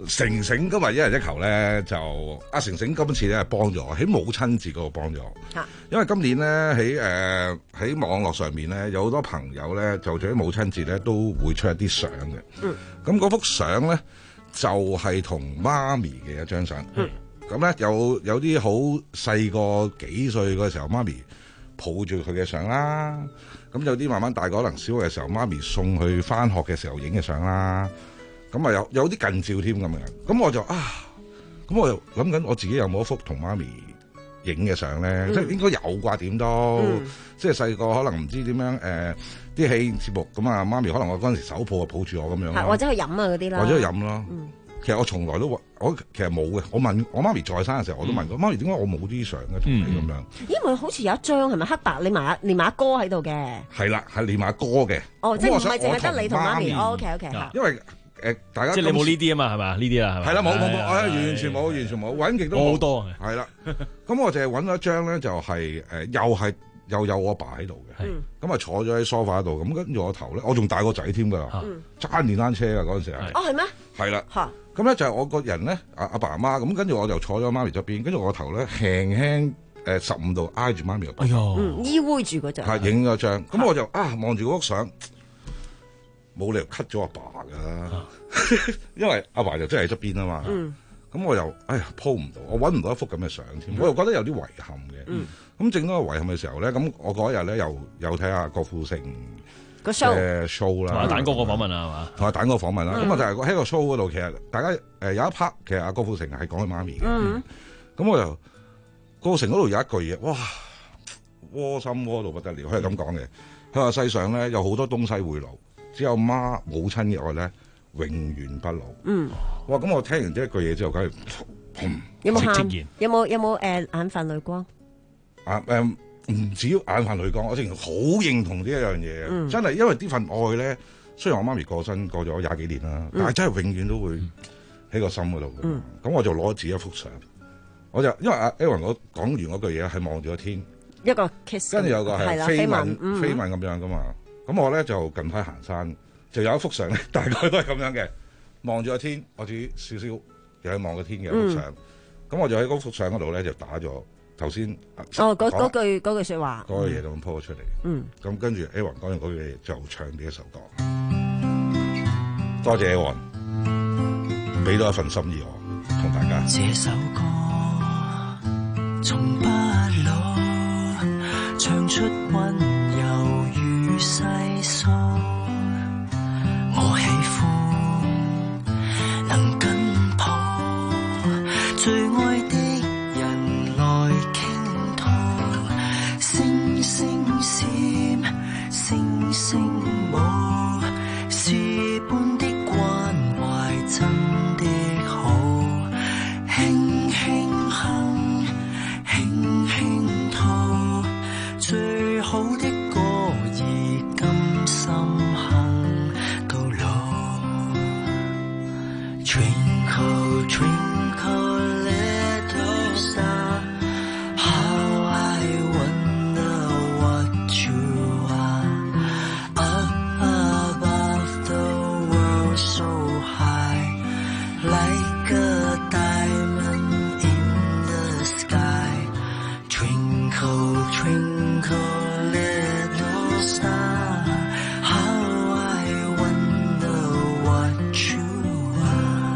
成成今日一人一球咧，就阿成成今次咧係幫咗我喺母親節嗰度幫咗我， 啊因為今年咧喺誒喺網絡上面咧有好多朋友咧就喺母親節咧都會出一啲相嘅， 嗯， 咁嗰幅相咧就係同媽咪嘅一張相，嗯，咁咧有有啲好細個幾歲嗰時候媽咪抱住佢嘅相啦，咁有啲慢慢大個可能小嘅時候媽咪送去翻學嘅時候影嘅相啦。咁啊有有啲近照添咁樣，咁我就啊，咁我又諗緊我自己有冇一幅同媽咪影嘅相咧，嗯、即係應該有啩點都，嗯、即係細個可能唔知點樣誒啲戲節目咁啊，媽咪可能我嗰陣時手抱啊抱住我咁樣， 或者去飲啊嗰啲啦， 或者去飲咯。嗯、其實我從來都我其實冇嘅，我問我媽咪在生嘅時候我都問過、嗯、媽咪點解我冇啲相嘅同你咁樣？ 因為好似有一張係咪黑白？你埋阿連埋阿哥喺度嘅。係啦，係連埋阿哥嘅。 哦，即係唔係淨係得你同媽咪？哦 OK OK 嚇。 因為誒，大家即係你冇呢啲啊嘛，係嘛？呢啲啦，係嘛？ 係啦，冇冇冇，我完全冇，完全冇，揾極都冇好多。 係啦，咁我淨係揾咗一張咧，就係誒，又係又有我阿爸喺度嘅。咁啊，坐咗喺梳化度，咁跟住我頭咧，我仲大個仔添㗎啦，揸電單車㗎嗰陣時係。 哦，係咩？ 係啦。嚇！咁咧就係我個人咧，阿阿爸阿媽咁，跟住我就坐咗媽咪側邊，跟住我個頭咧輕輕誒十五度挨住媽咪。 哎呦！ 嗯，依偎住嗰陣。 係影咗張，咁我就啊望住嗰幅相。冇理由 cut 咗阿爸噶，啊、因為阿爸就真係喺側邊啊嘛。咁、嗯、我又哎呀鋪唔到，我揾唔到一幅咁嘅相添，嗯、我又覺得有啲遺憾嘅。咁、嗯、正當個遺憾嘅時候咧，咁我嗰日咧又又睇下郭富城個 show 嘅 show 啦， 同阿蛋哥個訪問啊，係嘛？ 同阿蛋哥訪問啦。咁啊、嗯、就係喺個 show 嗰度，其實大家誒、呃、有一 part 其實阿郭富城係講佢媽咪嘅。咁、嗯嗯、我又郭富城嗰度有一句嘢，哇窩心窩到不得了，佢係咁講嘅。佢話世上咧有好多東西會老。只有媽母親嘅愛咧，永遠不老。嗯，哇！咁我聽完呢一句嘢之後，梗係有冇喊？有冇有冇誒眼泛淚光？ 啊誒，唔、呃、止眼泛淚光，我淨係好認同呢一樣嘢。嗯、真係因為呢份愛咧，雖然我媽咪過身過咗廿幾年啦，嗯、但係真係永遠都會喺個心嗰度。咁、嗯、我就攞自己一幅相，我就因為阿 Aaron 我講完嗰句嘢係望住個天， 一個 kiss， 跟住有個係飛吻、 嗯、 飛吻咁樣噶嘛。咁我咧就近排行山，就有一幅相咧，大概都係咁樣嘅，望住個天，我自己少少又係望個天嘅一幅相。咁、嗯、我就喺嗰幅相嗰度咧就打咗頭先哦嗰嗰句嗰句説話， 嗰個嘢就咁 po 咗出嚟。嗯，咁跟住 Aaron 講完嗰句嘢就唱呢一首歌。多謝 Aaron 俾多一份心意我同大家。 這首歌從不老，唱出溫柔與細數，我喜歡能跟抱最愛的人來傾吐，星星閃，星星舞，是般的關懷真的好，輕輕哼，輕輕吐，最好的歌兒甘心哼到老。Twinkle twinkle little star, how I wonder what you are. Up above the world so high, like a diamond in the sky. Twinkle twinkle little star, how I wonder what you are.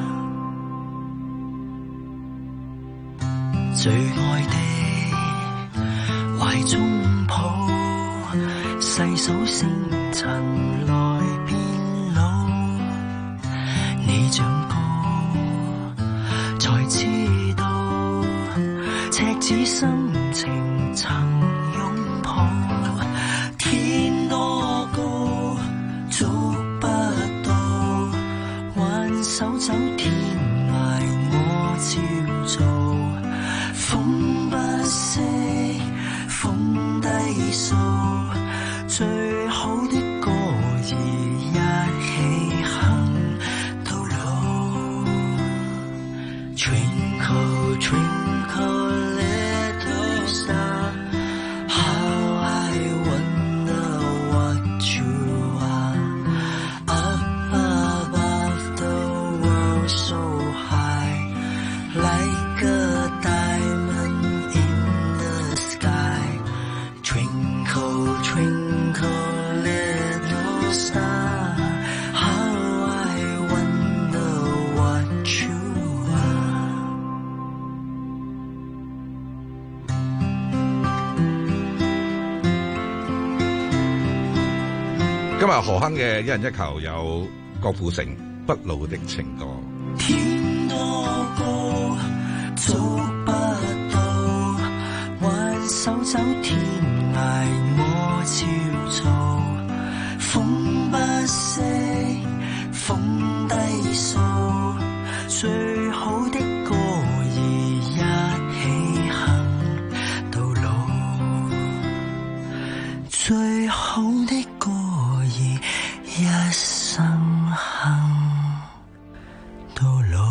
最愛的懷中抱，細數星塵來變老。你長高才知道，赤子心情曾擁抱。天多高捉不到，挽手走天涯我照做。風不息，風低訴，最好的歌兒一起哼到老。Twinkle twinkle little star, how I wonder what you are. Up above the world so 今日何鏗嘅一人一球有郭富城不老的情歌。 天多高，做不到，挽手走天涯莫潮燥，風不息，風低訴，最好的歌兒一起行到老，最好的歌兒一生行到老。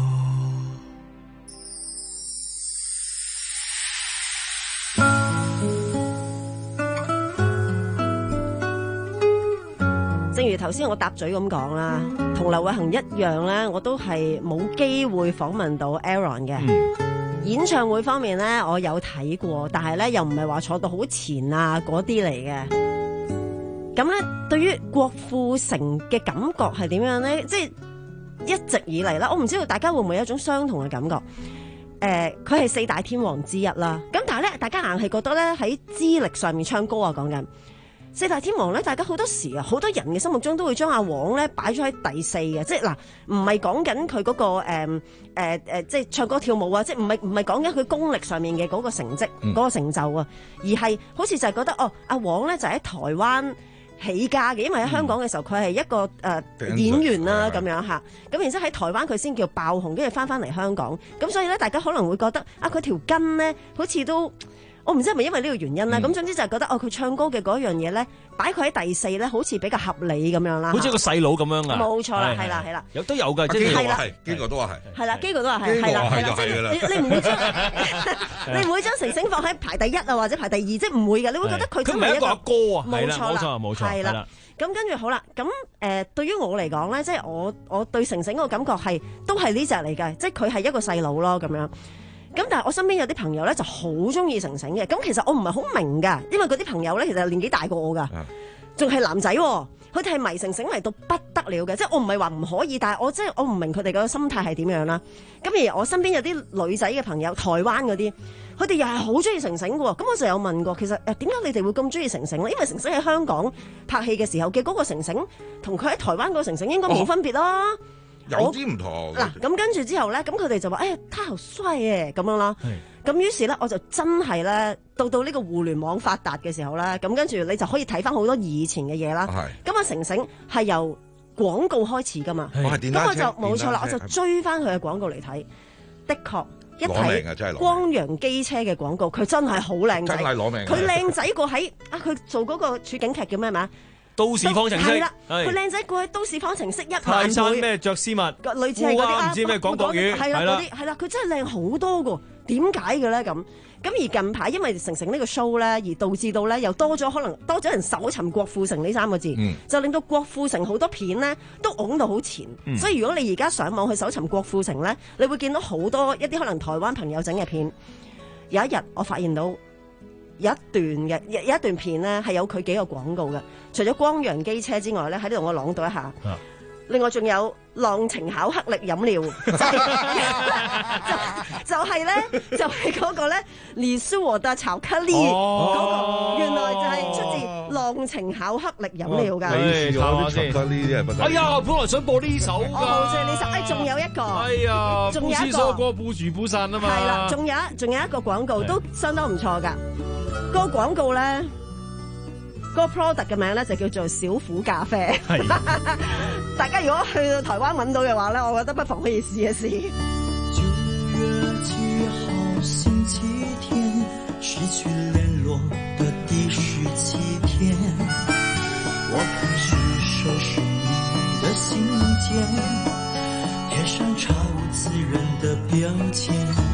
正如頭先我搭嘴咁講啦，同劉偉恒一樣咧，我都係冇機會訪問到 Aaron 嘅。嗯、演唱會方面咧，我有睇過，但係咧又唔係話坐到好前啊嗰啲嚟嘅。咁咧，對於郭富城嘅感覺係點樣咧？即係一直以嚟啦，我唔知道大家會唔會有一種相同嘅感覺。誒、呃，佢係四大天王之一啦。咁但係咧，大家硬係覺得咧喺資歷上面唱歌啊，講緊。四大天王咧，大家好多時啊，好多人嘅心目中都會將阿黃咧擺咗喺第四嘅，即係嗱，唔係講緊佢嗰個誒誒誒，即係唱歌跳舞啊，即係唔係唔係講緊佢功力上面嘅嗰個成績、嗰、嗯、個成就啊，而係好似就係覺得哦，阿黃咧就喺台灣起家嘅，因為喺香港嘅時候佢係一個誒、呃、演員啦咁樣嚇，咁然之後喺台灣佢先叫爆紅，跟住翻翻嚟香港，咁所以咧大家可能會覺得啊，佢條筋咧好似都。我唔知係咪因為呢個原因啦，咁、嗯、總之就係覺得哦，佢唱歌嘅嗰樣嘢咧，擺佢喺第四咧，好似比較合理咁樣啦。 好似個細佬咁樣啊！ 冇錯啦，係啦，係啦， 有都有㗎，即係基哥係，基哥都話係。 係啦，基哥都話係，係啦，係啦，即係你你唔會將你唔會將成成放喺排第一啊，或者排第二，即係唔會嘅，你會覺得佢真係一個阿哥啊， 冇錯冇錯冇錯， 係啦。咁跟住好啦，咁誒、呃、對於我嚟講咧，即係我我對成成個感覺係都係呢隻嚟嘅，即係佢係一個細佬咯咁樣。咁但係我身邊有啲朋友咧就好中意成成嘅，咁其實我唔係好明㗎，因為嗰啲朋友咧其實年紀大過我㗎，仲係男仔，佢哋係迷成成迷到不得了嘅，即係我唔係話唔可以，但係我即係我唔明佢哋個心態係點樣啦。咁而我身邊有啲女仔嘅朋友，台灣嗰啲，佢哋又係好中意成成嘅喎。咁我就有問過，其實誒點解你哋會咁中意成成咧？因為成成喺香港拍戲嘅時候嘅嗰個成成，同佢喺台灣嗰個成成應該冇分別啦。哦有啲唔同嗱，咁跟住之後咧，咁佢哋就話：哎呀，他好帥嘅咁樣啦。咁於是咧，我就真係咧，到到呢個互聯網發達嘅時候咧，咁跟住你就可以睇翻好多以前嘅嘢啦。咁啊，成成係由廣告開始噶嘛。咁我就冇錯啦，我就追翻佢嘅廣告嚟睇。的確，一睇光陽機車嘅廣告，佢真係好靚仔， 真係攞命。 佢靚仔過喺啊！佢做嗰個處境劇叫咩名？ 都市方程式係啦，佢靚仔過喺都市方程式一萬倍。 泰山咩着絲襪， 類似係嗰啲啊， 唔知咩廣國語係啦，嗰啲係啦，佢真係靚好多㗎。點解嘅咧咁？咁而近排因為成成呢個 show 咧，而導致到咧又多咗可能多咗人搜尋郭富城呢三個字，嗯、就令到郭富城好多片咧都拱到好前。嗯、所以如果你而家上網去搜尋郭富城咧，你會見到好多一啲可能台灣朋友整嘅片。有一日我發現到。有一段嘅有一段片咧係有佢幾個廣告嘅，除咗光陽機車之外咧，喺呢度我朗讀一下。啊、另外仲有浪情巧克力飲料，就係、就就係咧，就係嗰個咧，你是我的巧克力嗰個，原來就係出自浪情巧克力飲料㗎。 你試我啲巧克力啲係不得。 哎呀，本來想播呢首㗎。 哦，即係呢首。哎，仲有一個。 哎呀， 仲有一個。 個不許不散啊嘛。 係啦，仲有仲有一個廣告都相當唔錯㗎。嗰個廣告咧，嗰、嗰個 product 嘅名咧就叫做小虎咖啡。係，大家如果去到台灣揾到嘅話咧，我覺得不妨可以試一試。 九月七號星期天，失去聯絡的第十七天，我開始收拾你的信件，貼上超自然的標籤。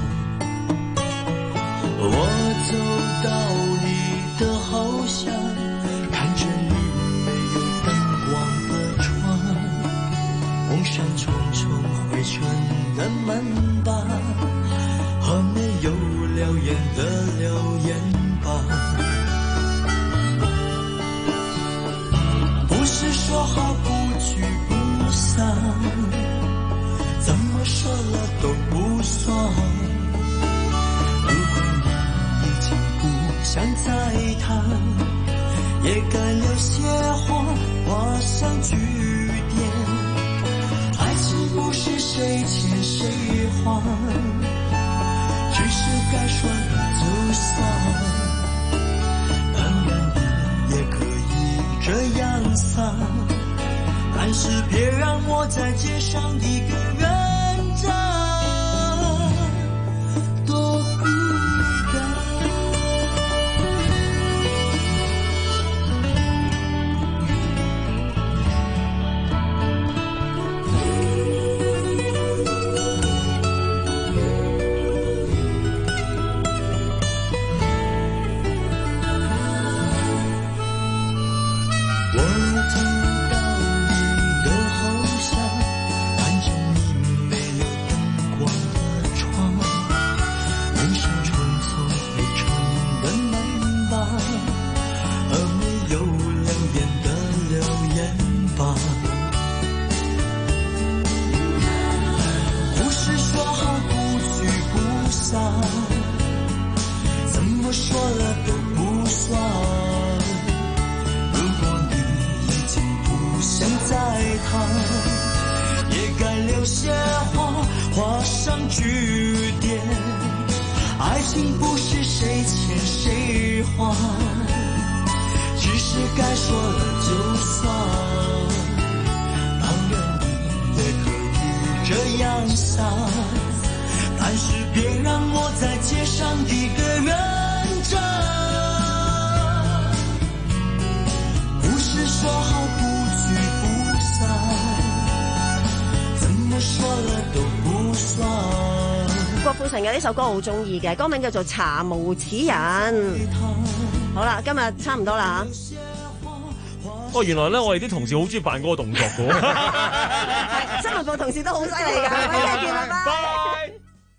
我走到你的後巷，看着你沒有燈光的窗，蒙上重重灰塵的門吧，和沒有燎原的留言吧。不是說好不聚不散，怎麼說了都不算。想再談，也該留些話。 上句點，愛情不是誰欠誰還，只是該說了就算。當然你也可以這樣散，但是別讓我在街上一個人站。 有呢首歌好中意嘅，歌名叫做《查無此人》。好啦，今日差唔多啦嚇。 哦，原來咧我哋啲同事好中意扮嗰個動作嘅喎。 係新聞部同事都好犀利㗎。拜拜。